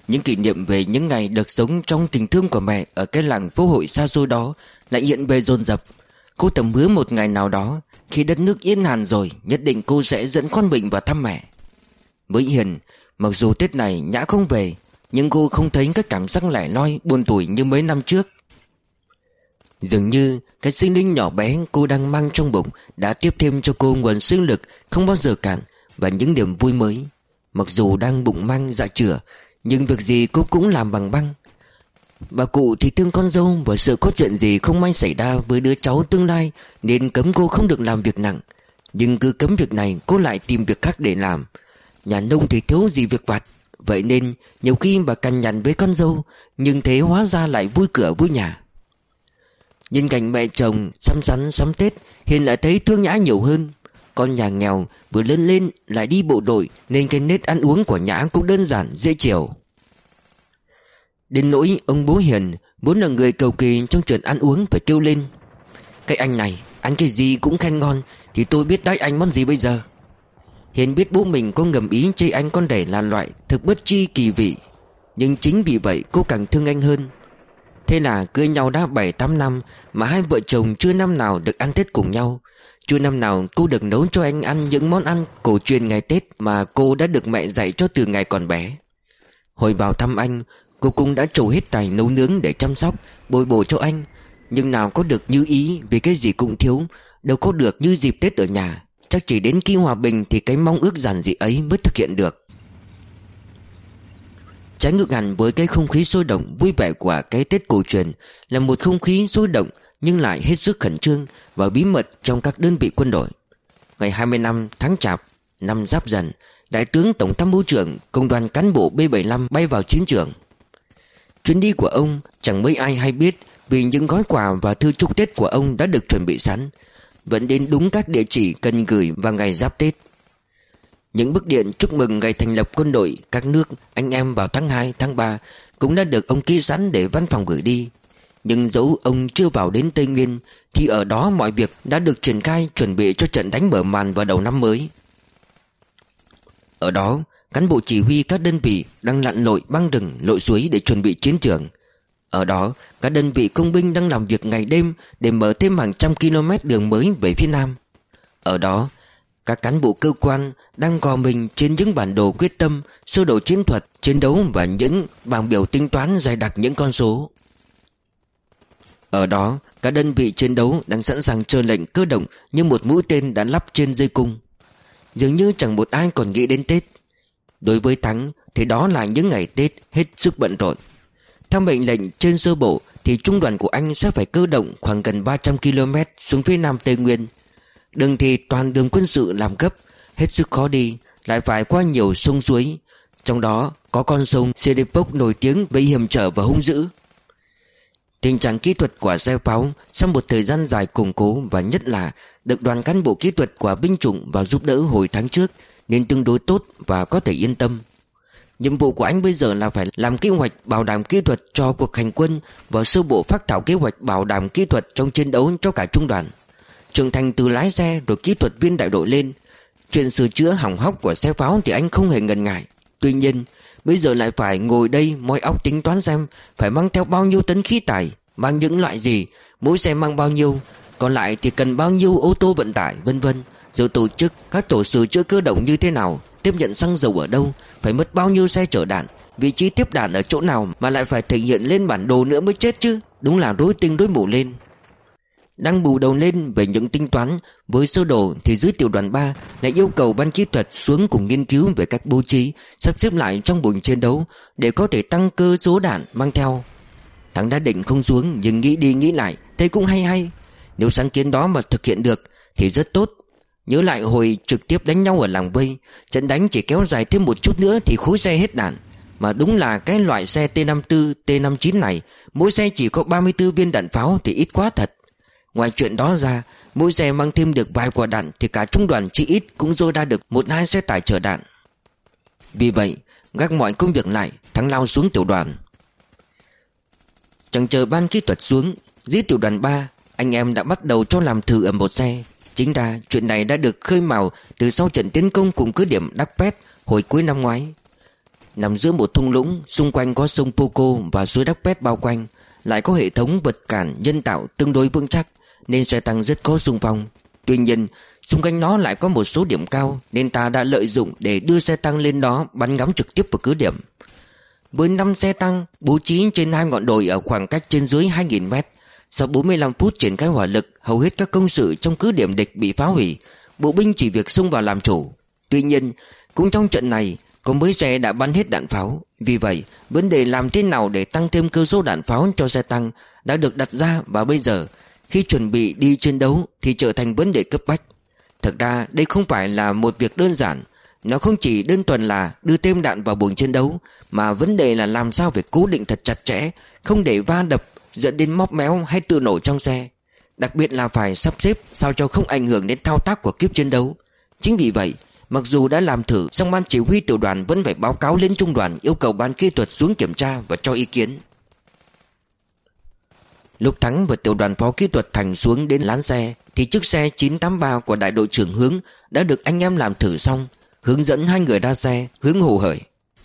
Những kỷ niệm về những ngày được sống trong tình thương của mẹ ở cái làng phố hội xa xôi đó lại hiện về dồn dập. Cô thầm hứa một ngày nào đó, khi đất nước yên hàn rồi, nhất định cô sẽ dẫn con mình vào thăm mẹ. Với Hiền, mặc dù Tết này Nhã không về, nhưng cô không thấy cái cảm giác lẻ loi buồn tủi như mấy năm trước. Dường như cái sinh linh nhỏ bé cô đang mang trong bụng đã tiếp thêm cho cô nguồn sinh lực không bao giờ cạn và những niềm vui mới. Mặc dù đang bụng mang dạ chửa, nhưng việc gì cô cũng làm bằng băng. Bà cụ thì thương con dâu và sợ có chuyện gì không may xảy ra với đứa cháu tương lai nên cấm cô không được làm việc nặng. Nhưng cứ cấm việc này cô lại tìm việc khác để làm. Nhà nông thì thiếu gì việc vặt, vậy nên nhiều khi bà cằn nhằn với con dâu, nhưng thế hóa ra lại vui cửa vui nhà. Nhìn cảnh mẹ chồng sắm sắn sắm Tết, Hiền lại thấy thương Nhã nhiều hơn. Con nhà nghèo vừa lớn lên lại đi bộ đội nên cái nết ăn uống của Nhã cũng đơn giản dễ chịu. Đến nỗi ông bố Hiền vốn là người cầu kỳ trong chuyện ăn uống phải kêu lên: "Cái anh này ăn cái gì cũng khen ngon, thì tôi biết đãi anh món gì bây giờ." Hiền biết bố mình có ngầm ý chê anh con rể là loại thực bất tri kỳ vị, nhưng chính vì vậy cô càng thương anh hơn. Thế là cưới nhau đã bảy tám năm mà hai vợ chồng chưa năm nào được ăn Tết cùng nhau. Chưa năm nào cô được nấu cho anh ăn những món ăn cổ truyền ngày Tết mà cô đã được mẹ dạy cho từ ngày còn bé. Hồi vào thăm anh, cô cũng đã trổ hết tài nấu nướng để chăm sóc, bồi bổ cho anh. Nhưng nào có được như ý, vì cái gì cũng thiếu, đâu có được như dịp Tết ở nhà. Chắc chỉ đến khi hòa bình thì cái mong ước giản dị ấy mới thực hiện được. Trái ngược hẳn với cái không khí sôi động vui vẻ của cái Tết cổ truyền là một không khí sôi động nhưng lại hết sức khẩn trương và bí mật trong các đơn vị quân đội. Ngày hai mươi lăm tháng Chạp năm Giáp Dần, Đại tướng Tổng tham mưu trưởng Công đoàn cán bộ B bảy mươi lăm bay vào chiến trường. Chuyến đi của ông chẳng mấy ai hay biết, vì những gói quà và thư chúc Tết của ông đã được chuẩn bị sẵn, vẫn đến đúng các địa chỉ cần gửi vào ngày Giáp Tết. Những bức điện chúc mừng ngày thành lập quân đội các nước anh em vào tháng hai, tháng ba cũng đã được ông ký sẵn để văn phòng gửi đi. Nhưng dẫu ông chưa vào đến Tây Nguyên thì ở đó mọi việc đã được triển khai chuẩn bị cho trận đánh mở màn vào đầu năm mới. Ở đó, cán bộ chỉ huy các đơn vị đang lặn lội băng rừng lội suối để chuẩn bị chiến trường. Ở đó, các đơn vị công binh đang làm việc ngày đêm để mở thêm hàng trăm km đường mới về phía Nam. Ở đó, các cán bộ cơ quan đang gò mình trên những bản đồ quyết tâm, sơ đồ chiến thuật, chiến đấu và những bảng biểu tính toán dày đặc những con số. Ở đó, các đơn vị chiến đấu đang sẵn sàng chờ lệnh cơ động như một mũi tên đã lắp trên dây cung. Dường như chẳng một ai còn nghĩ đến Tết. Đối với Thắng thì đó là những ngày Tết hết sức bận rộn. Theo mệnh lệnh trên sơ bộ thì trung đoàn của anh sẽ phải cơ động khoảng gần ba trăm ki lô mét xuống phía Nam Tây Nguyên. Đường thì toàn đường quân sự làm gấp, hết sức khó đi, lại phải qua nhiều sông suối, trong đó có con sông Serepok nổi tiếng với hiểm trở và hung dữ. Tình trạng kỹ thuật của xe pháo sau một thời gian dài củng cố và nhất là được đoàn cán bộ kỹ thuật của binh chủng vào giúp đỡ hồi tháng trước nên tương đối tốt và có thể yên tâm. Nhiệm vụ của anh bây giờ là phải làm kế hoạch bảo đảm kỹ thuật cho cuộc hành quân và sơ bộ phát thảo kế hoạch bảo đảm kỹ thuật trong chiến đấu cho cả trung đoàn, trưởng thành từ lái xe rồi kỹ thuật viên đại đội lên. Chuyện sửa chữa hỏng hóc của xe pháo thì anh không hề ngần ngại. Tuy nhiên bây giờ lại phải ngồi đây moi óc tính toán xem phải mang theo bao nhiêu tấn khí tải, mang những loại gì, mỗi xe mang bao nhiêu, còn lại thì cần bao nhiêu ô tô vận tải, vân vân. Rồi tổ chức các tổ sửa chữa cơ động như thế nào, tiếp nhận xăng dầu ở đâu, phải mất bao nhiêu xe chở đạn, vị trí tiếp đạn ở chỗ nào mà lại phải thể hiện lên bản đồ nữa mới chết chứ. Đúng là rối tinh rối mù lên. Đang bù đầu lên về những tính toán với sơ đồ thì dưới tiểu đoàn ba lại yêu cầu ban kỹ thuật xuống cùng nghiên cứu về cách bố trí, sắp xếp lại trong buồng chiến đấu để có thể tăng cơ số đạn mang theo. Thắng đã định không xuống, nhưng nghĩ đi nghĩ lại thấy cũng hay hay. Nếu sáng kiến đó mà thực hiện được thì rất tốt. Nhớ lại hồi trực tiếp đánh nhau ở làng Vây, trận đánh chỉ kéo dài thêm một chút nữa thì khối xe hết đạn. Mà đúng là cái loại xe T năm mươi tư, T năm mươi chín này, mỗi xe chỉ có ba mươi tư viên đạn pháo thì ít quá thật. Ngoài chuyện đó ra, mỗi xe mang thêm được vài quả đạn thì cả trung đoàn chỉ ít cũng dôi ra được một hai xe tải chở đạn. Vì vậy, gác mọi công việc lại, Thắng lao xuống tiểu đoàn. Chẳng chờ ban kỹ thuật xuống, dưới tiểu đoàn ba, anh em đã bắt đầu cho làm thử ở một xe. Chính ra chuyện này đã được khơi mào từ sau trận tiến công cùng cứ điểm Đắc Pét hồi cuối năm ngoái. Nằm giữa một thung lũng, xung quanh có sông Poco và suối Đắc Pét bao quanh, lại có hệ thống vật cản nhân tạo tương đối vững chắc, nên xe tăng rất khó xung phong. Tuy nhiên, xung quanh nó lại có một số điểm cao, nên ta đã lợi dụng để đưa xe tăng lên đó bắn ngắm trực tiếp vào cứ điểm. Với năm xe tăng bố trí trên hai ngọn đồi ở khoảng cách trên dưới hai nghìn mét, sau bốn mươi lăm phút triển khai hỏa lực, hầu hết các công sự trong cứ điểm địch bị phá hủy, bộ binh chỉ việc xông vào làm chủ. Tuy nhiên, cũng trong trận này, có mấy xe đã bắn hết đạn pháo. Vì vậy, vấn đề làm thế nào để tăng thêm cơ số đạn pháo cho xe tăng đã được đặt ra, và bây giờ, khi chuẩn bị đi chiến đấu thì trở thành vấn đề cấp bách. Thực ra, đây không phải là một việc đơn giản. Nó không chỉ đơn thuần là đưa thêm đạn vào buồng chiến đấu, mà vấn đề là làm sao phải cố định thật chặt chẽ, không để va đập dẫn đến móp méo hay tự nổ trong xe. Đặc biệt là phải sắp xếp sao cho không ảnh hưởng đến thao tác của kíp chiến đấu. Chính vì vậy, mặc dù đã làm thử, song ban chỉ huy tiểu đoàn vẫn phải báo cáo lên trung đoàn, yêu cầu ban kỹ thuật xuống kiểm tra và cho ý kiến. Lúc Thắng và tiểu đoàn phó kỹ thuật Thành xuống đến lán xe, thì chiếc xe chín tám ba của đại đội trưởng Hướng đã được anh em làm thử xong. Hướng dẫn hai người ra xe. Hướng hồ hởi: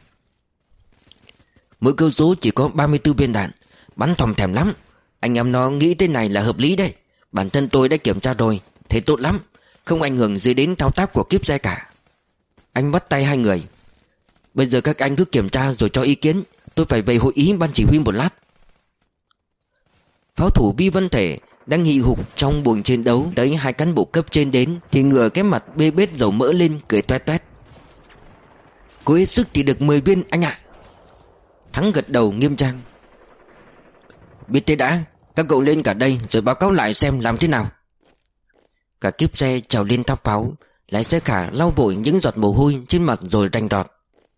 mỗi cơ số chỉ có ba mươi tư viên đạn, bắn thòm thèm lắm. Anh em nó nghĩ thế này là hợp lý đấy. Bản thân tôi đã kiểm tra rồi, thấy tốt lắm, không ảnh hưởng gì đến thao tác của kíp xe cả. Anh bắt tay hai người: bây giờ các anh cứ kiểm tra rồi cho ý kiến, tôi phải về hội ý ban chỉ huy một lát. Pháo thủ Vi Văn Thể đang hì hục trong buồng chiến đấu, thấy hai cán bộ cấp trên đến thì ngửa cái mặt bê bết dầu mỡ lên, cười toét toét: cố hết sức thì được mười viên anh ạ. Thắng gật đầu nghiêm trang: biết thế đã, các cậu lên cả đây rồi báo cáo lại xem làm thế nào. Cả kíp xe trèo lên tháp pháo. Lái xe Khả lau vội những giọt mồ hôi trên mặt rồi rành đọt: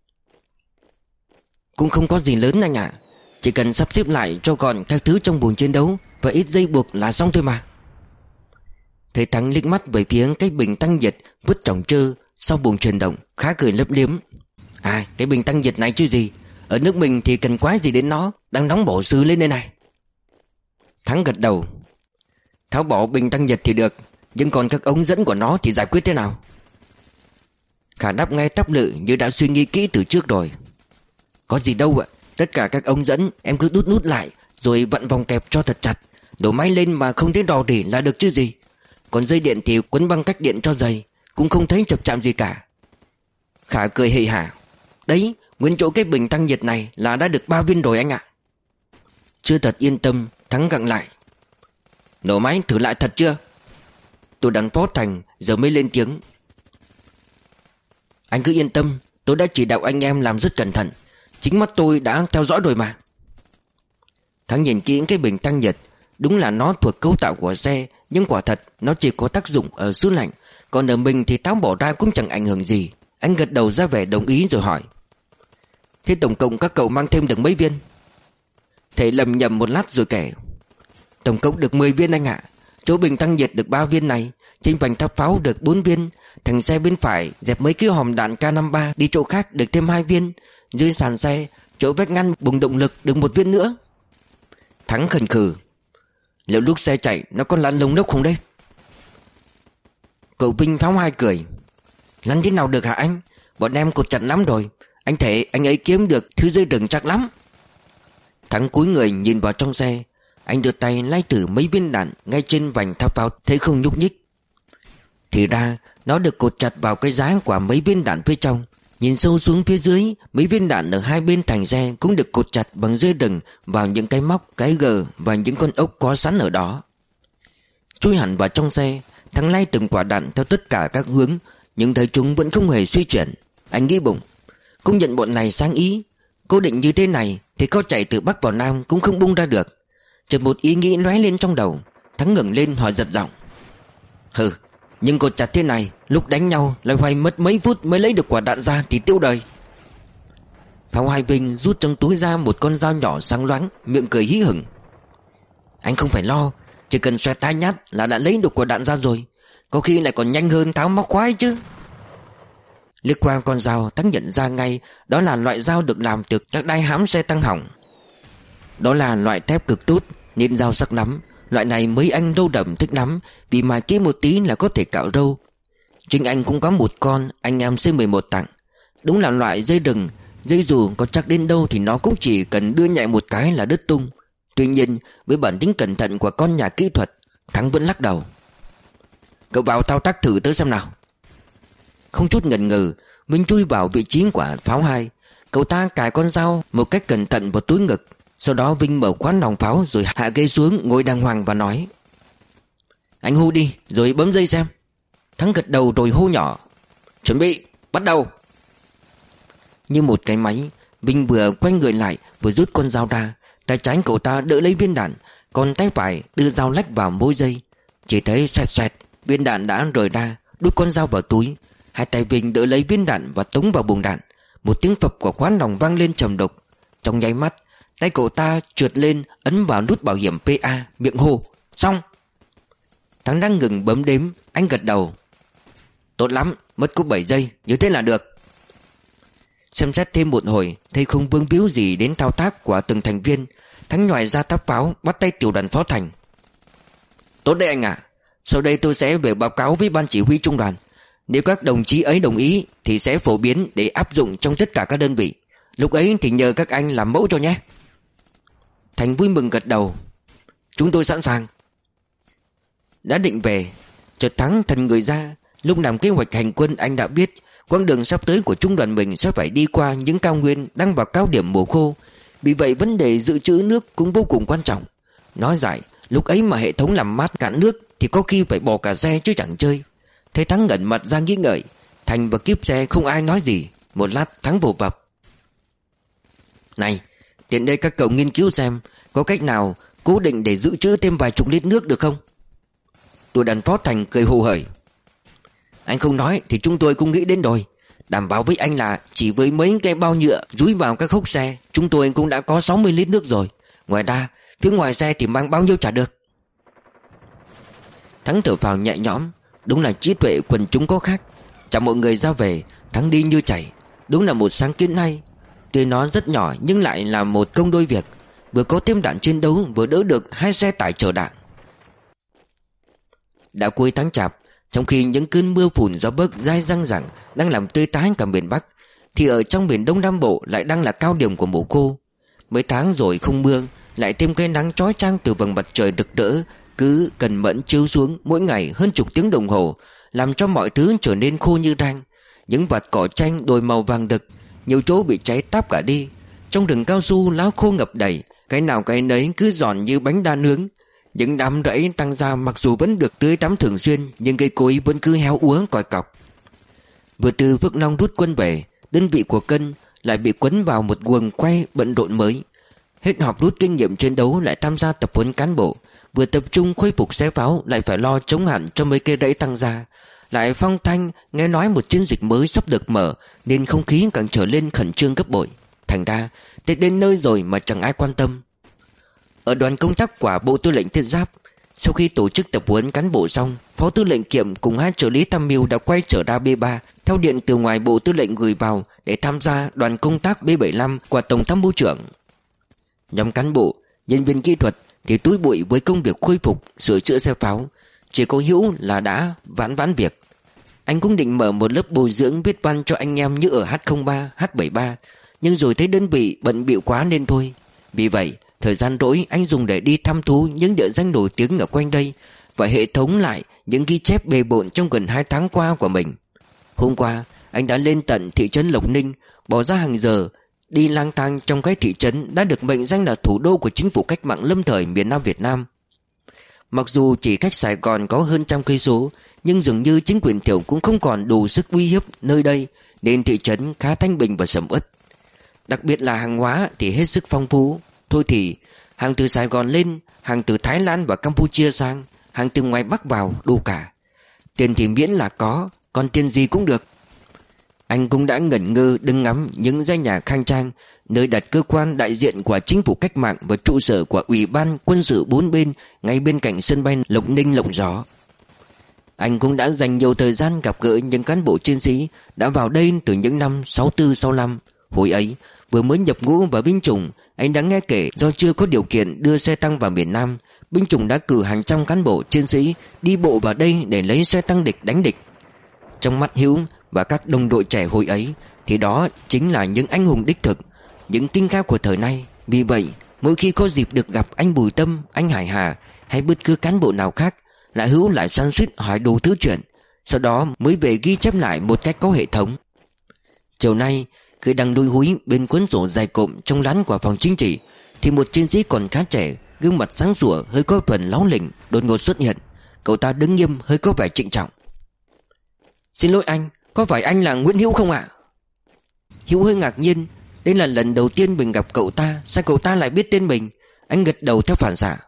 cũng không có gì lớn anh ạ, chỉ cần sắp xếp lại cho gọn các thứ trong buồng chiến đấu và ít dây buộc là xong thôi mà. Thấy Thắng liếc mắt về phía cái bình tăng nhiệt vứt trỏng trơ sau buồng truyền động, khá cười lấp liếm: à, cái bình tăng nhiệt này chứ gì, ở nước mình thì cần quái gì đến nó, đang nóng bổ sứ lên đây này. Thắng gật đầu: tháo bỏ bình tăng nhiệt thì được, nhưng còn các ống dẫn của nó thì giải quyết thế nào? Khả đáp ngay tắp lự như đã suy nghĩ kỹ từ trước rồi: có gì đâu ạ, tất cả các ống dẫn em cứ đút nút lại rồi vặn vòng kẹp cho thật chặt, đổ máy lên mà không thấy rò rỉ là được chứ gì. Còn dây điện thì quấn băng cách điện cho dày, cũng không thấy chập chạm gì cả. Khả cười hề hả: đấy, nguyên chỗ cái bình tăng nhiệt này là đã được ba viên rồi anh ạ. Chưa thật yên tâm, Thắng gặng lại: nổ máy thử lại thật chưa? Tôi đàn phó Thành giờ mới lên tiếng: anh cứ yên tâm, tôi đã chỉ đạo anh em làm rất cẩn thận, chính mắt tôi đã theo dõi rồi mà. Thắng nhìn kỹ cái bình tăng nhiệt, đúng là nó thuộc cấu tạo của xe, nhưng quả thật nó chỉ có tác dụng ở xứ lạnh, còn ở mình thì tháo bỏ ra cũng chẳng ảnh hưởng gì. Anh gật đầu ra vẻ đồng ý rồi hỏi: thế tổng cộng các cậu mang thêm được mấy viên? Thể lầm nhầm một lát rồi kể: tổng cộng được mười viên anh ạ. Chỗ bình tăng nhiệt được ba viên này, trên vành tháp pháo được bốn viên, thành xe bên phải dẹp mấy cái hòm đạn K năm mươi ba đi chỗ khác được thêm hai viên, dưới sàn xe chỗ vách ngăn bùng động lực được một viên nữa. Thắng khẩn khử: liệu lúc xe chạy nó có lăn lông lốc không đấy? Cậu binh pháo hai cười: lăn thế nào được hả anh, bọn em cột chặt lắm rồi, anh thể anh ấy kiếm được thứ dây rừng chắc lắm. Thắng cúi người nhìn vào trong xe. Anh đưa tay lay thử mấy viên đạn ngay trên vành tháp pháo, thấy không nhúc nhích. Thì ra nó được cột chặt vào cái giá của mấy viên đạn phía trong. Nhìn sâu xuống phía dưới, mấy viên đạn ở hai bên thành xe cũng được cột chặt bằng dây đừng vào những cái móc, cái gờ và những con ốc có sẵn ở đó. Chui hẳn vào trong xe, Thắng lay từng quả đạn theo tất cả các hướng, nhưng thấy chúng vẫn không hề suy chuyển. Anh nghĩ bụng: công nhận bọn này sáng ý, cố định như thế này thì có chạy từ Bắc vào Nam cũng không bung ra được. Chợt một ý nghĩ lóe lên trong đầu. Thắng ngẩng lên hỏi giật giọng: hừ, nhưng cột chặt thế này, lúc đánh nhau lại phải mất mấy phút mới lấy được quả đạn ra thì tiêu đời. Pháo Hai Vinh rút trong túi ra một con dao nhỏ sáng loáng, miệng cười hí hửng: anh không phải lo, chỉ cần xoẹt tai nhát là đã lấy được quả đạn ra rồi, có khi lại còn nhanh hơn tháo móc khoái chứ. Liếc qua con dao, Thắng nhận ra ngay đó là loại dao được làm từ các đai hãm xe tăng hỏng. Đó là loại thép cực tốt, nên dao sắc lắm. Loại này mấy anh râu đậm thích lắm, vì mài kỹ một tí là có thể cạo râu. Chính anh cũng có một con anh em C mười một tặng. Đúng là loại dây đừng, Dây dù có chắc đến đâu thì nó cũng chỉ cần đưa nhẹ một cái là đứt tung. Tuy nhiên với bản tính cẩn thận của con nhà kỹ thuật, Thắng vẫn lắc đầu. Cậu vào thao tác thử tới xem nào. Không chút ngần ngừ, Minh chui vào vị trí của pháo hai. Cậu ta cài con dao một cách cẩn thận vào túi ngực. Sau đó Vinh mở khóa nòng pháo rồi hạ cây xuống, ngồi đàng hoàng và nói: Anh hô đi rồi bấm dây xem. Thắng gật đầu rồi hô nhỏ: Chuẩn bị, bắt đầu. Như một cái máy, Vinh vừa quay người lại vừa rút con dao ra. Tay trái cậu ta đỡ lấy viên đạn, còn tay phải đưa dao lách vào mối dây. Chỉ thấy xoẹt xoẹt, viên đạn đã rời ra, đút con dao vào túi. Hai tay Vinh đỡ lấy viên đạn và tống vào buồng đạn. Một tiếng phập của khóa nòng vang lên trầm đục. Trong nháy mắt, tay cậu ta trượt lên, ấn vào nút bảo hiểm pê a, miệng hô: Xong. Thắng đang ngừng bấm đếm, anh gật đầu: Tốt lắm, mất có bảy giây, như thế là được. Xem xét thêm một hồi, thấy không vướng víu gì đến thao tác của từng thành viên, Thắng nhòi ra táp pháo, bắt tay tiểu đoàn phó Thành: Tốt đấy anh ạ, à. Sau đây tôi sẽ về báo cáo với ban chỉ huy trung đoàn. Nếu các đồng chí ấy đồng ý thì sẽ phổ biến để áp dụng trong tất cả các đơn vị. Lúc ấy thì nhờ các anh làm mẫu cho nhé. Thành vui mừng gật đầu: Chúng tôi sẵn sàng. Đã định về, chợt Thắng thần người ra. Lúc làm kế hoạch hành quân, anh đã biết quãng đường sắp tới của trung đoàn mình sẽ phải đi qua những cao nguyên đang vào cao điểm mùa khô. Vì vậy vấn đề dự trữ nước cũng vô cùng quan trọng. Nói dài, lúc ấy mà hệ thống làm mát cạn nước thì có khi phải bỏ cả xe chứ chẳng chơi. Thấy Thắng ngẩn mặt ra nghĩ ngợi, Thành và kíp xe không ai nói gì. Một lát Thắng vồ vập: Này, tiện đây các cậu nghiên cứu xem có cách nào cố định để dự trữ thêm vài chục lít nước được không? Tôi đàn phó Thành cười hồ hởi: Anh không nói thì chúng tôi cũng nghĩ đến rồi. Đảm bảo với anh là chỉ với mấy cái bao nhựa dúi vào các hốc xe, chúng tôi cũng đã có sáu mươi lít nước rồi. Ngoài ra, phía ngoài xe thì mang bao nhiêu trả được. Thắng thở phào nhẹ nhõm. Đúng là trí tuệ quần chúng có khác. Chào mọi người ra về, Thắng đi như chảy. Đúng là một sáng kiến hay. Tuy nó rất nhỏ nhưng lại là một công đôi việc, vừa có thêm đạn chiến đấu, vừa đỡ được hai xe tải chở đạn. Đã cuối tháng Chạp, trong khi những cơn mưa phùn gió bấc dai răng rẳng đang làm tươi tái cả miền Bắc, thì ở trong miền Đông Nam Bộ lại đang là cao điểm của mùa khô. Mấy tháng rồi không mưa, lại thêm cái nắng chói chang từ vầng mặt trời rực rỡ cứ cần mẫn chiếu xuống mỗi ngày hơn chục tiếng đồng hồ, làm cho mọi thứ trở nên khô như rang. Những vạt cỏ chanh đổi màu vàng đực, nhiều chỗ bị cháy táp cả đi. Trong rừng cao su lá khô ngập đầy, cái nào cái nấy cứ giòn như bánh đa nướng. Những đám rẫy tăng ra mặc dù vẫn được tưới tắm thường xuyên, nhưng cây cối vẫn cứ héo úa còi cọc. Vừa từ Phước Long rút quân về, đơn vị của Cân lại bị quấn vào một guồng quay bận rộn mới. Hết họp rút kinh nghiệm chiến đấu lại tham gia tập huấn cán bộ, vừa tập trung khôi phục xe pháo lại phải lo chống hạn cho mấy cây rẫy tăng ra. Lại phong thanh nghe nói một chiến dịch mới sắp được mở, nên không khí càng trở lên khẩn trương gấp bội. Thành ra Tết đến nơi rồi mà chẳng ai quan tâm. Ở đoàn công tác của Bộ Tư lệnh Thiết giáp, sau khi tổ chức tập huấn cán bộ xong, Phó Tư lệnh Kiệm cùng hai trợ lý tham mưu đã quay trở ra B ba theo điện từ ngoài Bộ Tư lệnh gửi vào để tham gia đoàn công tác B bảy mươi lăm của Tổng tham mưu trưởng. Nhóm cán bộ, nhân viên kỹ thuật thì túi bụi với công việc khôi phục, sửa chữa xe pháo. Chỉ có Hữu là đã vãn vãn việc. Anh cũng định mở một lớp bồi dưỡng viết văn cho anh em như ở H không ba, H bảy mươi ba, nhưng rồi thấy đơn vị bận bịu quá nên thôi. Vì vậy, thời gian rỗi anh dùng để đi thăm thú những địa danh nổi tiếng ở quanh đây và hệ thống lại những ghi chép bề bộn trong gần hai tháng qua của mình. Hôm qua, anh đã lên tận thị trấn Lộc Ninh, bỏ ra hàng giờ đi lang thang trong cái thị trấn đã được mệnh danh là thủ đô của chính phủ cách mạng lâm thời miền Nam Việt Nam. Mặc dù chỉ cách Sài Gòn có hơn trăm cây số, nhưng dường như chính quyền Thiệu cũng không còn đủ sức uy hiếp nơi đây, nên thị trấn khá thanh bình và sầm uất. Đặc biệt là hàng hóa thì hết sức phong phú. Thôi thì hàng từ Sài Gòn lên, hàng từ Thái Lan và Campuchia sang, hàng từ ngoài Bắc vào, đủ cả. Tiền thì miễn là có, còn tiền gì cũng được. Anh cũng đã ngẩn ngơ đứng ngắm những dãy nhà khang trang, nơi đặt cơ quan đại diện của chính phủ cách mạng và trụ sở của Ủy ban quân sự bốn bên ngay bên cạnh sân bay Lộc Ninh Lộng Gió. Anh cũng đã dành nhiều thời gian gặp gỡ những cán bộ chiến sĩ đã vào đây từ những năm sáu tư sáu lăm. Hồi ấy, vừa mới nhập ngũ vào binh chủng, anh đã nghe kể do chưa có điều kiện đưa xe tăng vào miền Nam, binh chủng đã cử hàng trăm cán bộ chiến sĩ đi bộ vào đây để lấy xe tăng địch đánh địch. Trong mắt Hữu và các đồng đội trẻ hồi ấy, thì đó chính là những anh hùng đích thực, những kinh ca của thời nay. Vì vậy mỗi khi có dịp được gặp anh Bùi Tâm, anh Hải Hà hay bất cứ cán bộ nào khác, Lã Hữu lại xoắn xuýt hỏi đủ thứ chuyện, sau đó mới về ghi chép lại một cách có hệ thống. Chiều nay khi đang đuôi húi bên cuốn sổ dài cộm trong lán của phòng chính trị, thì một chiến sĩ còn khá trẻ, gương mặt sáng sủa hơi có phần láu lỉnh đột ngột xuất hiện. Cậu ta đứng nghiêm hơi có vẻ trịnh trọng. Xin lỗi anh, có phải anh là Nguyễn Hữu không ạ? Hữu hơi ngạc nhiên, đây là lần đầu tiên mình gặp cậu ta, sao cậu ta lại biết tên mình? Anh gật đầu theo phản xạ.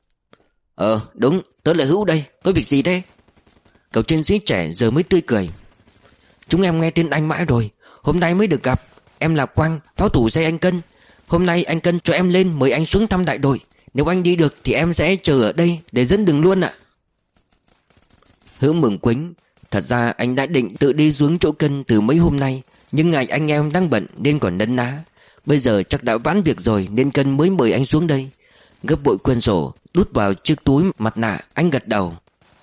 Ờ đúng, tớ là Hữu đây, có việc gì thế? Cậu chiến sĩ trẻ giờ mới tươi cười. Chúng em nghe tên anh mãi rồi, hôm nay mới được gặp. Em là Quang, pháo thủ dây anh Cân. Hôm nay anh Cân cho em lên mời anh xuống thăm đại đội. Nếu anh đi được thì em sẽ chờ ở đây để dẫn đường luôn ạ. Hữu mừng quính. Thật ra anh đã định tự đi xuống chỗ Cân từ mấy hôm nay, nhưng ngại anh em đang bận nên còn nấn ná. Bây giờ chắc đã vãn việc rồi nên Cân mới mời anh xuống đây. Gấp bội quyển sổ đút vào chiếc túi mặt nạ, anh gật đầu.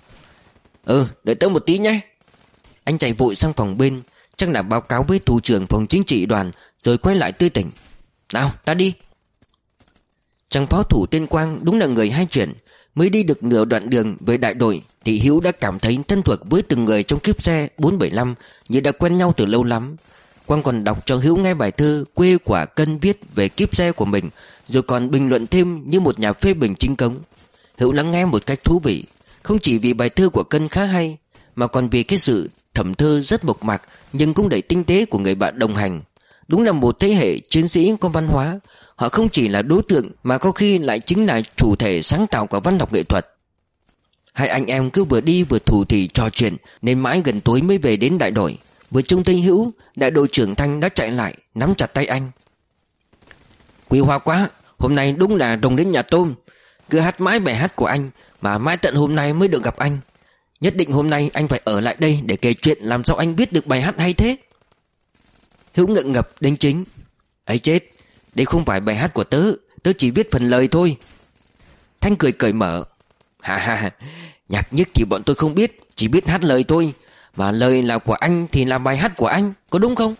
Ừ, đợi tớ một tí nhé. Anh chạy vội sang phòng bên, chắc là báo cáo với thủ trưởng phòng chính trị đoàn, rồi quay lại tươi tỉnh. Nào, ta đi. Chàng pháo thủ tên Quang đúng là người hay chuyện. Mới đi được nửa đoạn đường về đại đội thì Hữu đã cảm thấy thân thuộc với từng người trong kiếp xe bốn bảy lăm, như đã quen nhau từ lâu lắm. Quang còn đọc cho Hữu nghe bài thơ quê quả Cân viết về kiếp xe của mình, rồi còn bình luận thêm như một nhà phê bình chính cống. Hữu lắng nghe một cách thú vị, không chỉ vì bài thơ của Cân khá hay, mà còn vì cái sự thẩm thơ rất mộc mạc nhưng cũng đầy tinh tế của người bạn đồng hành. Đúng là một thế hệ chiến sĩ có văn hóa. Họ không chỉ là đối tượng mà có khi lại chính là chủ thể sáng tạo của văn học nghệ thuật. Hai anh em cứ vừa đi vừa thủ thỉ trò chuyện nên mãi gần tối mới về đến đại đội. Vừa trông thấy Hữu, đại đội trưởng Thanh đã chạy lại nắm chặt tay anh. Quý hoa quá, hôm nay đúng là rồng đến nhà tôm. Cứ hát mãi bài hát của anh mà mãi tận hôm nay mới được gặp anh. Nhất định hôm nay anh phải ở lại đây để kể chuyện làm sao anh biết được bài hát hay thế. Hữu ngượng ngập đính chính. Ấy chết, đây không phải bài hát của tớ, tớ chỉ viết phần lời thôi. Thanh cười cởi mở. Ha ha, nhạc nhất thì bọn tôi không biết, chỉ biết hát lời thôi. Mà lời là của anh thì là bài hát của anh, có đúng không?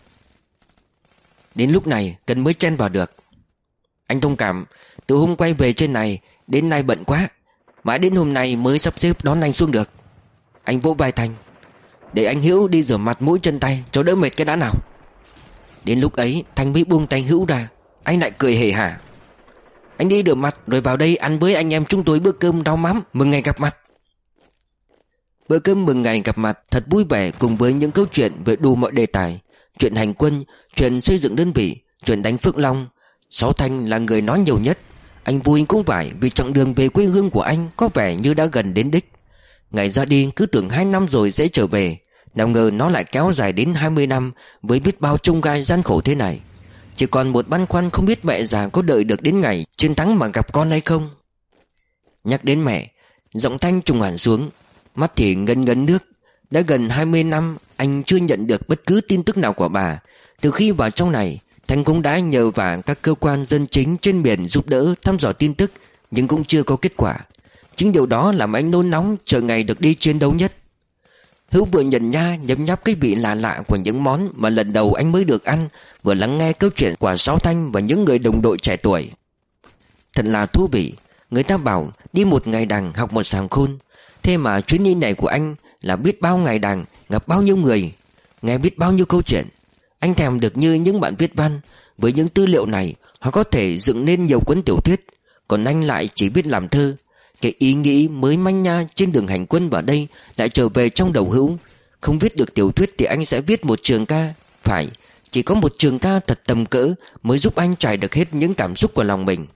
Đến lúc này Cân mới chen vào được. Anh thông cảm, từ hôm quay về trên này đến nay bận quá, mãi đến hôm nay mới sắp xếp đón anh xuống được. Anh vỗ vai Thanh. Để anh Hữu đi rửa mặt mũi chân tay cho đỡ mệt cái đã nào. Đến lúc ấy Thanh mới buông tay Hữu ra. Anh lại cười hề hả. Anh đi rửa mặt rồi vào đây ăn với anh em chúng tôi bữa cơm rau mắm mừng ngày gặp mặt. Bữa cơm mừng ngày gặp mặt thật vui vẻ, cùng với những câu chuyện về đủ mọi đề tài. Chuyện hành quân, chuyện xây dựng đơn vị, chuyện đánh Phượng Long. Sáu Thanh là người nói nhiều nhất. Anh vui cũng phải vì chặng đường về quê hương của anh có vẻ như đã gần đến đích. Ngày ra đi cứ tưởng hai năm rồi sẽ trở về, nào ngờ nó lại kéo dài đến hai mươi năm với biết bao chông gai gian khổ thế này. Chỉ còn một băn khoăn không biết mẹ già có đợi được đến ngày chiến thắng mà gặp con hay không. Nhắc đến mẹ, giọng Thanh trùng hẳn xuống, mắt thì ngấn ngấn nước. Đã gần hai mươi năm anh chưa nhận được bất cứ tin tức nào của bà. Từ khi vào trong này, Thanh cũng đã nhờ vào các cơ quan dân chính trên biển giúp đỡ thăm dò tin tức, nhưng cũng chưa có kết quả. Chính điều đó làm anh nôn nóng chờ ngày được đi chiến đấu nhất. Hữu vừa nhận nha nhấm nháp cái vị lạ lạ của những món mà lần đầu anh mới được ăn, vừa lắng nghe câu chuyện của Sáu Thanh và những người đồng đội trẻ tuổi. Thật là thú vị. Người ta bảo đi một ngày đằng học một sàng khôn. Thế mà chuyến đi này của anh là biết bao ngày đằng, gặp bao nhiêu người, nghe biết bao nhiêu câu chuyện. Anh thèm được như những bạn viết văn. Với những tư liệu này họ có thể dựng nên nhiều cuốn tiểu thuyết. Còn anh lại chỉ biết làm thơ. Cái ý nghĩ mới manh nha trên đường hành quân vào đây lại trở về trong đầu Hữu. Không viết được tiểu thuyết thì anh sẽ viết một trường ca. Phải, chỉ có một trường ca thật tầm cỡ mới giúp anh trải được hết những cảm xúc của lòng mình.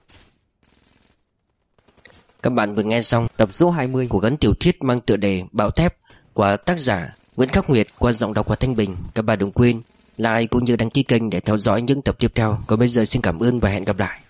Các bạn vừa nghe xong tập số hai mươi của cuốn tiểu thuyết mang tựa đề Bão Thép của tác giả Nguyễn Khắc Nguyệt qua giọng đọc của Thanh Bình. Các bạn đừng quên like cũng như đăng ký kênh để theo dõi những tập tiếp theo. Còn bây giờ xin cảm ơn và hẹn gặp lại.